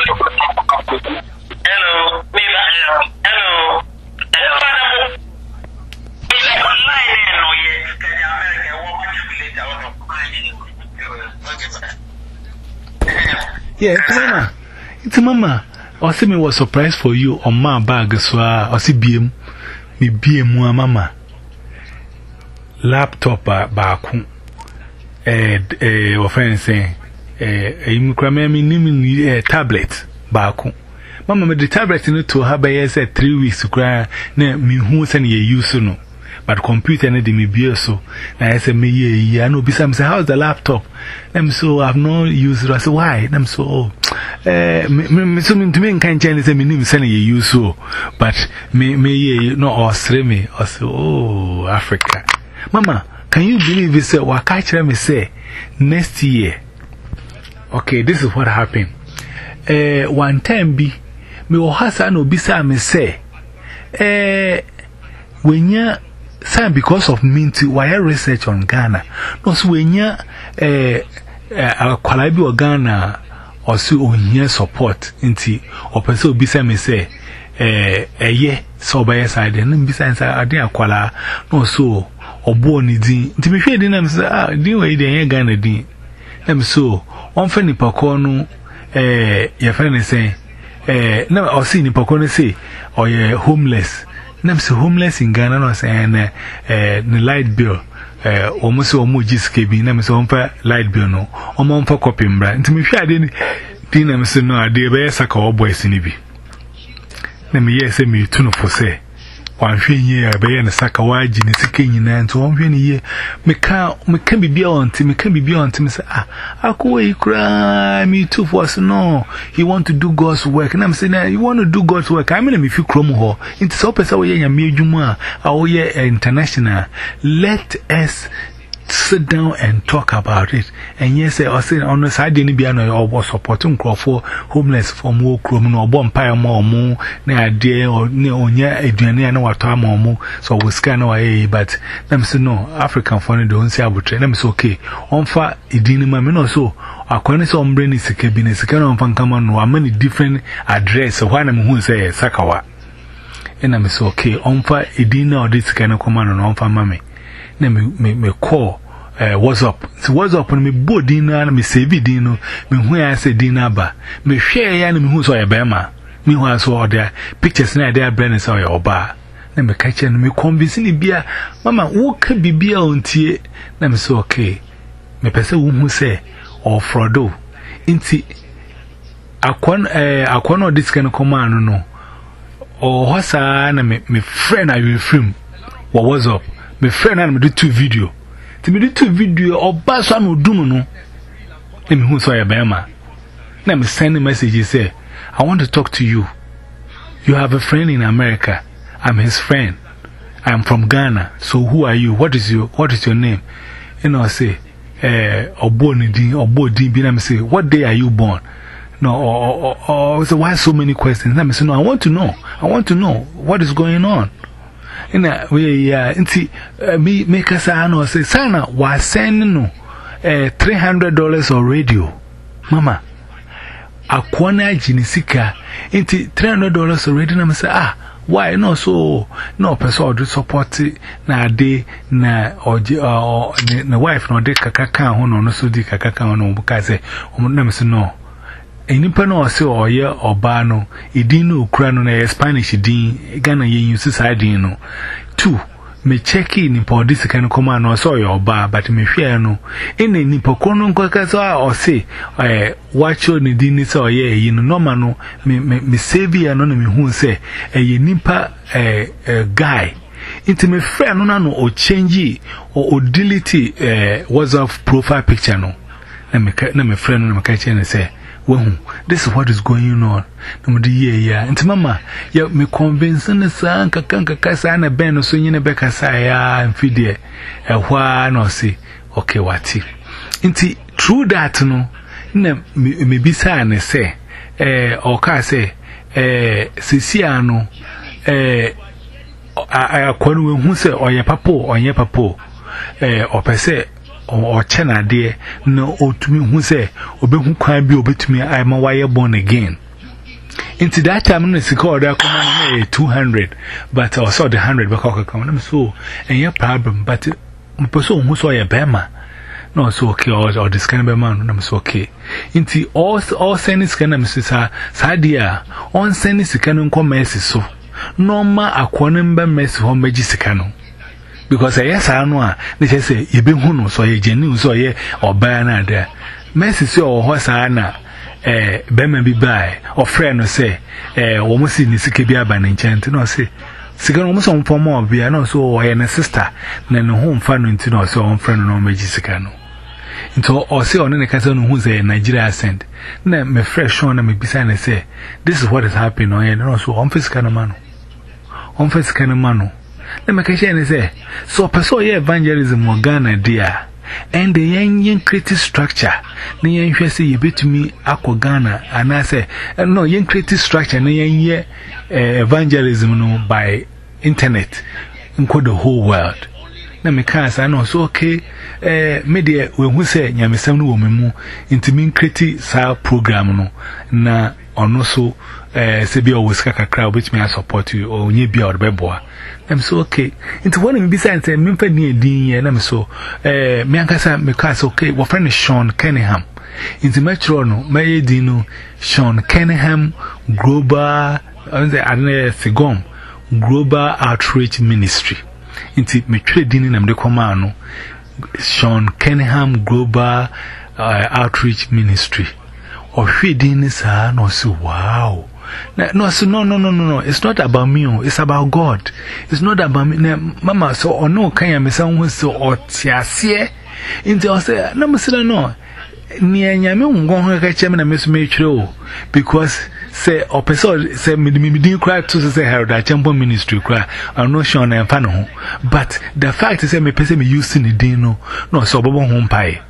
Hello. Hello. Hello. Hello. Is it online or yes? Can you America what yeah, it's mama. It's mama. I see me was surprised for you on my bag so I see B M me B M mama. Laptop back eh eh offense eh im krama me nim eh tablet baako mama me the tablet no to ha be say three weeks kra na me hu se na ye use no but computer na de me bia so na say me ye ya no bisa me say how's the laptop them so I've not used it. I say why them so oh eh me so me to me kan chen say me nim se na ye use so but me me ye no osre me I say oh Africa mama can you believe it say wa ka kire me say next year. Okay, this is what happened. Eh, one time be me o hasa no bisa me say eh when ya say because of me to wire research on Ghana. No so when ya eh akwala bi o Ghana or so ohia support nti o pese o bisa me say eh eye so by side na bisa nsa ade akwala no so obo ni din nti me hwe din na me say ah din we din Ghana din na so on fe ni pakonu eh ye fe ni say eh na o si ni pakonu say o ye homeless na me say homeless in Ghana no say na eh ni light bill eh o mo say o mo jiske bi na me say on fa light bill no o mo fa copy mbra nti me hwe ade ni din na me say no ade be saka o boys ni bi na me ye say me tu no for say wan hwe yi ya be ye ne saka waji ne sika nyina nti won hwe ne ye me ka me ka bibia onti me ka bibia onti me say ah akowe ikra me too for us no he want to do God's work and I'm saying nah, you want to do God's work I mean me fi krom ho nti so pesa wo ye nyame adwuma a wo ye international let us sit down and talk about it and yes I say on the side ni bia no or supporting for homeless from wo krom no obo mpa mo mo na ade ne onya aduane na wato ama mo so we scan away but them say no African for no don't say abutre them say okay on fa idini ma me no so akwani so ombre ni sika bi ni sika no mfa kama no amani different address so why na me hu say sakawa and I'm say okay on fa idini na odi sika no koma no on fa mame na me me call uh, WhatsApp. So WhatsApp on me bo dina me save dino me hu ya say dina ba me hwe ya na me hu so ya bema me hu so order pictures na dey brand so ya oba na me ka che no me convince ni bia mama wo ka bibia ontie na me so okay me pese wo hu say o frodo inti akon eh akon o this kind command no o hosa na me me friend I will film what was up me friend na me do two video ti me do two video oba so na odum no na me hu so ya bema na me send a message say I want to talk to you. You have a friend in America. I'm his friend. I'm from Ghana. So who are you? What is your what is your name? You know, I say eh Obonidi Obodi bi na me say what day are you born? No, or, or, or so why so many questions? Let me say, no, I want to know. I want to know what is going on. And uh, we, yeah, uh, me make us know, say, Sana, was sending no uh, three hundred dollars or radio. Mama, a corner jinisika, into three hundred dollars or radio. And I say, ah, why no so no person or support na de na or or na wife no de kakaka hono no so di kakaka hono because um say no. Enipa no ose oye oba no idin no okura no na Spanish din Ghana yen use side no two me check in nipa odisi kan koma no ose oye oba but me hwe no ene nipa kono nkaka so ose eh wacho ni din ni so oye eyi no normal no me me save ya no na me hu se eye nipa eh guy into me friend no na no o change o delete eh WhatsApp profile picture no na me na me friend no me ka che ne say this is what is going on. No, yeah, yeah. And mama, yeah, me convince the son, Kakanka Casa and a ben so you never casaya and feed it. A while no see. Okay, what it? Inti true that no, me be sign say, eh, or ca say, eh, Siciano, eh, I acquire who say, or your papo, or your papo, eh, or per se. Or chena dear, no, or to me who say, Obe who can't be obey to me, I am a wire born again. Into that time, I called that command two hundred, but I saw the hundred because I'm so, and your problem, but my person who saw your bema. No, so okay, or this kind of man, I'm so okay. Into all all sending kind of Missus Sadia, on sending Sicano commerce so. No ma a quanumber mess home magicano. Because I yes, I know, they say, you be who so ye genuine, so ye or banner there. Messi or horse ana, eh, Bemen be by, or friend or say, eh, almost in the Sikibia by enchant, no say, Sigan almost on for more, be I know so, or a sister, then no home fun into no so on friend no magicano. Into or say on any cousin who's a Nigeria accent. Then me fresh on me beside and say, this is what is happening, or and also on physical man. On physical man. Let me catch and say, so pursue evangelism or Ghana, dear, and the young young creative structure. The young say you bet me aqua Ghana, and I say, no, young creative structure, and the young evangelism no by internet, include the whole world. Let me cast, I know, so okay, eh, media, when we say, Yamisam woman, into mean creative style program, no, na, or no so, eh, Sebi always kaka crowd, which may I support you, or ye be out beboa. I'm so okay. Into one besides a member near Dean, and I'm so, eh, Miankasa, because okay, what friend is Sean Kenningham. Into Metrono, May Dino, Sean Kenningham, Global, and Sigom, Global Outreach Ministry. Into Metre Dinin and the Comano, Sean Kenningham, Global uh, Outreach Ministry. Or feeding is a no, so wow. No, so no, no, no, no, no. It's not about me. It's about God. It's not about me. Mama, so or no, can you say someone so or tiasie? Into I say, no, Mister No. Near Yami won't go home. I chairman and Miss Metro because say or person say me me didn't cry to say her that champion ministry cry. I'm not sure I'm fan but the fact is, me person me using the dino no so bobo home pie.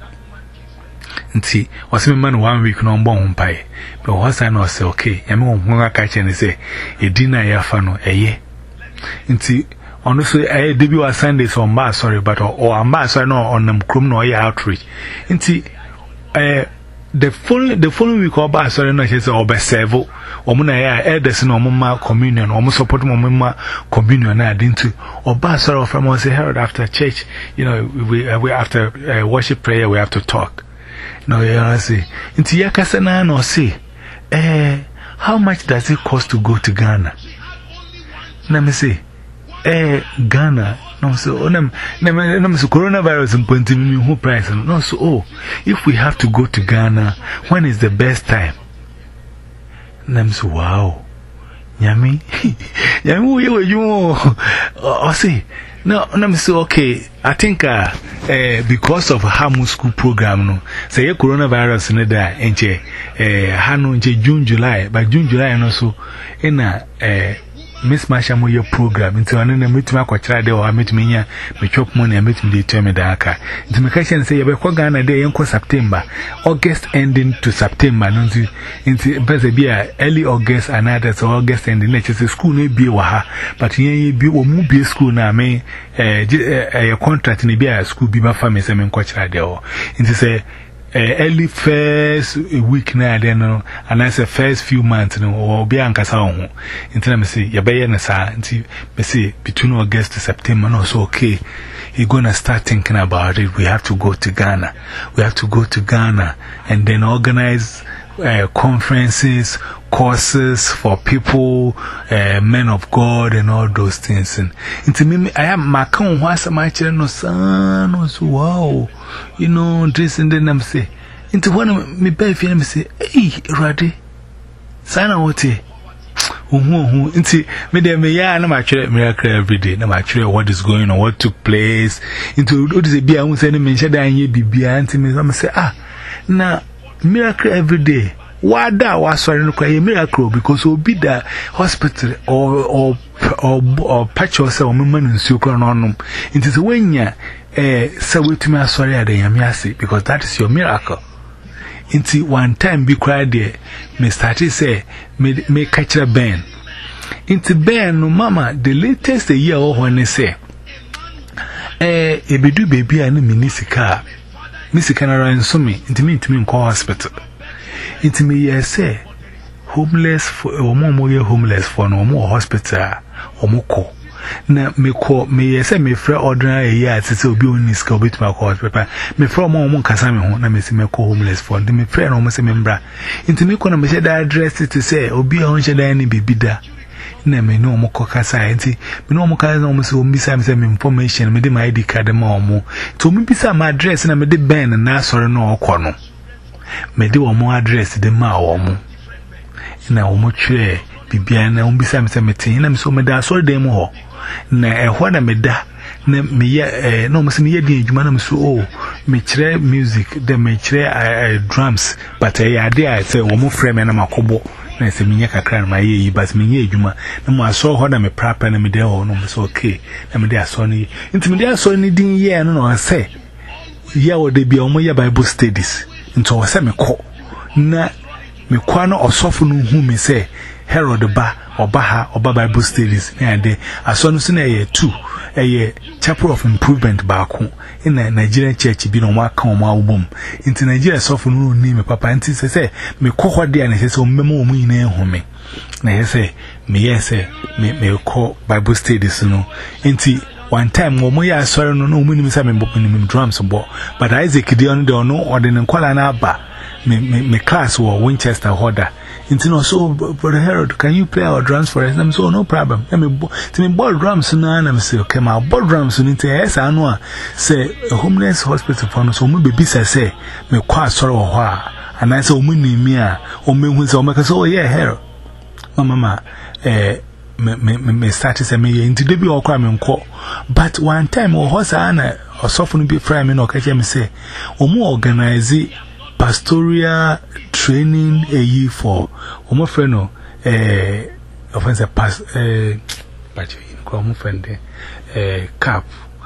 Nti was me man one week no bon pie but once I know say okay yami won ho catch and say e dinner ya fa no eye nti ono so eh debi was Sunday so ma sorry but or am sorry no on them krom no outreach nti eh the following the following week oba sorry no say oba serve omo na ya elders no omo ma communion omo support omo ma communion na adintu oba sorry from us say Herod after church you know we, we after uh, worship prayer we have to talk no you say nti yakasa na no say eh how much does it cost to go to Ghana? Let me say eh Ghana no so onam na so coronavirus imponti me who price no so oh if we have to go to Ghana when is the best time na so wow nyami nyami we we you oh see no na so okay I think uh, uh because of Hamu school program no say coronavirus ne da enche eh hanu enche June July by June July no so ina eh Miss Masha Moyo program into an enemy to my quatra de or meet me me chop money and meet me determine the aka. Into my question say, Yabeko Ghana day uncle September, August ending to September, no into Bezabia, early August, another so August ending. Let's say school may be waha, but ye be or movie school now may a contract in a school be my family, some in quatra de or into say. Uh, early first week na then no and I say first few months no or be ankasa ho until me say ya be na sa until me say between August to September no so okay you're gonna start thinking about it. We have to go to Ghana, we have to go to Ghana and then organize uh, conferences, courses for people, uh, men of God and all those things. And into me, I am my count was a match no son was wow, you know, this and then I'm say into one of me baby and say, hey, Raddy, Sana what? Uhu, into me there, me ya, no match miracle every day, no match what is going on, what took place. Into what is a beer, I won't say, mention that ye be behind me. I'm say, ah, now miracle every day. Why that was sorry no a miracle because we'll be the hospital or or or or patch yourself woman in Sukron on them. It is when ya eh say wait me sorry at the yamiasi because that is your miracle. Into one time be cried there, me started say me me catch a Ben. Into Ben no mama the latest a year or when they say eh e be do baby and minisika. Misika na ran so me into me to me call hospital. Into me, yes, say, homeless for or more homeless for no more hospital or more call. Now, me call me, yes, me free ordinary year, it's a beauty school bit my cause, papa. Me from more one Casami, and I miss me call homeless for the me friend almost a member. Into me, when I say that address to say, or be on any baby da. Na me no more cocasa, me no more cars almost will miss some information, me my I D card, more. To me, be some address and I made the band and now sorry no corner. Me do a more address the ma or mo. Na o mo chere bibia na o bisa me se metin na me so me da so dem ho. Na e ho na me da na me ye no mo se me ye din adwuma na me so oh me chere music de me chere drums but e ade a say o mo frame na makobo na se me ye kakra na ma ye yi but me ye adwuma na mo aso ho na me prapa na me de ho no mo so okay na me de aso ni nti me de aso ni din ye no no say ye wo de bia o mo ye Bible studies. Into was a me call na me kwano or soften whom me say Herod ba or Baha or Bible studies and they are so no a two a chapel of improvement back in a Nigerian church be no more come album into Nigeria soften no name papa and say me call what there and he says memo me in a home na say me yes me me call Bible studies no into one time, one more sorry, no, no, minimum some in drums and ball. But Isaac, the only don't know, or the Nkwala Ba, me class or Winchester Horder. Into no, so, Brother Herod, can you play our drums for us? I'm so, no problem. Let me to me, ball drums, and I'm say, okay, my ball drums, and into yes, I know, say, a homeless hospital for so maybe be say, me quite sorrow or and I saw me, me, or me, who's all make us, oh, yeah, Herod. Mamma, eh. Me me me started say me into the be or crime and call. But one time or horse ana or soften be frame no catch me say o mo organize pastoral training a year for o mo friend no eh offense pass eh but you call mo friend eh cap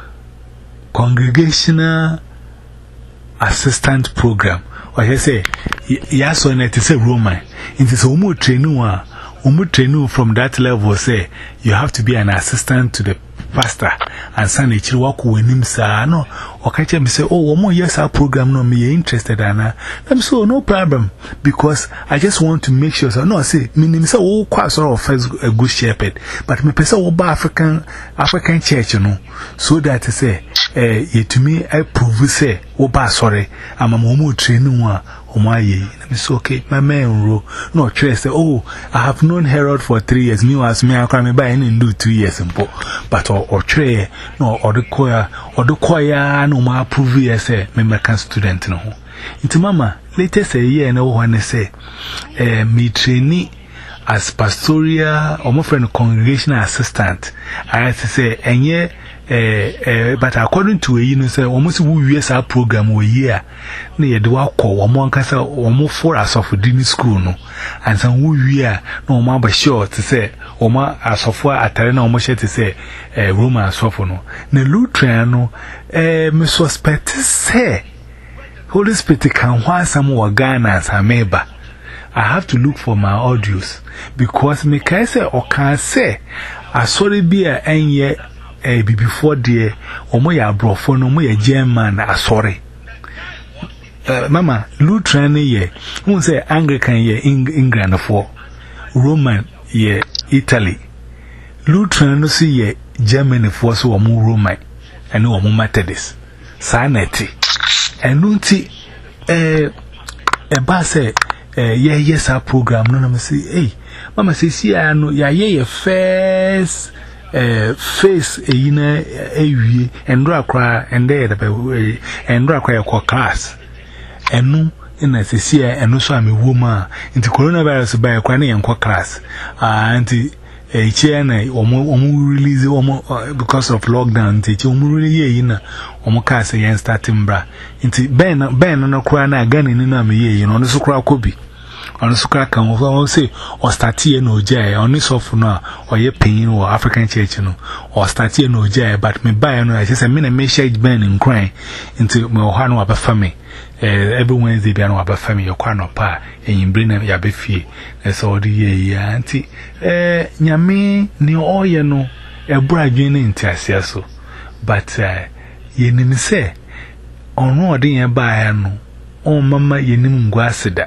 congregational assistant program or he say ya so na it say Roman into so mo training wa umu train from that level say you have to be an assistant to the pastor and son e chiri wako wenim sa no okache me say oh omo yes our program no me interested ana I'm so no problem because I just want to make sure so no say me nim say oh kwa sort of first a good shepherd but me pesa wo ba African African church no so that say eh yetumi I prove say wo ba sorry ama mo train one Omaye, let me say, okay, my man, ro. No, Trey say, oh, I have known Harold for three years. Me was me, I can't buy any do two years. But or, or Trey, no, or the choir, or the choir, no, my approve, yes, eh, American student, no. Into mama, later say, yeah, no one say, eh, me trainee as pastoral or my friend congregational assistant. I have to say, and yeah. Eh, eh, but according to a you know, say almost we use our program we year near the walk or one cassa or more for us of dinner school, no, and some we are no more but sure to say, or more as of what at arena almost to say, eh, Roman sophano. Ne Lutriano, eh, me suspect say, Holy Spirit can want some more Ghana as a member. I have to look for my audios because me can say or can say, I saw it be a and yet. Eh, before dear, or my brofo, no more German, ah, sorry. Uh, Mama, Lutheran ye, who say Anglican ye, England for Roman ye, Italy. Lutheran no see ye, Germany for so more Roman, and no more Methodist. Sanity. And Lunti, eh, a bass, eh, yeah, yes, our program, no, no, say, hey, Mama says, yeah, no, yeah, yeah, first. Uh, face a yina a and draw cry and there and draw cry a class. And no, in a C I and no, so I'm a woman into coronavirus by a cranny and class. Ah, auntie a chair or more release because of lockdown, teach you really ye in a more cast against starting bra. Into Ben, Ben, no cry again in a me, you know, no so crowd could be. On the Suka can also say, or start here no jay, on this of no, or ye pain or African church, no, or start here no jay, but me buy no, I just a minute may shake Ben and crying into Mohano about family. Every Wednesday, be an about family, your crown or pa, and you bring them your beefy. That's all the year, auntie. Eh, Yami, near all you know, a bride in Tassiaso. But, eh, ye name say, on no, dear buy no, oh, mamma, ye name guasida.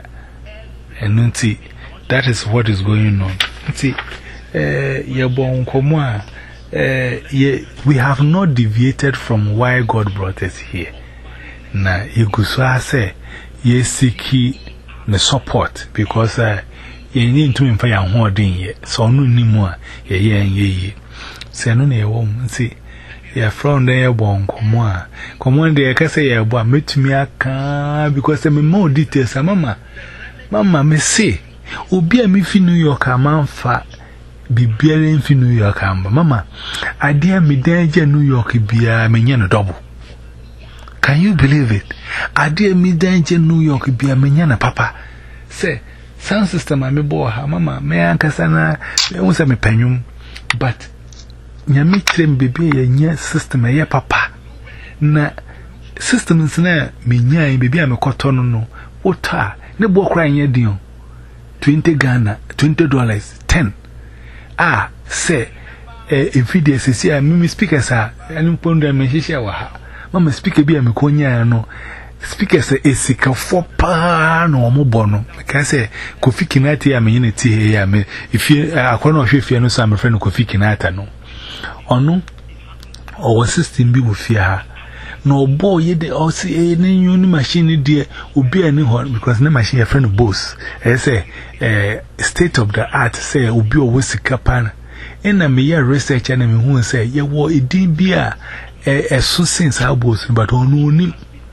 And see, that is what is going on. See, eh, ye born komwa, eh, ye, we have not deviated from why God brought us here. Na, ye guswa say, ye seeki the support, because, uh, ye need to infer your hoarding ye, so no ni more, ye ye and ye ye. Say, no, ye won't see. Ye from there born komwa. Komwa, they can say, ye born, meet me a car, because there are more details, mama. Mama, me say, Obi a me fi New York a man fa Bibiere fi New York amba. Mama, I dare me danger New York be a menyana double. Can you believe it? I dare me danger New York be a menyana papa. Say, sound system I me boy ha, Mama, me ankasana, me won't say me penyum, but nyami trem baby a nya system a ye papa. Na system is na me nya baby a me kotono no. Ota. Ne bo crying ye dion twenty Ghana, twenty dollars, ten. Ah, say, eh, if you did see, I mean, speakers are, and ponder me, she shall ha. Mamma speak a be a meconia, no. Speakers a sick of four pan or more bono. I can say, Kofi Kinati, I mean, it's here. I mean, if you are one of you, no, some friend Kofi Kinata, no. Or no, or assisting be with fear. No boy, ye de or see a new machine, dear, would be any horn because no machine a friend of both. I say, eh, state of the art, say, will be a whiskey capan. And a mere research enemy who say, ye war a dean beer, a so since our boss, but on no name.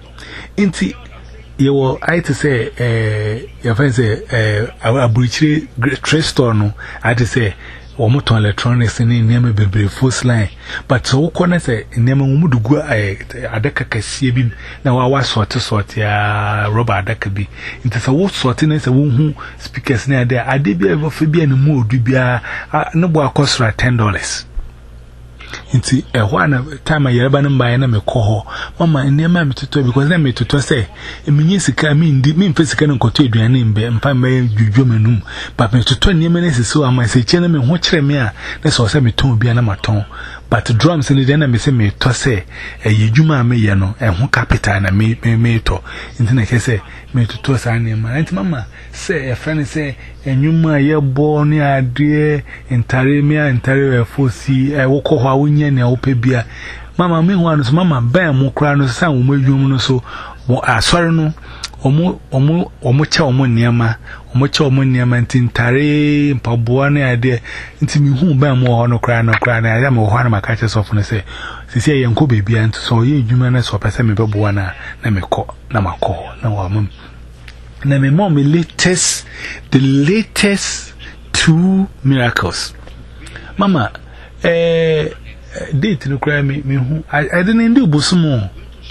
Inti, ye were I to say, eh, your friend say, eh, a breach trace store, no, I to say. Or motor electronics in the name of the first line. But so, corner say, in name of Mudugu, I deca cassibim. Now I was sort of sort, ya, Robert Deckaby. It is a word sortiness, a woman who speakers near there. I did be able to be any more, do be a no more cost for ten dollars. Inti a one time a Yaban by an coho. Mamma and near mammy to because I made to say, a minisika mean the mean physical and cotillion your name, and find my jujumenum. But me to twenty minutes so I might say, gentlemen, watch me. That's all semi tone be an amaton. But drums and the enemy say me to say, a yujuma me yano, and one capitan and me me to. Into I say, me to toss an name. And mamma say, a friend say, and you my year born near dear in Tarimia and Taria for see, I walk over winning a opebia. Mamma, me once, mamma, bam, more crown, sound, more human so, or sorry no. Omo omo omo cha omo niama omo cha omo niama ntintare mpaboane ade nti mi hu ba mo ho no kra no kra na ya mo ho na maka che sofo no se sisi ye nko bebi anto so ye edwuma na so pese me bebo na na me ko na makọ na wa mum na me mom latest the latest two miracles mama eh date no kra me me hu I didn't do bosumo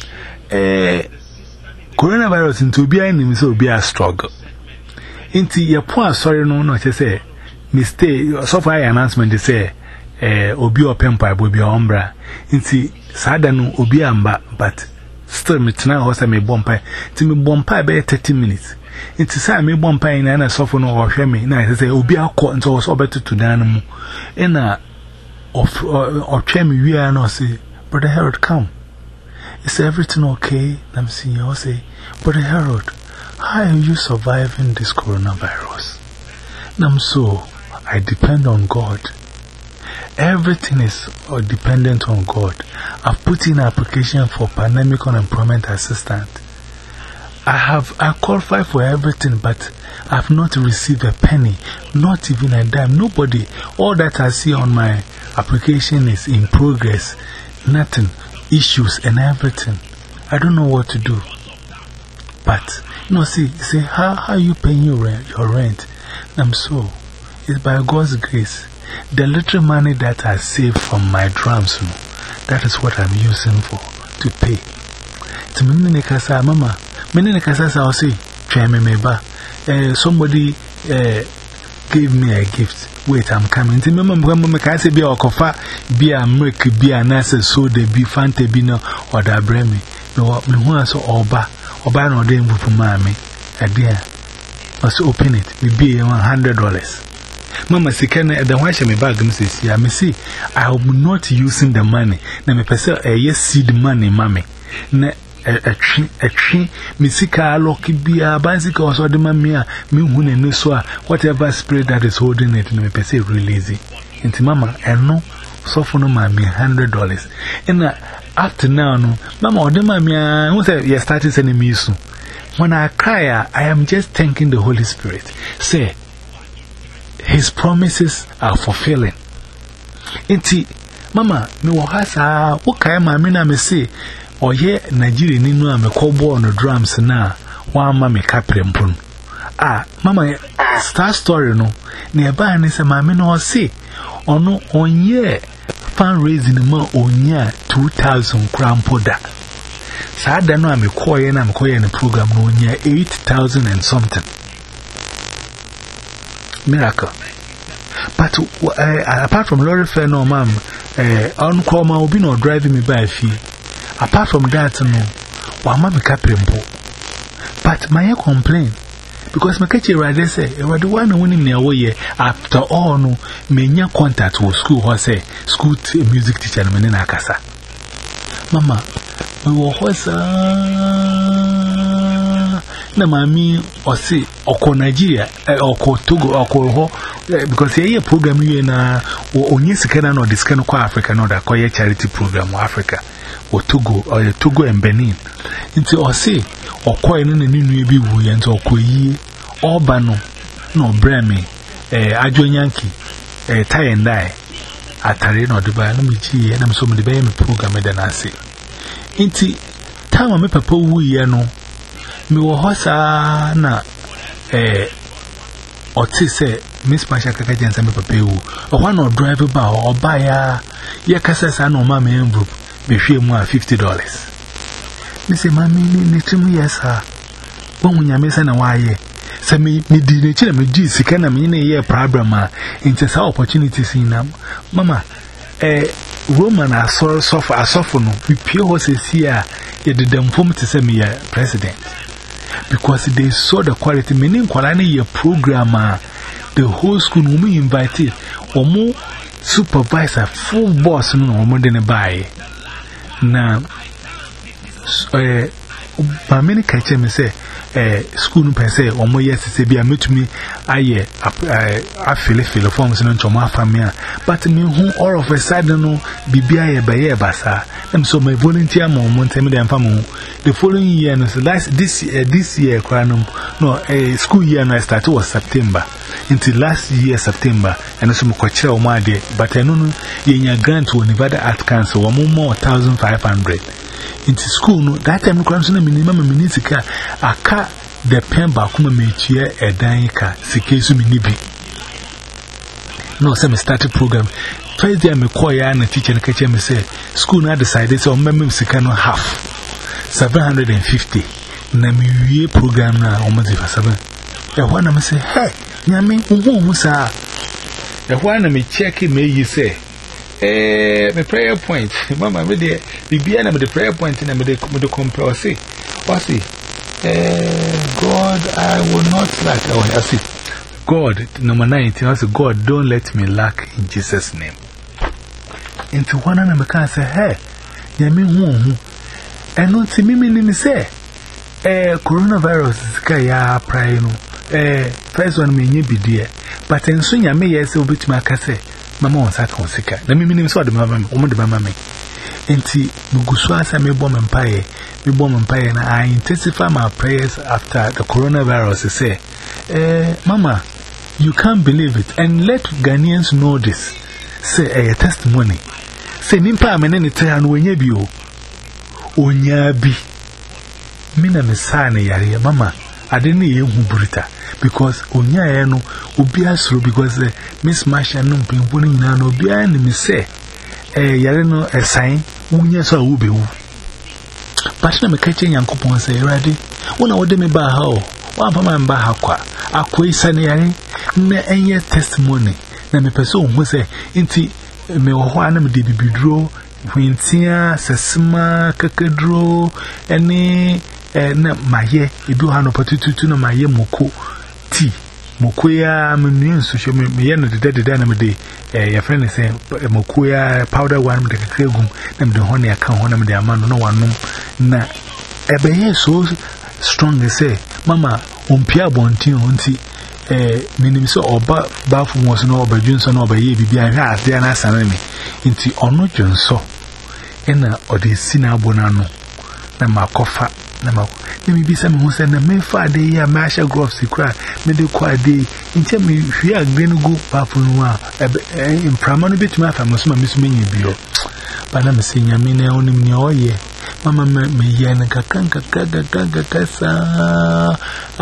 eh coronavirus into be an so be a struggle. Into your poor sorry no no say mistake so far announcement they say eh obi open pipe will be umbra. Into sadano obi amba but still me tena hosa me bompa to me bompa be thirty minutes. Into say me bompa in na sofo no ohwe me na say obi akọ nto so beto to dan mu. E na of of twa me wi na say brother Harold come. Is everything okay? I'm seeing you say, Brother Harold, how are you surviving this coronavirus? I'm so, I depend on God. Everything is uh, dependent on God. I've put in an application for pandemic unemployment assistance. I have, I qualified for everything, but I've not received a penny, not even a dime. Nobody, all that I see on my application is in progress. Nothing. Issues and everything. I don't know what to do. But, you know, see, see how, how you paying your rent, your rent? I'm so, it's by God's grace. The little money that I saved from my drums, you know, that is what I'm using for, to pay. To me, Nikasa, Mama, many Nikasa, I'll say, try me, meba. Somebody uh, gave me a gift. Wait, I'm coming. To me, Mama, can say, be a cofa, be a milk, be a nurse, so they be fante bino or da bremi. No, me once or oba, oba no day with mammy. A dear, must open it, we be one hundred dollars. Mama, see, can the one she me bag, Missus Yeah, me see, I am not using the money. Now, me person, a yes, see the money, mammy. A tree, a tree, Missika, Loki, be a bicycle, or so the mamma, me who no so whatever spirit that is holding it, me per se release it. Into Mama, and no, so for no mammy, hundred dollars. And after now, no, Mama, or the mammy, who said, you started sending me soon. When I cry, I am just thanking the Holy Spirit. Say, His promises are fulfilling. Inti, Mama, me wahasa, what kind of mammy me say? Or ye Nigeria ninu ame kobo on the drums na one mammy captain pun. Ah, Mama, star story no. Nearby and say, Mammy no say, or no on ye fundraising more on ye two thousand crown poda. Sada no ame koye na ame koye in the program no on ye eight thousand and something. Miracle. But uh, apart from lorry fare, no, ma'am, uh, on Chroma will be no driving me by a fee. Apart from that, no, one mammy captain. But my complaint because my catchy rider say, you are the one winning near way after all, no, many contact with school or say, school music teacher, and Menakasa. Mama, we were horse. Na mami or say or Nigeria or Togo or because here program you na or Onyesikana or this kind of Africa no that call charity program or Africa or Togo or Togo and Benin into or say or coin in the new be we and or koyi or bano no bremi eh ajo yankee eh tie and die atare no Dubai no me chi na me so me the me program then I say into time me papa wu ye no me wo hosa na eh oti say Miss Masha kaka jensa me papa wu o wa no drive ba o ba ya ye kasa sa no ma me envelope be hwe mu a fifty dollars me say mami ni ni timu yesa won nyame sa na wa ye say me me di ne chi na me di sika na me ne ye problem a into sa opportunities in na mama eh Roman are so suffer, a suffer no, we pure horses here, yet the damn form to send me a president. Because they saw the quality, meaning quality a programmer, the whole school will be invited, or more supervisor, full boss, no more than a buy. Now, uh, my many catch me say, eh, school per se, or more yes, say, be a meet me, I, I feel a feel of forms and to my family, but me who all of a sudden no be be a by a bassa, and so my volunteer moment, and family. The following year, no, last this uh, this year, no, a school year, no, I started was September until last year, September, and also Mokocha or my day, but I know you grant to Nevada Art Council, one more thousand five hundred. Into school, no, that time, no, minimum minisika, a car, the pen bakuma metia, a daika, Sikesu minibi. No, some started program. First day, I'm a choir and a teacher and catch me say, school now decided, so member Sikano half. seven hundred fifty. Nami program na almost for seven. The one I say, hey, Yami, who sa? The one I me check it, may you say, eh, my prayer point, Mamma, with the Bibiana with the prayer point and with the compare, see, or see, eh, God, I will not lack. Oh, I see, God, number ninety, I say, God, don't let me lack in Jesus' name. Into one and I can say, hey, Yami, who? And not to me, me say, eh, coronavirus is kaya prino. Eh, first one may be dear, but in soon ya may yes, will be to my cassette. Mamma was at Honsika. Let me mean so the mamma, woman the mamma. And see, Muguswas, I may bomb empire, me bomb empire, and I intensify my prayers after the coronavirus. Say, eh, Mama, you can't believe it, and let Ghanaians know this. Say a testimony. Say, Nimpa, and any turn when you be. Onyabi. Mina mesane yare mama adeni ye huburita because onya ye no obi asoro because uh, Miss Marsha no mpempo ni nyina no obi an me say eh yare no esan unya so awu bewu but na me kache Nyankopon say ready wona wode me ba ha o wa fa ma mba ha kwa akwa isane yare na enye testimony na me pese ohun say nti me wo ho ana me de bibiduro Wintia, Sesma, Kakadro, any na maye, if you have no potato no maye moko tea. Mokoya, Mun, so show me the dead dynamic day. Your friend is saying, Mokoya powder one with the Kregum, them the honey account, one of the amount, no one. Na, Ebe so strong, they say, Mamma, Umpia Bontin, Unti, eh, meaning so, or Bafu was no, by Johnson or by ye be behind us, they are not salami. Into Ono Johnson. Ena odi sina bonano na makofa na mako na mi bisa me ho se na me fa de ya ma sha gloves kra me de kwa de nche me hwe agbe go papo no a in prama no betuma afa mo so ma misu menye bio bana me se nyame na onim ni oye mama me ye na kakan kakan kakan kasa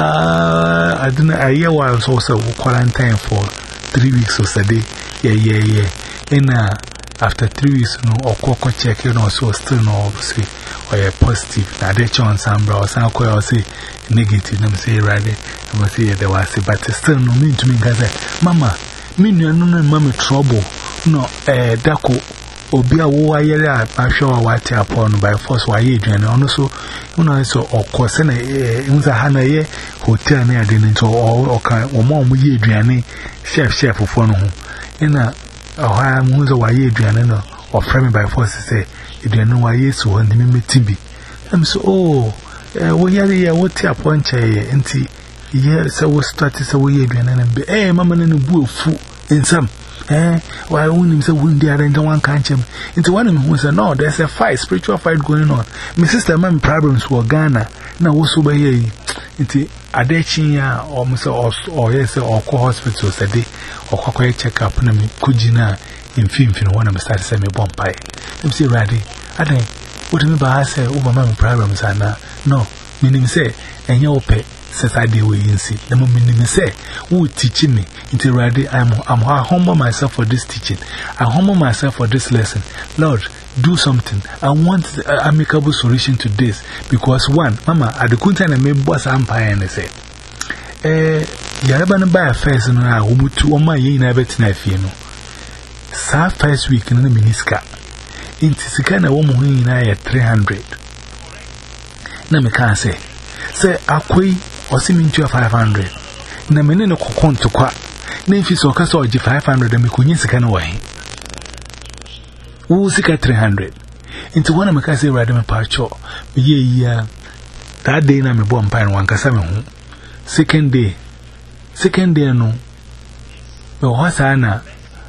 ah aduna aye wa so so quarantine for three weeks or so day yeah yeah yeah ena after three weeks, no, or cocoa check, you know, so still no, say, or a positive. Now, they chance some brows, and I'll say negative. Let me say, right there, I must say, there was, but still no mean to me, because, Mamma, mean you know, mamma trouble. No, eh, Dako, or be a wire, I show a white upon by force, why you and also, you know, so, or course, and a Hana ye, hotel near the into or or more, we Adriani, chef, chef of one home. In a Oh, I am who's a why Adriana or frame by force say, if you know why yes, or the mimic Timby. I'm so, oh, we are here, what your point, and see, yes, I was started away Adriana and be, eh, mamma and a bull fool in some, eh, why wouldn't him say, wouldn't the other into one country into one who said, no, there's a fight, spiritual fight going on. My sister, my problems were Ghana, now also by here. Into Adechinia or Mister or yes, or co hospitals a day or quite check up on me, Kujina in Finfin, one of the started semi bomb pie. Let me see, Raddy. I think what do I say over my problems are now? No, meaning say, and your pay says I do in see. The meaning say, who teaching me into Raddy? I'm I'm humble myself for this teaching. I humble myself for this lesson. Lord, do something. I want an amicable solution to this because one, Mama, at the Kuntan and maybe was empire and I say, eh, Yaraban by a face and I will to on my yin, I bet knife, you know. Sa first week in the Miniska, Inti sikana womu hui na ya three hundred. Na meka say, say akwe osimi ntu ya five hundred. Na menene kukonto kwa. Na mfisi wakasa oji five hundred na mikunye sikana wahi. Uu sika three hundred. Inti wana meka say rade me pacho. Miye iya. That day na mebo mpire wankasa me hu. Second day. Second day no. Me wasa na.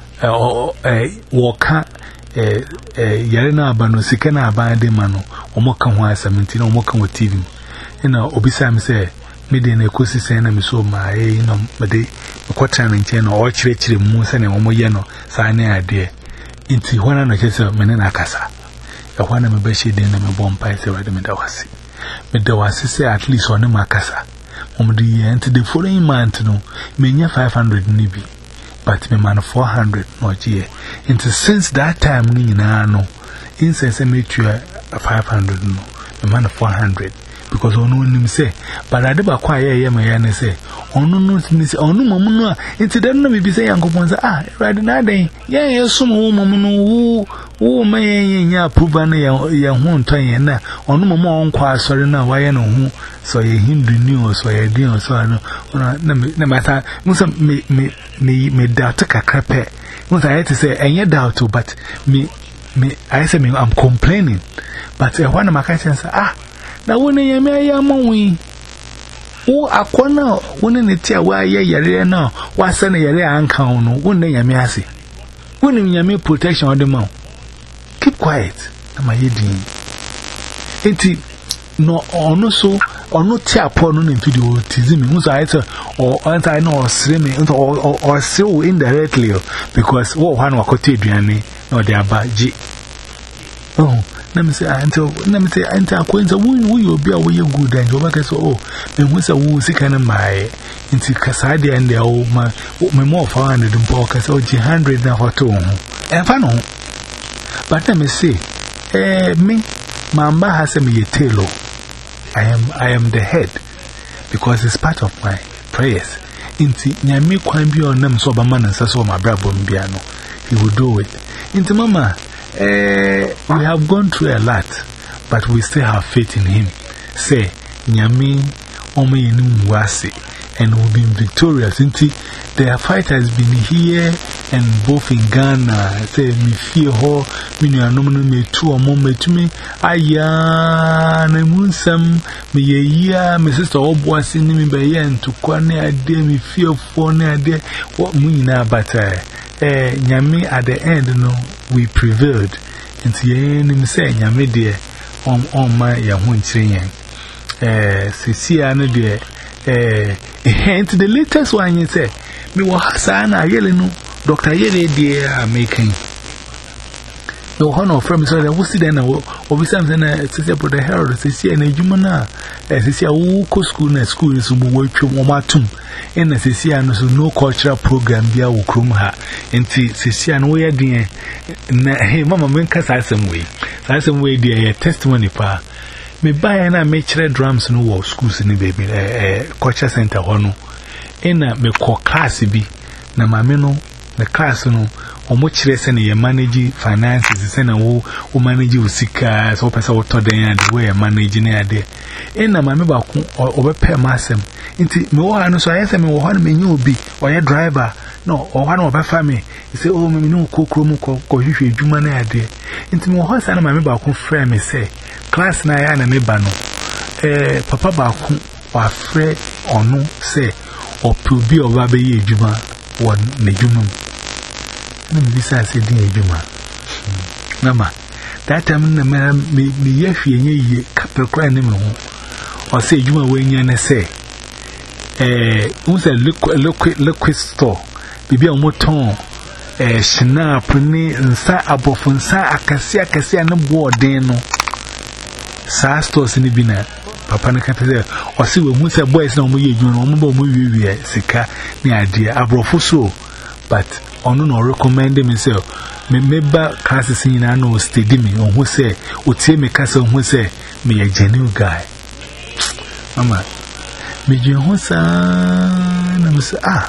Waka. Yare na abano sika na abande mano omoka ho asaminti na omoka wo T V ina obisa me se me de na ekosi se na me so ma eh ina me de kwatra na nche na o kirekire mu se na omoye no sa na ade inti hona na kese me na akasa e hona me ba shede na me bompa se wade me da wasi me da wasi se at least on ma akasa omdi ye inti the following month no me nya five hundred ni bi but me man four hundred no je into since that time ni na no incense me twa five hundred no me man four hundred because onu nim say but ade ba kwa ye ye me ya ne say onu no ni say onu mom no into dem no be say yankopon say ah ready na den ye ye sum wo mom no wo wo ma ye nya approve na ye ho nton ye na onu mom on kwa asori na wa ye no hu so ye hindu ni o so ye din o so no na na mata musa me me me me doubt kakra musa I to say enye doubt but me me I say me I'm complaining but e wana maka say ah na woni ye me ya monwi wo akona woni ne tia wa ye yare na wa se na yare anka no woni ya me ase woni ya me protection on the mouth keep quiet na ma ye din enti no ono so ono tia po no na video tizimi musa I say or anti no sreme or or so indirectly because what one wakote aduane na ode abaji oh na me say until na me say until akwenza wo wo obi a wo ye good and oba ka so oh me hu say wo sika na mai nti kasa de and o ma me more four hundred mpo ka so one hundred na hoto ho e fa no but na me say eh me mamba ha say me ye telo I am I am the head because it's part of my prayers. Inti nyame kwan bi onam so ba man nsa so ma brabo mbia no he will do it. Inti mama eh we have gone through a lot but we still have faith in him. Say nyame omo yenu wase and we've been victorious. Inti the fight has been here and both in Ghana. Say me fear ho me no anom no me tu omo metumi aya na munsam me ye me sister oboase ni me be ye ntukwa na ade me fear for na ade what mu nyina but eh nyame at the end no we prevailed. Inti ye ni me say nyame de on on ma ya ho nkire yen eh sesia no de eh into the latest one you say me wa hasana yele no Doctor Yele de making no honor from so that we see then we say na sister brother Harold sesia na adwuma na sesia wo ko school na school so bo watwom o matum en na sesia no so no cultural program bia wo krom ha enti sesia no we den na hey mama men ka sa asem we sa asem we de testimony pa me buy na me kire drums no wo schools ni baby eh culture center hono ina me ko class bi na mame no the class no omo kire se na ye manage finances se na wo wo manage usika so pesa wo to den ya the way manage na ade ina mame ba ku obepe masem nti me wo anu so ayese me wo ho na me nyi obi oye driver no o ha na obefa me say oh me no kokro mu ko hwehwe adwuma na ade nti me wo ho sa na mame ba ku frɛ me say class na ya na me ba no eh papa ba ku wa frɛ onu say opubi oba be ye adwuma won na adwuma na me bisa say din adwuma na ma that time na me me ye hwe nye ye kapekra ne me ho o say adwuma we nya na say eh un say liquid liquid store bibi o moton eh snap ni nsa abofo nsa akase akase na boarding no sa stores ni bi na papa na ka say o say we hu say boys na mo ye adwuma no mo ba mo wiwi sika ni ade abrofo so but onu no recommend me say me meba classes ni na no study me on who say o tie me ka say on who say me a genuine guy mama me je ho sa na me say ah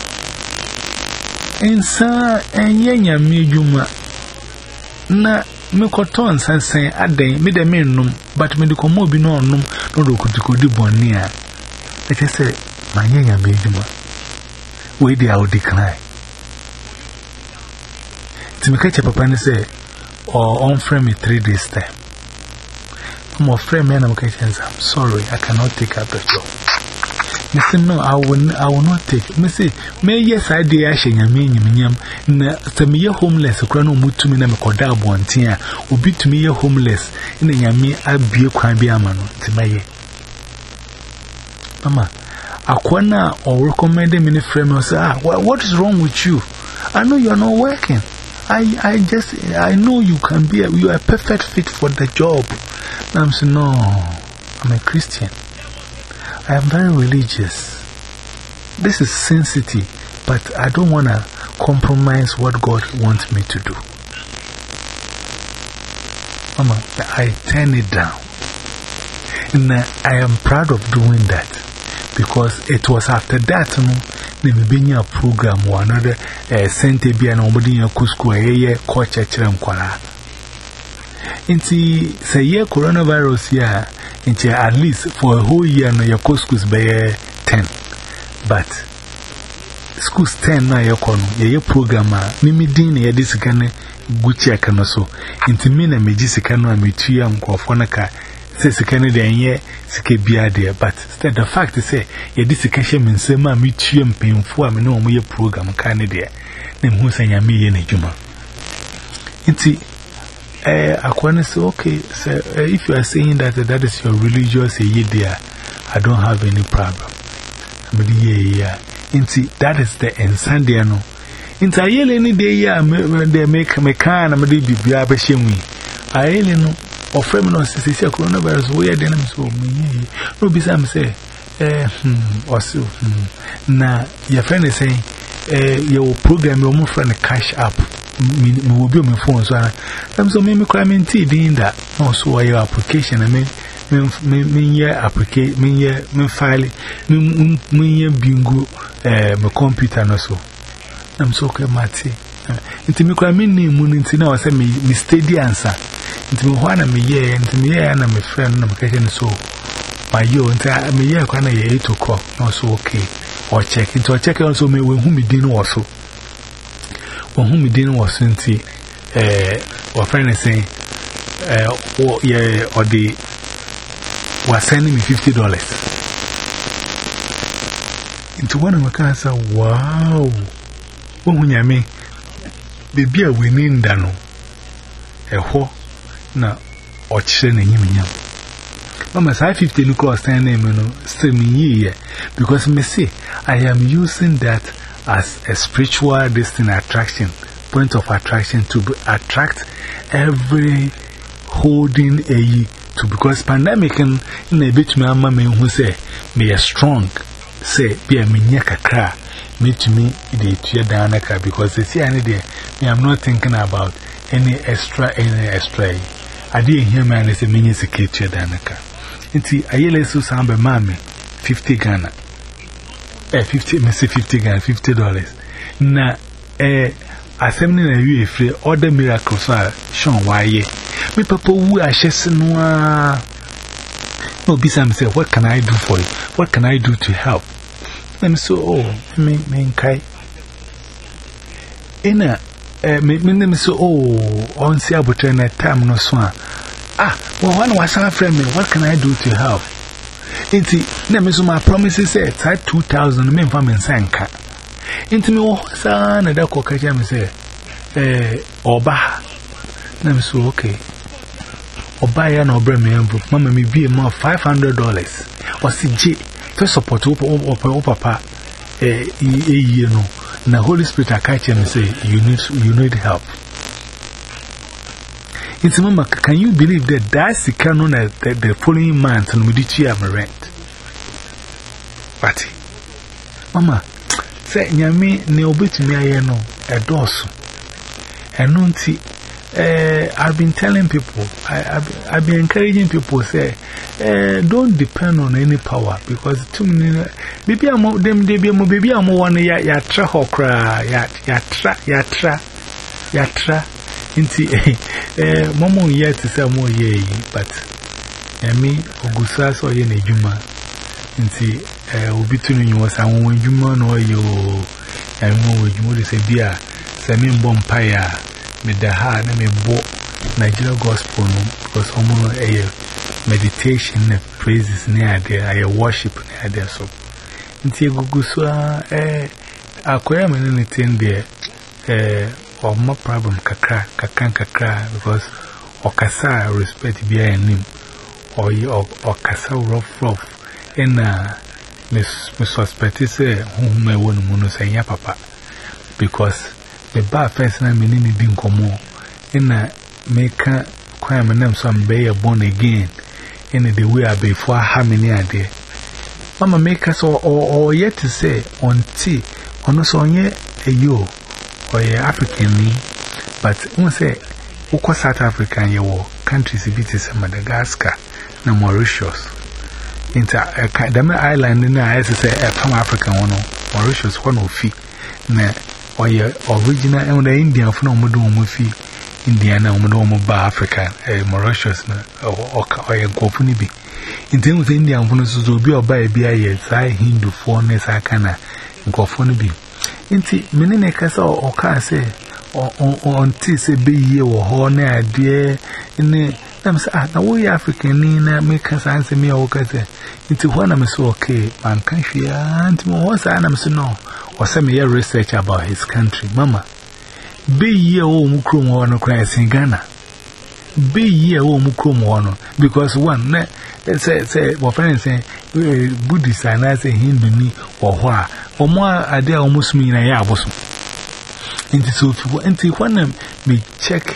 ensa enye nya me adwuma na me cotton sansan aden me de me num but me de komo bi no num no do kutikodi bonni a e te say manye nya me djuma we dey out decline ti me kache papa ne say or on frame me three days time I'm afraid me na me kache I'm sorry I cannot take up the job. Me say no, I will, I will not take. Me say, me yes I dey ashe nyame nyam na se me ye homeless kura no mutumi na me koda abonten a obi tumi ye homeless na nyame abie kwan bi ama no ti maye. Mama, akwana or recommend me ne friend me say, ah, what is wrong with you? I know you are not working. I I just I know you can be a, you are a perfect fit for the job. And I'm saying, no, I'm a Christian. I am very religious. This is sensitive, but I don't want to compromise what God wants me to do. Mama, I turn it down. And I am proud of doing that because it was after that, you know, me a program or another Sente Bia and Obadi Kusku, a year, coach at Chiramquara. Inti say, yeah, coronavirus here. Into at least for a whole year, no, your schools by ten. But schools ten, now your corner, your programmer, Mimi Dean, your discane, Gucci, canoso. Into me, and me, Jissicano, and me, two young Kofonaka, says a Canadian year, Sike Biadia. But instead, the fact is, say, your discussion means, say, my me, two young pain for me, no more program, Canada. Name who's a yammy in a juma. Into Eh, I want to say, okay, so uh, if you are saying that uh, that is your religious idea, I don't have any problem. I mean, yeah, yeah. Inti, that is the ensandiano. Inti, I yell any day, yeah, they make me can, I'm a baby, Biaba Shemi. I yell no, or feminine sister, coronavirus, where then I'm so, no, beside say, eh, hmm, or so, hmm. Now, your friend is saying, eh, your program, your more friend, cash up. Me will be on my phone, so I'm so maybe climbing tea doing that. Also, your application, I mean, mean, yeah, application, mean, yeah, me file, mean, yeah, bingo, eh, my computer, and so. I'm so okay, Matty. Into me, I mean, moon into now, I say me, me steady answer. Into me, one of me, yeah, into me, yeah, and I'm a friend, and I'm catching so. My yo, and me, yeah, when I eight o'clock, also okay. Or check into a check also me when whom me didn't also. When whom we didn't was sent eh, or friend is saying, eh, or yeah, or they were sending me fifty dollars. Into one of my cars, say, wow, when you mean, baby, we need Dano a ho na or chen and him. Mama, I fifty no cost and name, you know, still me ye, because me say, I am using that as a spiritual distant attraction, point of attraction to attract every holding a to because pandemic in a bit me amma me who say me a strong say be a minyaka cra me to me the tear danaka because they see any day me I'm not thinking about any extra any extra I didn't hear man is a mini security danaka inti ayele so sambe mame fifty Ghana. Eh, fifty, me say fifty Ghana, fifty dollars. Na, eh, assembly na you free, all the miracles are shown why ye. Me papa who are chasing no, no, beside say, what can I do for you? What can I do to help? I'm so, oh, me, me, kai. Ina, eh, me, me, me, so, oh, on see about ten time no swan. Ah, well, one was our friend, me, what can I do to help? Inti, name so my promises said, type two thousand, men from in Sanka. Inti me, oh, son, and that cockatch, me say, eh, Oba. Name so okay. Oba, ya no bring me envelope, mamma, me be a more five hundred dollars. Or see, J, first support, opa, papa, eh, you know, and the Holy Spirit, I catch him and say, you need, you need help. It's Mama, can you believe that that's the canon that the following month and we did cheer my rent? But, Mama, say, Yami, no bit me, I know, a dorsal. And no, see, I've been telling people, I, I've, I've been encouraging people, say, uh, don't depend on any power because too many, maybe I'm more, them, they be more, baby, I'm one, ya, ya, tra, or cry, ya, ya, tra, ya, tra, ya, tra. Inti, eh, Momo yet to say more ye, but I mean, Augustus or Yen Juma. Inti, eh, will be tuning you was I won't Juma or you, and more with you say beer, Samin Bompire, with the heart and me book Nigeria gospel, because almost a meditation, praises near there, a worship near there. So, Inti Guguswa, eh, Aqua anything there, eh, or more problem, kakra, kakan kakra, because Okasa respect behind him, or Okasa rough rough, and uh, Miss Suspect say, whom I won't mono say, ya papa, because the bar first name in me being commo, and uh, make crime and them some bay born again, and the way I before how many are there. Mama make us or or yet to say on tea, on us on ye a yo, or ye African me, but one say, Oko South Africa and your countries, if it is Madagascar, na Mauritius. Into a Dama Island in the say a from African one, Mauritius one of fee, na or your original and the Indian from Modomo fee, Indiana, Modomo Bar Africa, a Mauritius or a Gofunibi. In terms of Indian bonus, will be or by a beer, I Hindu foreigners, I can Gofunibi. Inti menene kasa o ka say on ti say be ye wo ho na ade ne na me say ah na wo ye African ni na me kasa anse me o ka say inti ho na me say okay man kan hwia anti mo ho sa na me say no o say me ye research about his country mama be ye o mu krom ho no kra sin Ghana be ye o mu krom ho no because one na say say what friends say Buddhist and I say Hindu ni or wha or more are there almost me in a yard was into so into when me check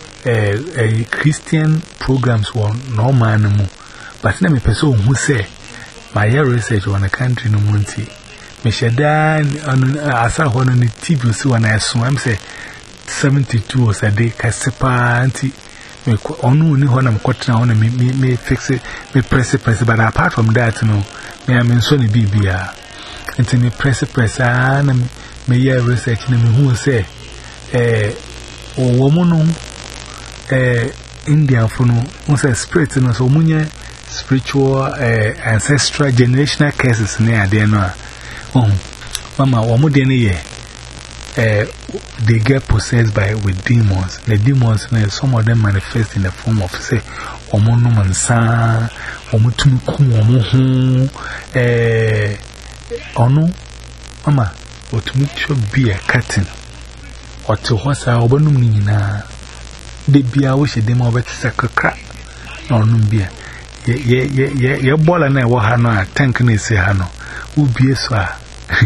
a Christian programs one no man more but let me person who say my research on a country no munti me shadan on asa one on the T V so when I swam say seventy-two or a day kasipa anti me onu ni hona mkotna hona me me fix it me press it press it but apart from that no me am so ni bibia nti me press it press ana me ye research na me hu say eh wo mo no eh Indian for no won say spirit no so munye spiritual eh ancestral generational curses na ade no a oh mama wo mo de ne ye Uh, they get possessed by with demons. The demons, some of them manifest in the form of, say, Omono Mansa, Omutumu, Omohu, eh, Ono, Mama, or to make sure be a curtain, or to what's our Obanumina. They be a wish a demo of a sack crack, or no beer. Ye, ye, ye, ye, ye, ball and I will have no tank and say, Hano, who be a swa.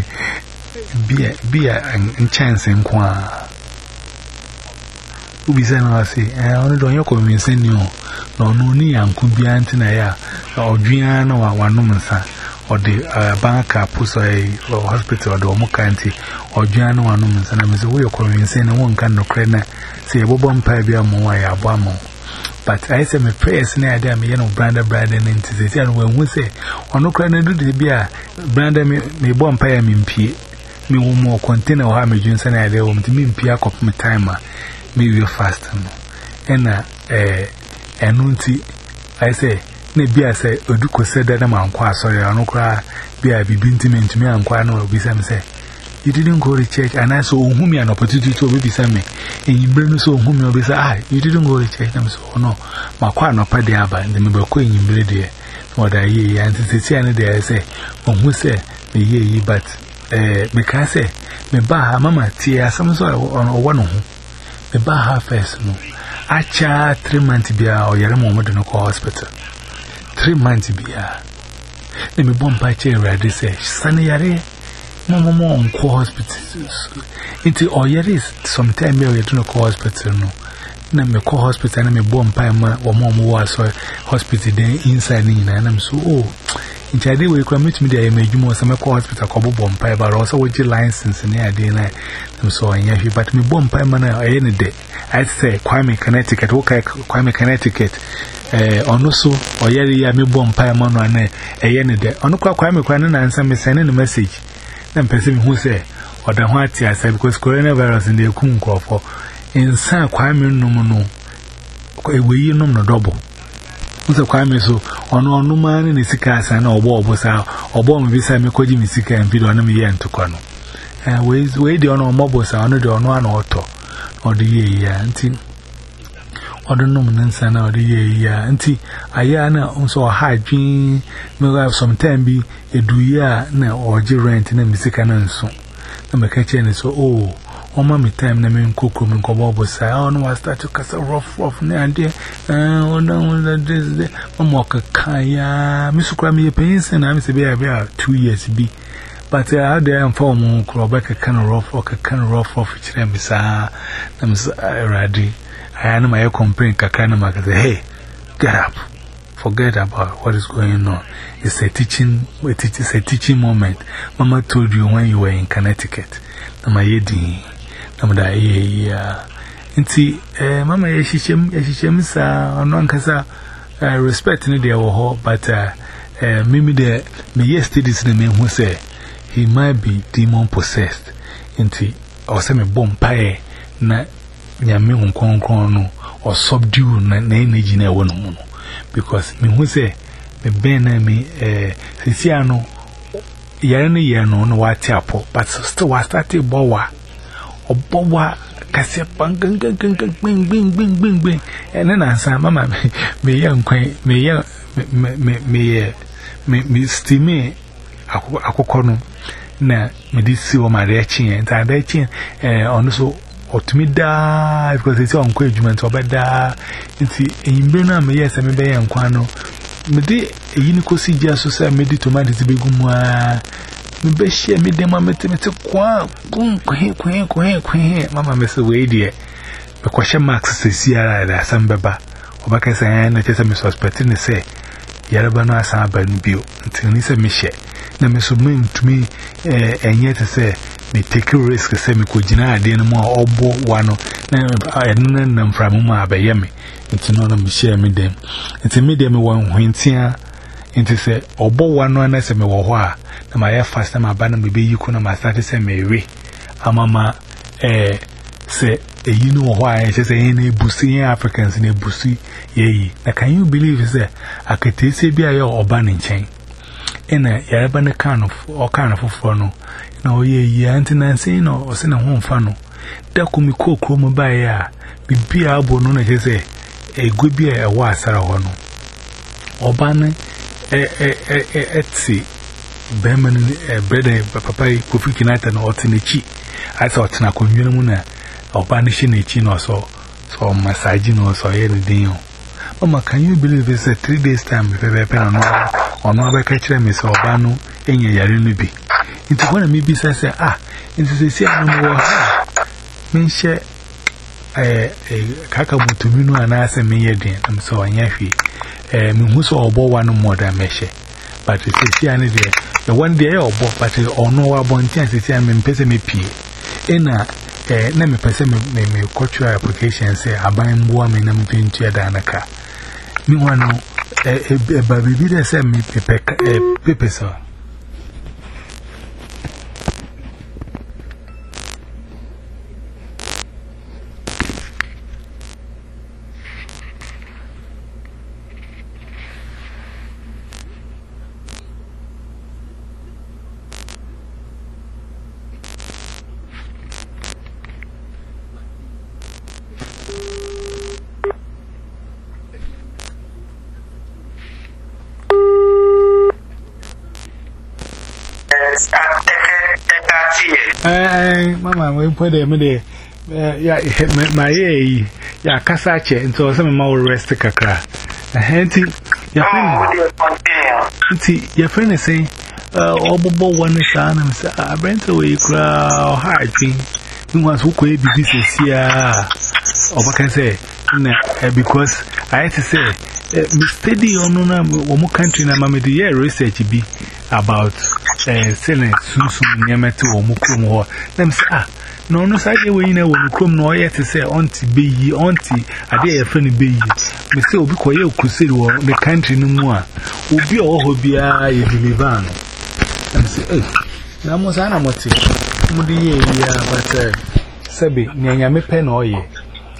Be a be a chance and qua. Who be saying, I say, I only don't you send you, no, no, ni and could be Antina or Giano or one woman's or the banker, Pussy or hospital or the Omokanti or Giano and woman's and I was away of saying one kind of credit, say a bobon pabia more, a bamo. But I say, my prayers near them, you know, Branda Braden into the tell when we say, or no credit do the beer, Branda may bomb pay me in P. Me will more container or have me drinks and I will to me in Pia cop my timer, me will fast. And a nunti, I say, maybe I say, Oduko said that I'm on quite sorry, I no cry, be I be bintimate to me and quite no, be some say. You didn't go to church, and I saw whom you an opportunity to be some me, and you bring so whom you'll be say, ah, you didn't go to church, I'm so no, my quite no padiaba, and the member queen in Blade, what I hear, and to say, and there I say, on who say, me ye, but. Eh, because eh, me ba mama tia some sort on one who me ba ha first no. Acha three months bia or yere mo mo no ko hospital. Three months bia. Le me bon pa che ready say sane yare mo mo mo on ko hospital. Into or yere is sometime me no ko hospital no. Na me ko hospital na me bon pa ma wo mo mo was hospital then inside ni na na so oh. In Chadi, we come meet me there. I made you more some hospital, Cobo Bompire, but also with your license in the day. I'm so in Yashi, but me Bompire man any day. I'd say, Kwame, Connecticut, okay, Kwame, Connecticut. Eh, also, or Yari, me Bompire man on a any day. On the Kwame, Kwanan, and some sending a message. Then person who say, or the white I said, because coronavirus in the Kunko for Insa Kwame Nomono, we nom no double. Mr. Kwame so, on one man in the Sikas and or Bob was out, or bomb beside me, Koji Misika and video on me and to Kono. And ways way the honor mobos are honored on one auto or the year, auntie. Or the nominance and or the year, auntie. Ayana also a high dream, may have some time be a do ya now or rent in a Misikan and so. The McCatchin is so, oh. O mami time na me nkoko me nkobo say oh no start to kasa rough rough na ade oh no this mama okaka ya me sukura me pension na me se be ya two years bi but how dey am for mo kro ba kaka rough or kaka rough rough kire me sa na me ready I na my complain kaka na ma say hey get up forget about what is going on. It's a teaching it's a teaching moment. Mama told you when you were in Connecticut na my yedi Namada ye ya nti eh mama ye hihiem ye hihiem sa ono ankasa respect ni de wo ho but eh mimi de me yesterdays na me hu say he might be demon possessed nti o say me bompae na nyame hu konkon no or subdue na energy na wo no mu no because me hu say me ben na me eh sisia no yare no ye no no wa tiapo but still wa start bowa Obowa kase bang gang gang gang bing bing bing bing bing and then answer mama me young queen me young me me me me me steamy akokono na me disi o mare chin and that chin eh on so otumi da because it's on kwejuma to obeda nti eyimbe na me yes me be yankwa no me de eyini kosi gya so say me di tomatoes begum a me be share me dem amete mete kwa kun kwen kwen kwen kwen mama me se we die me kwahye max sesiara da asambeba obaka say na chese me suspect ne say yareba no asaba no bio nti ni se me hye na me so me ntumi eh enye te say me take a risk say me ko gina ade no mo obo wano na eno na mframu ma abaye me nti no na me share me dem nti me dem won hwentia nti say obo wano na say me wo ho a na my fast na ba na me be yiku na ma start say me we amama eh say eyi no ho a say say na ebusi Africans na ebusi yeyi na can you believe say akatese bia ye oba ne nchen ena yareba ne kind of o kind of foforo no na oyeyi anti na say no o se na ho mfa no da kumi kokro mo ba ya bibia abo no na say egwe bia e wa asara ho no oba ne eh eh eh etsi Beman brother papa Kofi Kinata no otinichi I thought na konwene mu na obanishi na chi no so so massage no so ye ne din mama can you believe this three days time pepe pepe no ono ba ka kire me so oba no enye yare no bi nti when me bi say say ah nti say say no mo me she eh kaka mutumi no ana ase me ye din am so anya hwe eh me hu so obo wa no more than me she but say say ani there the one day or bo but ono wa bonti an say me pese me pie ena eh na me pese me me cultural application say aban mboa me na me pintu ya danaka me wano eh ba bibi de say me pepe pepe so Eh, mama, we put them in there. Yeah, my ye, ya Casache, and so some more rest kakra. A handy, your friend, your friend is saying, oh, Bobo, one is son, and say, I went away, crowd, hard thing. We want to be this is here. Or what can I say? Because I had to say, steady or no, one country, and I'm the year research be about. Eh, selling soon soon near me to Mukum or them say, ah, no, no, side way in a Mukum, no, yet to say, auntie be ye, auntie, a day a friendly be ye. Mister Obiquoyo could say, or the country no more. Will be all who be a Livano. And say, eh, Namus Anamoti, Mudi, yeah, but, uh, Sabi, Nyame pen or ye.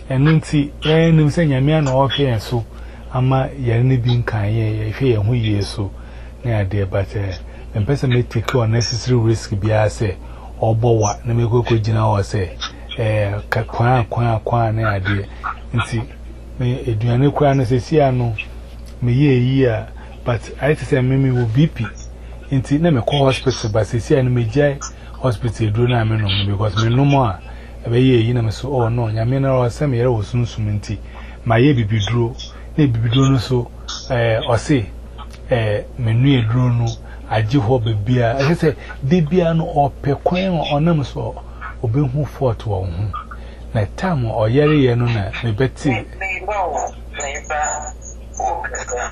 and Ninty, and him saying Yamian or here so. Ama yari bin kan ye hwe ye ho yeso na ade but eh person may take unnecessary risk bia say obowa na me koko gina o say eh kwan kwan kwan na ade nti me eduane kwa no se sia no me ye yi a but I say me me wo B P nti na me call hospital but se sia no me jai hospital do na me no because me no mo a e be ye yi na me so oh no nyame na o say me yere wo sunsum nti ma ye bibiduro na bibiduro no so eh o say eh menu eduro no aji ho bebia I say de bia no opekwan onam so obehu fort wo hu na time o yere ye no na me beti me ba me ba o kaka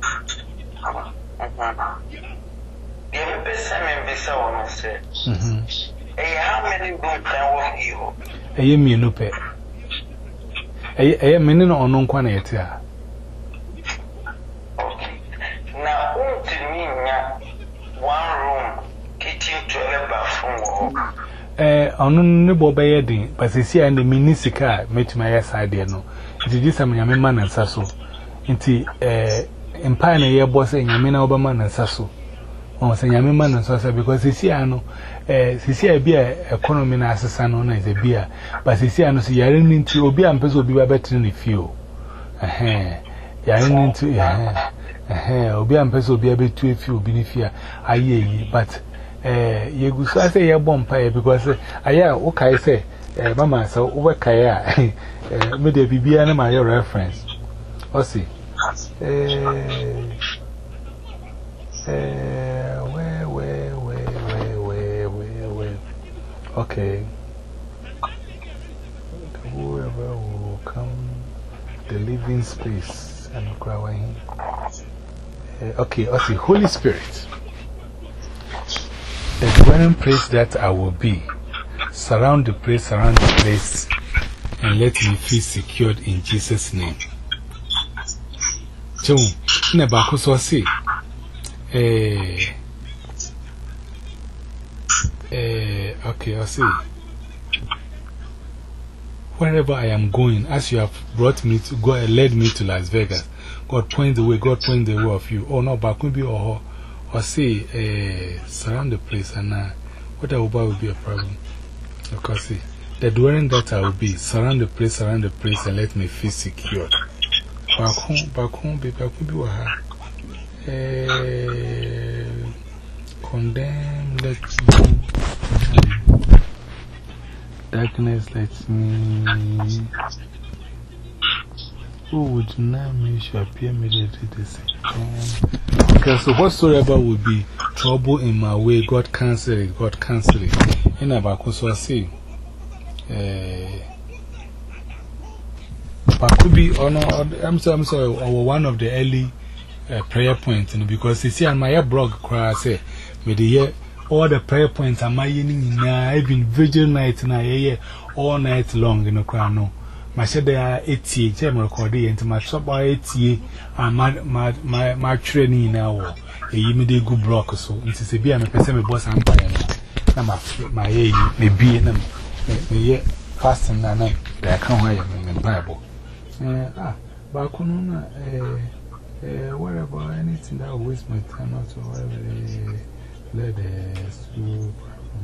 ye me pesa me bisa wo no se mhm eh how many good can work you eh me no pe eh eh me no ono nkwa na yete a na untimi nya one room kitchen toilet bathroom eh onu ne bo be yedin but se sia na mini sika metima ya sade no nti di sam nyame ma na nsa so nti eh empa na ye bo se nyame na obama na nsa so on se nyame ma na nsa so because se sia no eh se sia bia economy na asesa no na ze bia but se sia no se yare nti obi ampeso obi ba betre ne fio eh yare nti eh eh obi ampeso obi abetu efi obi ne fia ayeyi but eh yegu so say ye bompa because aya wo kai say eh mama so wo kai a eh me de bibia na my reference o see eh eh where where where where where where okay whoever will come the living space and crying uh, okay I see Holy Spirit, the dwelling place that I will be, surround the place, surround the place, and let me feel secured in Jesus' name. So, in a back, so I say, eh, eh, okay, I see. Wherever I am going, as you have brought me to go and led me to Las Vegas, God point the way, God point the way of you. Oh no, back will be or or say, eh, surround the place, and uh, what I will buy will be a problem. Because see, the dwelling that I will be, surround the place, surround the place, and let me feel secure. Back home, back home, baby, back will be what eh, condemn, let me. Darkness lets me. Who would not make you appear immediately the second? Okay, so whatsoever would be trouble in my way, God cancel it, God cancel it. In about so I say, eh, but could be or no, I'm sorry, I'm sorry, or one of the early uh, prayer points, you know, because you see, on my blog, I say, with the year. All the prayer points are my yin. I've been vigil night and I all night long in the crown. My said they are eighty, Jam recording into my shop by eighty, and my my my my training now. A immediate good block so. It is a beer, I'm a person boss and by my my age may be in them. Yet fasting and I can't hire in the Bible. Ah, Bakununa, eh, whatever anything that will waste my time out or whatever. Let us do.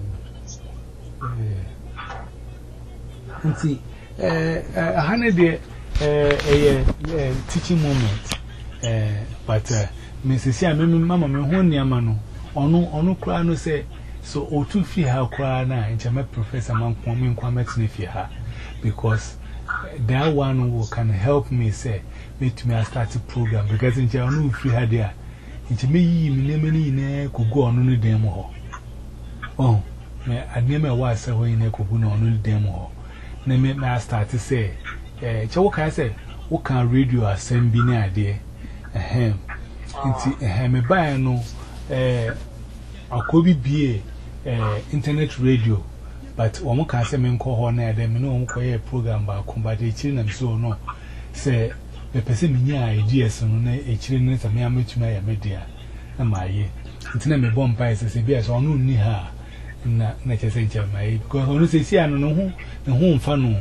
And see, a hundred day a teaching moment. But Missus Yammy, Mamma, my own Yamano, or no, or no cry, no say, so or two feet how cry now, and Jamaic Professor Monk Woman Quamet if you have, because that one who can help me say, make me a started program, because in Janu free had there. It's me, me, me, could go on only demo. Oh, I never was away in a could go on only demo. Name me start to say, eh, what I say, what can radio or send be near idea? Ahem, it's a hammer by no, eh, a could be a internet radio, but one can say, men call her near them, no quiet program by combating children, so no, say. The person near ideas on a children as a mere my media. Am I ye? It's not a bomb pies as a beer, so I know near her in nature center, my because only say, I don't know who the home funnel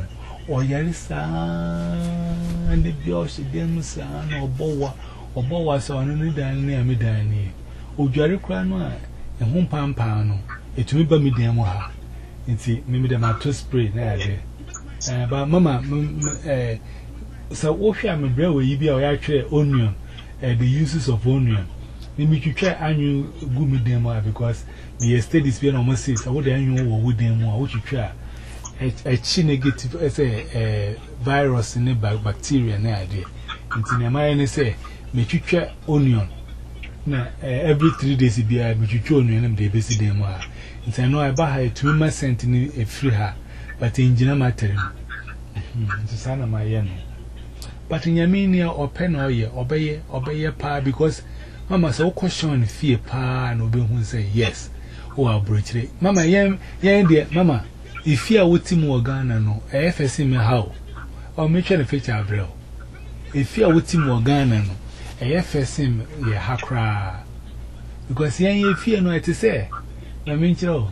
or Yarisa and the Biosh Demusa or Bowa or Bowas or any near me dining. O Jerry Cranma and one pound pano. It will be me demoha. It's maybe the matter spray there. But Mamma, so what am a bread where you be actually onion, the uses of onion. Maybe you try annual gummy demo because the study is being almost says, I would annual wood demo, which you try a chi negative as a virus in a bacteria. An idea. Into the mind, say, make you try onion. Now, every three days, it be a mutual onion and the basic demo. It's I know I buy a two months cent in a free her, but in general matter, it's a son of my yen. But in Yaminia or pen or ye, obey, obey a pa because. Mama so question fear pa and obe who say yes. Oh, I'll breach it. Mama, yam, yam, dear, Mama, if you are with him or Ghana, no, I F S him how. Or make sure the feature of real. If you are with him or Ghana, no, I F S him, ye hakra. Because yan fear no, to say, I mean, Joe.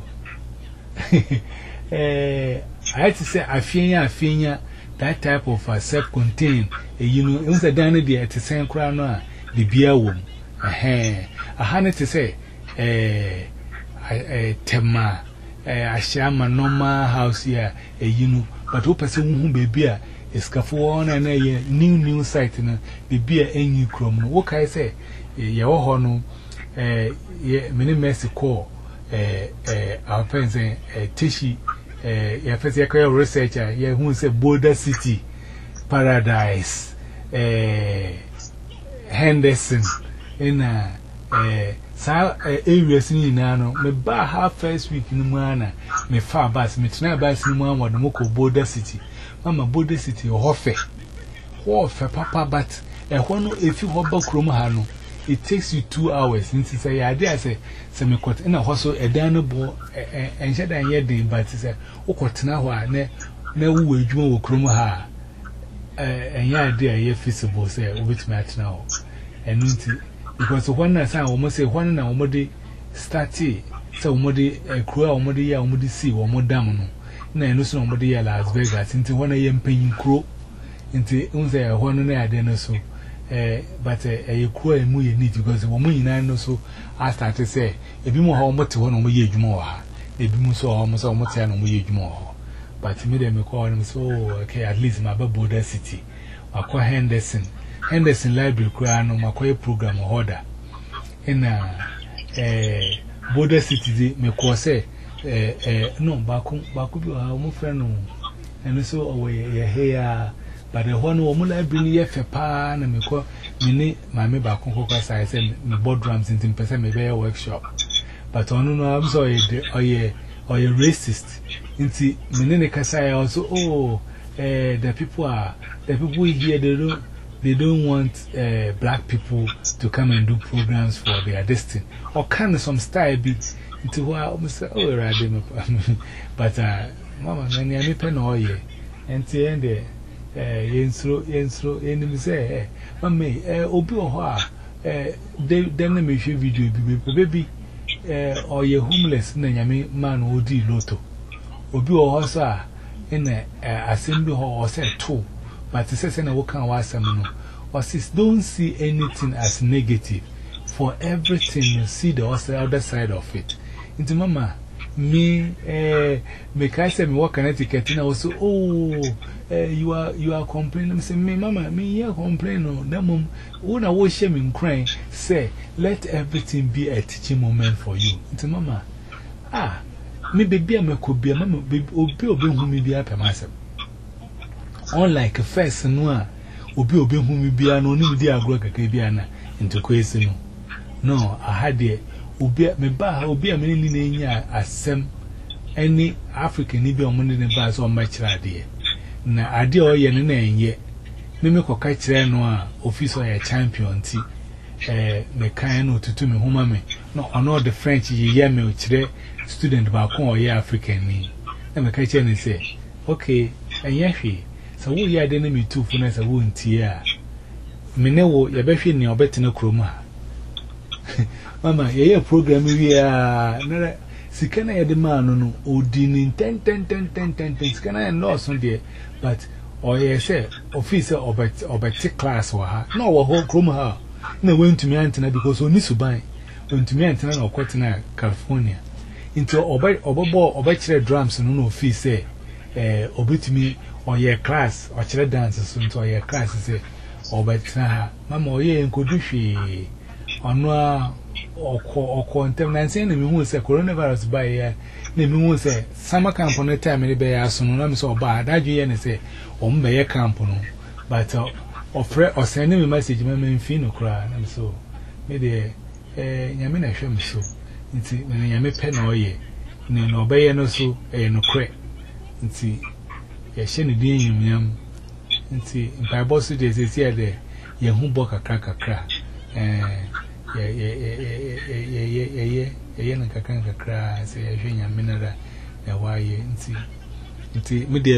I had to say, I fear, I fear that type of a self contained, you know, it was a Dana dear at the same crown, the beer womb. Eh, I had to say, eh, eh, Tema, eh, I share my normal house here, eh, you know, but who person who be beer is Cafuan and a new new site in the beer a new chrome. What can I say? Your honor, eh, many messy call, eh, eh, our friends, eh, Tishi, eh, your first year researcher, yeah, who say Border City, Paradise, eh, Henderson. In a areas in Nano, me bar half first week in the manner, me far bass, me tonight bass in one, what the Moko Border City. Mamma Border City or Hoffe. Hoffe, Papa, but a one if you hop back Romahano, it takes you two hours. Since it's a idea, say, semi cot in a hustle, a dano bo, and shed and yet, but it's a Okotana, ne, ne, who you will Cromaha. And yeah, dear, ye feasible, say, which match now. And because one I almost say one and already started, so already a crew already already see or more damn. No, no, so already Las Vegas into one a young paying crew into unze one and I didn't so. But a crew and more you need because the woman in I know so I started to say, if you more how much one on age more, if you so almost almost an on age more. But me them call him so okay, at least my Border City or call Henderson. Henderson Library Crown, my quiet program order. In a Border City, me say, no, Baku, Baku, our friend, and so away here. But the one who library here for pan and me call me, my me Baku, I said, me board drums in person, maybe a workshop. But on no, I'm sorry, or ye, or ye racist. Into Menene Kasai also, oh, the people are, the people here, they don't. They don't want uh, black people to come and do programs for their destiny. Or can some style be into who I almost say, oh, right, but uh, Mama, when you are pen all year, and the end there, Yensro, Yensro, enemy say, Mammy, Obi or they then let me show video, baby, or you're homeless, Nanyami man would do lotto. Obi or Hossa in a assembly hall or said two. But it says, I can't watch some. Or sis, don't see anything as negative. For everything, you see the other side of it. Into Mama, me, eh, make I say, me walk an etiquette, and I was so, oh, eh, you are, you are complaining. I say, me, Mama, me, you complain. Oh, that mom, when I was shaming, crying, say, let everything be a teaching moment for you. Into Mama, ah, me, baby, I could be a mama, baby, obi, obi, who may be up a myself. Unlike a first noir, Obi Obi whom we be an only dear Groka Cabiana into question. No, I had it. Obi me ba, Obi a many name as some any African Nibia money in bars on my child dear. Na idea or yen and yet. Mimico catcher noir, officer a champion tea. Eh, me kind to to me whom no, or not the French ye me today, student Balcon or ye African me. And the catcher and say, okay, and yashi. So we are the enemy too for us a wound here. Minewo, your baby in your bed in a chroma. Mamma, your program we are Sikana Yadimano, no, O Dinin ten, ten, ten, ten, ten, ten, Sikana and lost on there, but or yes, officer or bet class or her, no, a whole chrome her. No, went to me antenna because only to buy, went to me antenna or Cotina, California. Into obey or bachelor drums and no fee say, eh, obey to me or your class or child dances into your class, say, or better, Mamma, or ye and could do she or no or contamination, and we will say coronavirus by a name will say summer camp on the time, maybe I soon so bad. I do and say, on by a camp, but or or sending me message, my main fin cry, and so maybe a Yamina shame so. It's when I am a pen or ye, no obey no so, a no crack. It's a shenny dean yam. It's in my boss days is here there, ye who book a crack a crack. Eh, yeah, yeah, yeah, yeah, yeah, yeah, yeah, yeah, and a crack, say a junior minera, a why ye, it's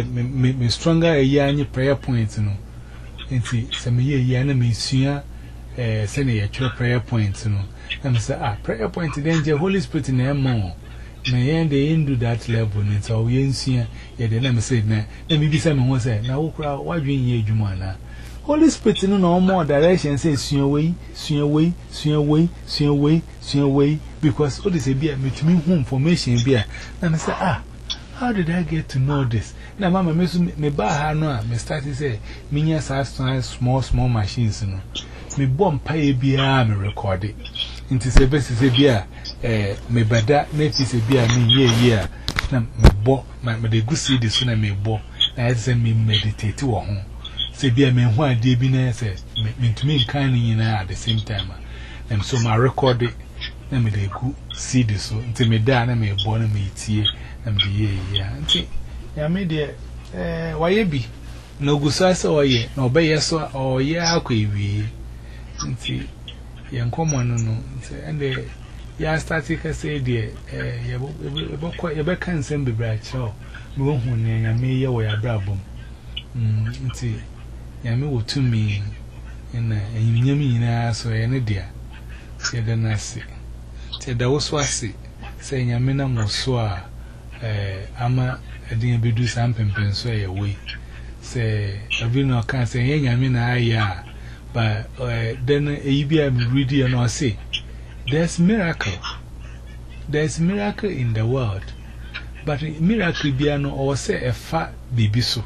me stronger a year and your prayer points, no. It's some year enemy sooner, eh, sending a prayer points, no. And say, ah, prayer point to danger, Holy Spirit in them more. May end they do that level, and so we ain't seen yet. The name said, now, let me be someone who said, now, why do you Jumana? Holy Spirit in no more direction says, soon away, soon away, soon away, soon away, soon away, because all this a beer, me to me home formation beer. And I say, ah, how did I get to know this? Now, Mamma, me bar no, me start to say, minions are small, small machines, no. Me bomb pay beer, me record it. Into the best is a beer, eh, me bada, net is a beer, me year, year. Now, me bo, my the good see this one, I may bo, I send me meditate to a home. Say beer, me why dear be nice, me to me kind in at the same time. And so my record it, let me the good see this so, until me die, and me born me tea, and the year, yeah. Until ya made it, eh, why ye be no good size or ye, no bay yes or ye, how could we? Until young common, no, and the ya started to say, dear, eh, you better can't send be bright, so we won't when I may your way a brabum. Hm, until Yammy will to me in a yummy in a so any dear. Said the Nasi. Said there was Swassi, saying Yamina Mosua, eh, Ama, a dear be do something sway away. Say, a vino can't say, Yamina, ya. But then a be a ready and or say, there's miracle. There's miracle in the world. But miracle be no or say a fat baby so.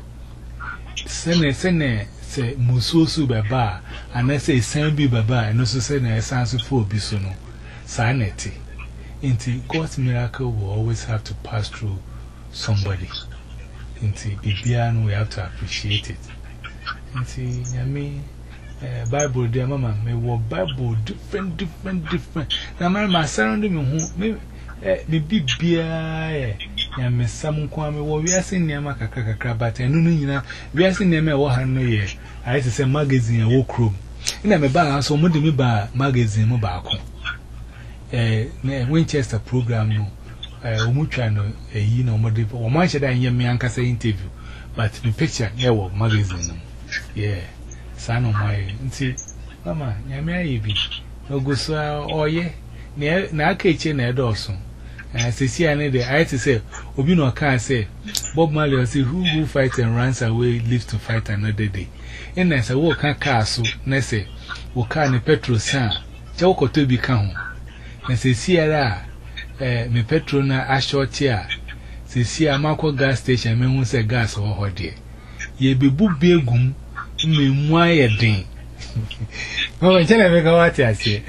Sene, sene, say Mususu Baba, and I say Sambi Baba, and also say a sans for bisono. Sanity. Into God's miracle will always have to pass through somebody. Into Bibian, we have to appreciate it. Into Yami. Uh, Bible, dear Mamma, may walk Bible different, different, different. Now, my surrounding me, me, me be beer, and Miss Sam Kwame, we are seeing near Macacacra, but I know you know, we are seeing near me one hundred year. I had to say magazine a walk room. And I'm a bar, so much me bar magazine mobile. Eh, Winchester program, no, uh, Umuchano, a you know, more deep, or much that I hear me anchor say interview, but the picture, yeah, well, magazine, yeah. Son of my, see, Mamma, Yammy be no good, sir, or ye, near Nakatchin a dawson. And I say, see, I need the I to say, Obino can't say, Bob Marley, see who who fights and runs away lives to fight another day. And as I walk a castle, Nesse, will carry petrol, son, Joko to be come. And say, see, eh, me petrona a short chair. Say, see, a Marco gas station, men who say gas or hot dear. Ye be book big goom. Me why a ding. Oh, I tell you what I say.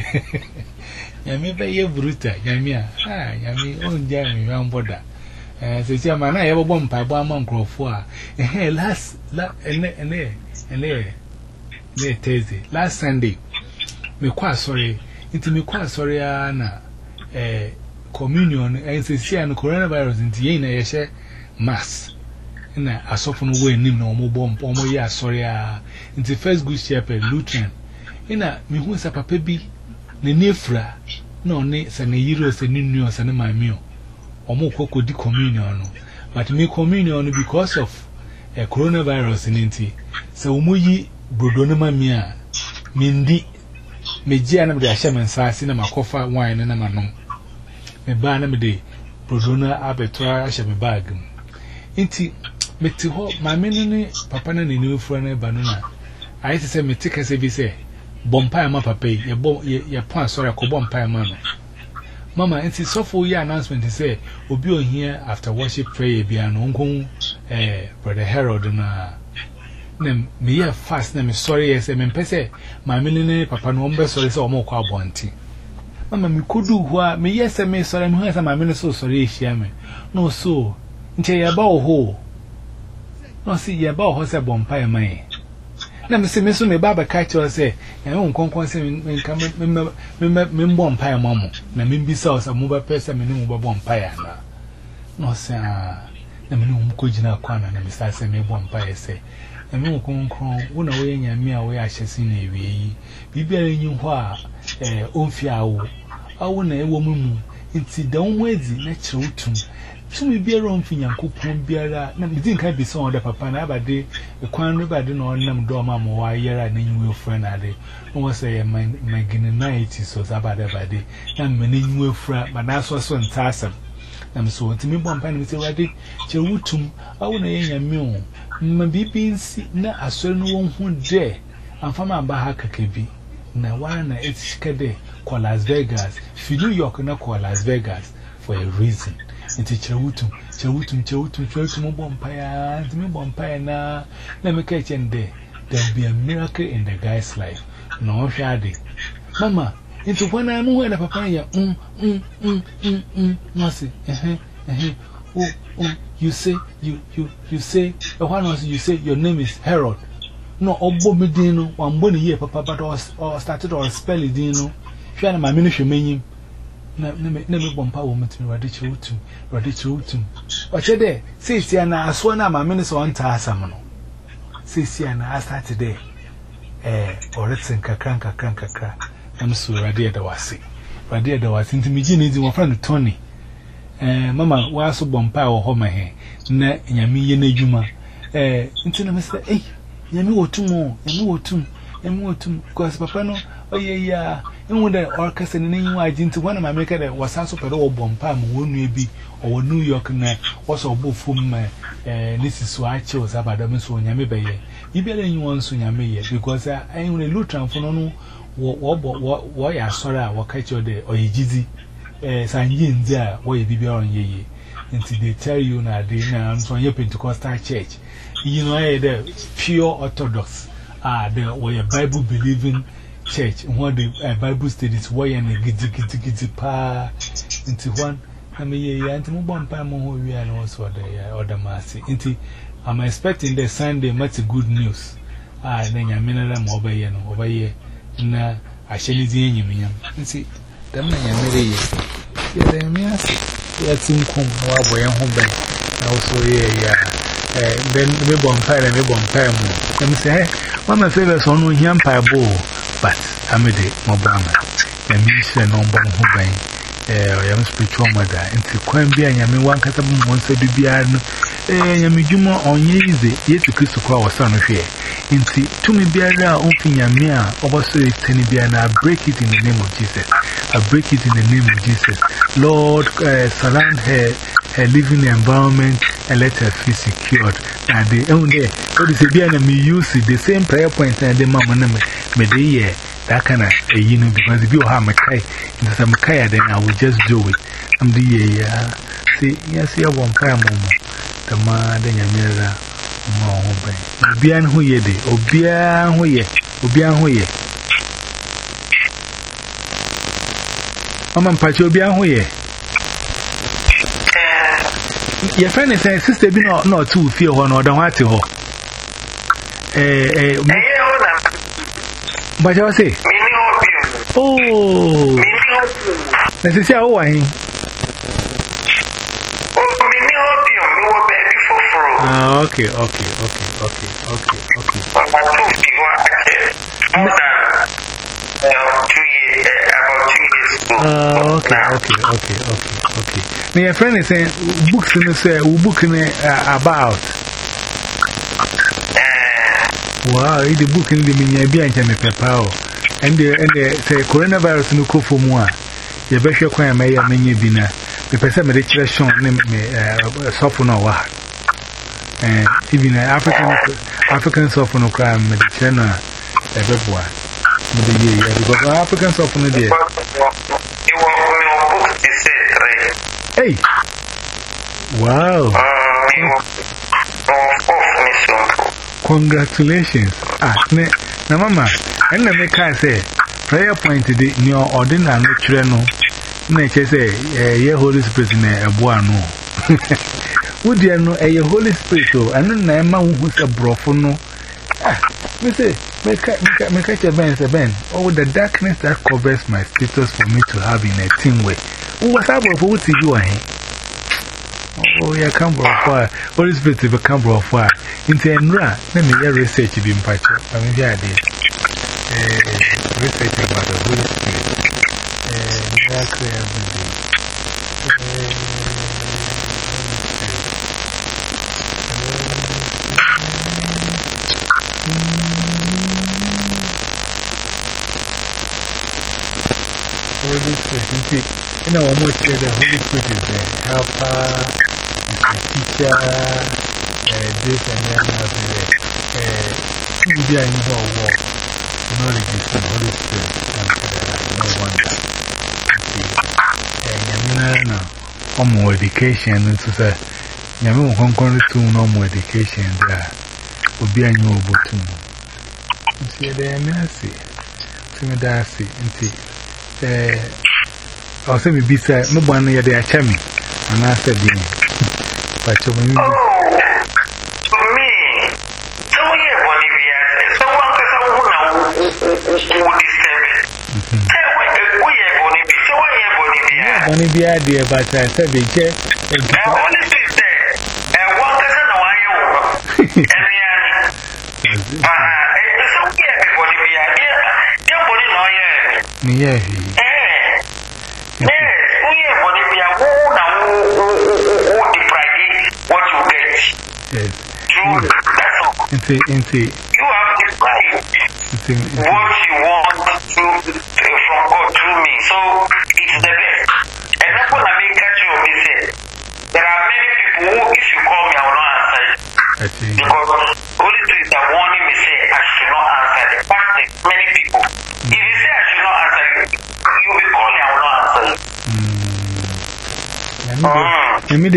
Yammy by your bruta, Yamia. Ah, Yammy, oh, Jammy, round border. As I say, man, I ever bomb by one month or four. And hey, last, and there, and there, and there, there, Thursday, last Sunday. Me quite sorry, into me quite sorry, Anna. Eh, communion, and say, and coronavirus into Yena, I share mass. And I saw from away name no more bomb, or more ya sorry, into first good shepherd, Lutheran. And I, me who is a papa be, ne nefra, no, ne, san a euros and new news and my meal, or more cocoa de communion. But me communion because of a coronavirus in Inti. So, Muyi, Brodonema mia, Mindi, me Gianna de Shaman Sass in my coffer wine and a manon. Me banam day. Rodona Abetua Shami bag. Inti Metiho, my mini papa and new friend Banana. I say, me take as if he say, Bompire Mapa pay, your bomb, your point, sorry, a bompire man. Mama, and it's so for your announcement to say, we'll be on here after worship prayer, be an uncle, eh, Brother Harold, and uh, name me a fast name is sorry, as a mempese, my millionaire papa no umber, so it's all more quabonti. Mama, me could do what me, yes, I may sorry, who has my minister, sorry, shame. No, so, until you're about ho. No, see, you're about horse a bompire, man. Na me se me so me baba catch or say, and won't conquer me come me bompire mammo. Na me be sauce a mobile person, me no bompire. No, sir, na me no kujina kwana, na me start say me bompire say. And me won't conquer one away in me away I shall see navy. Be bearing you wha, eh, own fiao. I won't a woman. It's the down wedzy, natural tune. So me be around Finan Coupon Biara, and didn't can be so on the papa and abade, the quan river didn't know them dorma more year and then you will friend a day. No one say my guinea so about every day, and my name will frat, but that's what's on Tassam. I'm so to me one pen with a ready, Cherutum, I won't a meal. My being not a certain one who dare, and from my Bahaka Kebi. Now, one it's Kade, call Las Vegas, if New York and not call Las Vegas for a reason. Into Chewutum, Chewutum, Chewutum, Chewutum, Bompire, and me Bompire na. Let me catch in there. There'll be a miracle in the guy's life. No shady. Mama, into when I know where the papaya, um, um, um, um, um, mercy, eh, eh, oh, oh, you say, you, you, you say, the one was you say your name is Harold. No, Obo Medino, one bonny year, papa, but or started or spell it, Dino. Fiana, my ministry meaning. Never bompa woman to Radichu to Radichu. But you're there, say, Siana, I swear now my minister on Tassamano. Say, Siana, I start today. Eh, or let's sing Kakranka Crankaka. I'm so Radia the Wasi. Radia the was into me, Ginny, my friend Tony. Eh, Mamma was so bompa or home here. Ne, Yami Yenejuma. Eh, into the Mister Eh, Yami or two more, Yami or two, and more two, because Papano, oh, yeah, yeah. And when the orchestra and any I didn't one of my maker that was also per all bompam, one may be, or New York and also both from my this is why I chose about the Miss Yami Bay. You better you want to Yami because I only look for no why I saw what catch your day or a jizzy, Sanjin there, where you be on ye. Until they tell you now, they now from your Pentecostal church. You know, the pure Orthodox are the way a Bible believing. Church, one the uh, Bible studies, why and a giddy giddy giddy pa into one. I mean, yeah, and one time more we are also the other massy. Into I'm expecting the Sunday much good news. Ah, then I mean, I'm over here, over here. Na, I shall see you. And see, the man I marry you. Yeah, I mean, let's him come while we are home back. Also, yeah, yeah. Then we bonfire and we bonfire more. Let me say, one of my favorites on one young pie bowl. But I'm a day, Mobama, and Minister no bomb who bang, eh, young spiritual mother, and to Quambia, and Yami one catabum once a bibian, eh, Yamijuma on Yeezy, yet to Christo Qua was son of here. Into to me biara, open Yamia, also a Tenibiana, break it in the name of Jesus. I break it in the name of Jesus. Lord, uh, surround her, her living environment, and let her feel secured. And the only, what is a biana me use the same prayer point and the mamma name. Me de ye that kind of a you know because if you have a kai into some kaya then I will just do it. I'm the ye see yes here one prayer mom the man then you mirror more by Obian who ye de Obian who ye Obian who ye Mama Pacho Obian who ye your friend is saying sister be not not too fear one or don't want to eh eh but I say, oh, let's see how I am. Ah, okay, okay, okay, okay, okay, okay. Ah, okay, okay, okay, okay, okay. Now, your friend is saying, books in the say, we book in about. Wow, the book in the Minya and Pepao. And the and the coronavirus no go for more. The best quite may many bina. the person made a show name me soften or and even African African soften or crime made a channel a beboa. Because African soften a day. Hey, wow, congratulations. Ah, na mama, and the can say, prayer point today, near ordinary treno. Nature say, a Holy Spirit in a buano. Would you know a Holy Spirit? And then a man who's a brofono. Ah, we say, make catch a bench a ben. Oh, the darkness that covers my status for me to have in a team way. Who was able to see you? Oh, yeah, come for Holy Spirit to become brought fire. Into Enra, then the research be impacted. I mean, yeah, research about the Holy Spirit. Miracle every day. Holy Spirit, you know, almost say the Holy Spirit is the helper, is the teacher, this and that, and that. In your walk, knowledge is the Holy Spirit, and no wonder. No, no, more education, and to say, Yamu Hong to no more education there would be a new button. See, they are mercy to me, Darcy, and see. I'll say, me be said, no one near the Achami, and I said, but to me, to me, so here, Bolivia, someone can someone who Bonnie be idea, but I said, be care. And one person, why you and yeah, what you get. You have to decide what you want to from God through me. So it's the best. And that's what I make catch you of this. There are many people who, if you call me, I will not answer you. Because Holy Spirit are warning me, say I should not answer. The fact that many people, if you say I should not answer you, you will call me, I will not answer you. Because one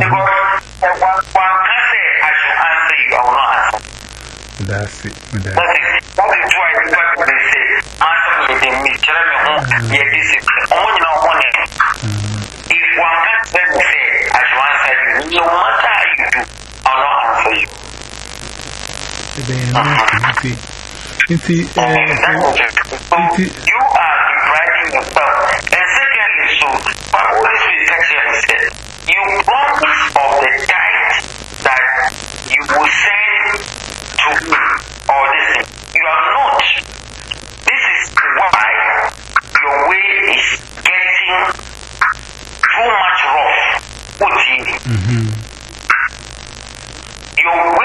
can say I should answer you, I will not answer. That's it. That is why they say, answer me, they me, tell me, yeah, this is only not one. If one can't say, I should answer you, no matter how you do, I will not answer you. You see, so you are depriving yourself. And secondly, so, but Holy Spirit actually said, you promise of the tithe that you will send to me, or this, you are not. This is why your way is getting too much rough. Mm-hmm. Your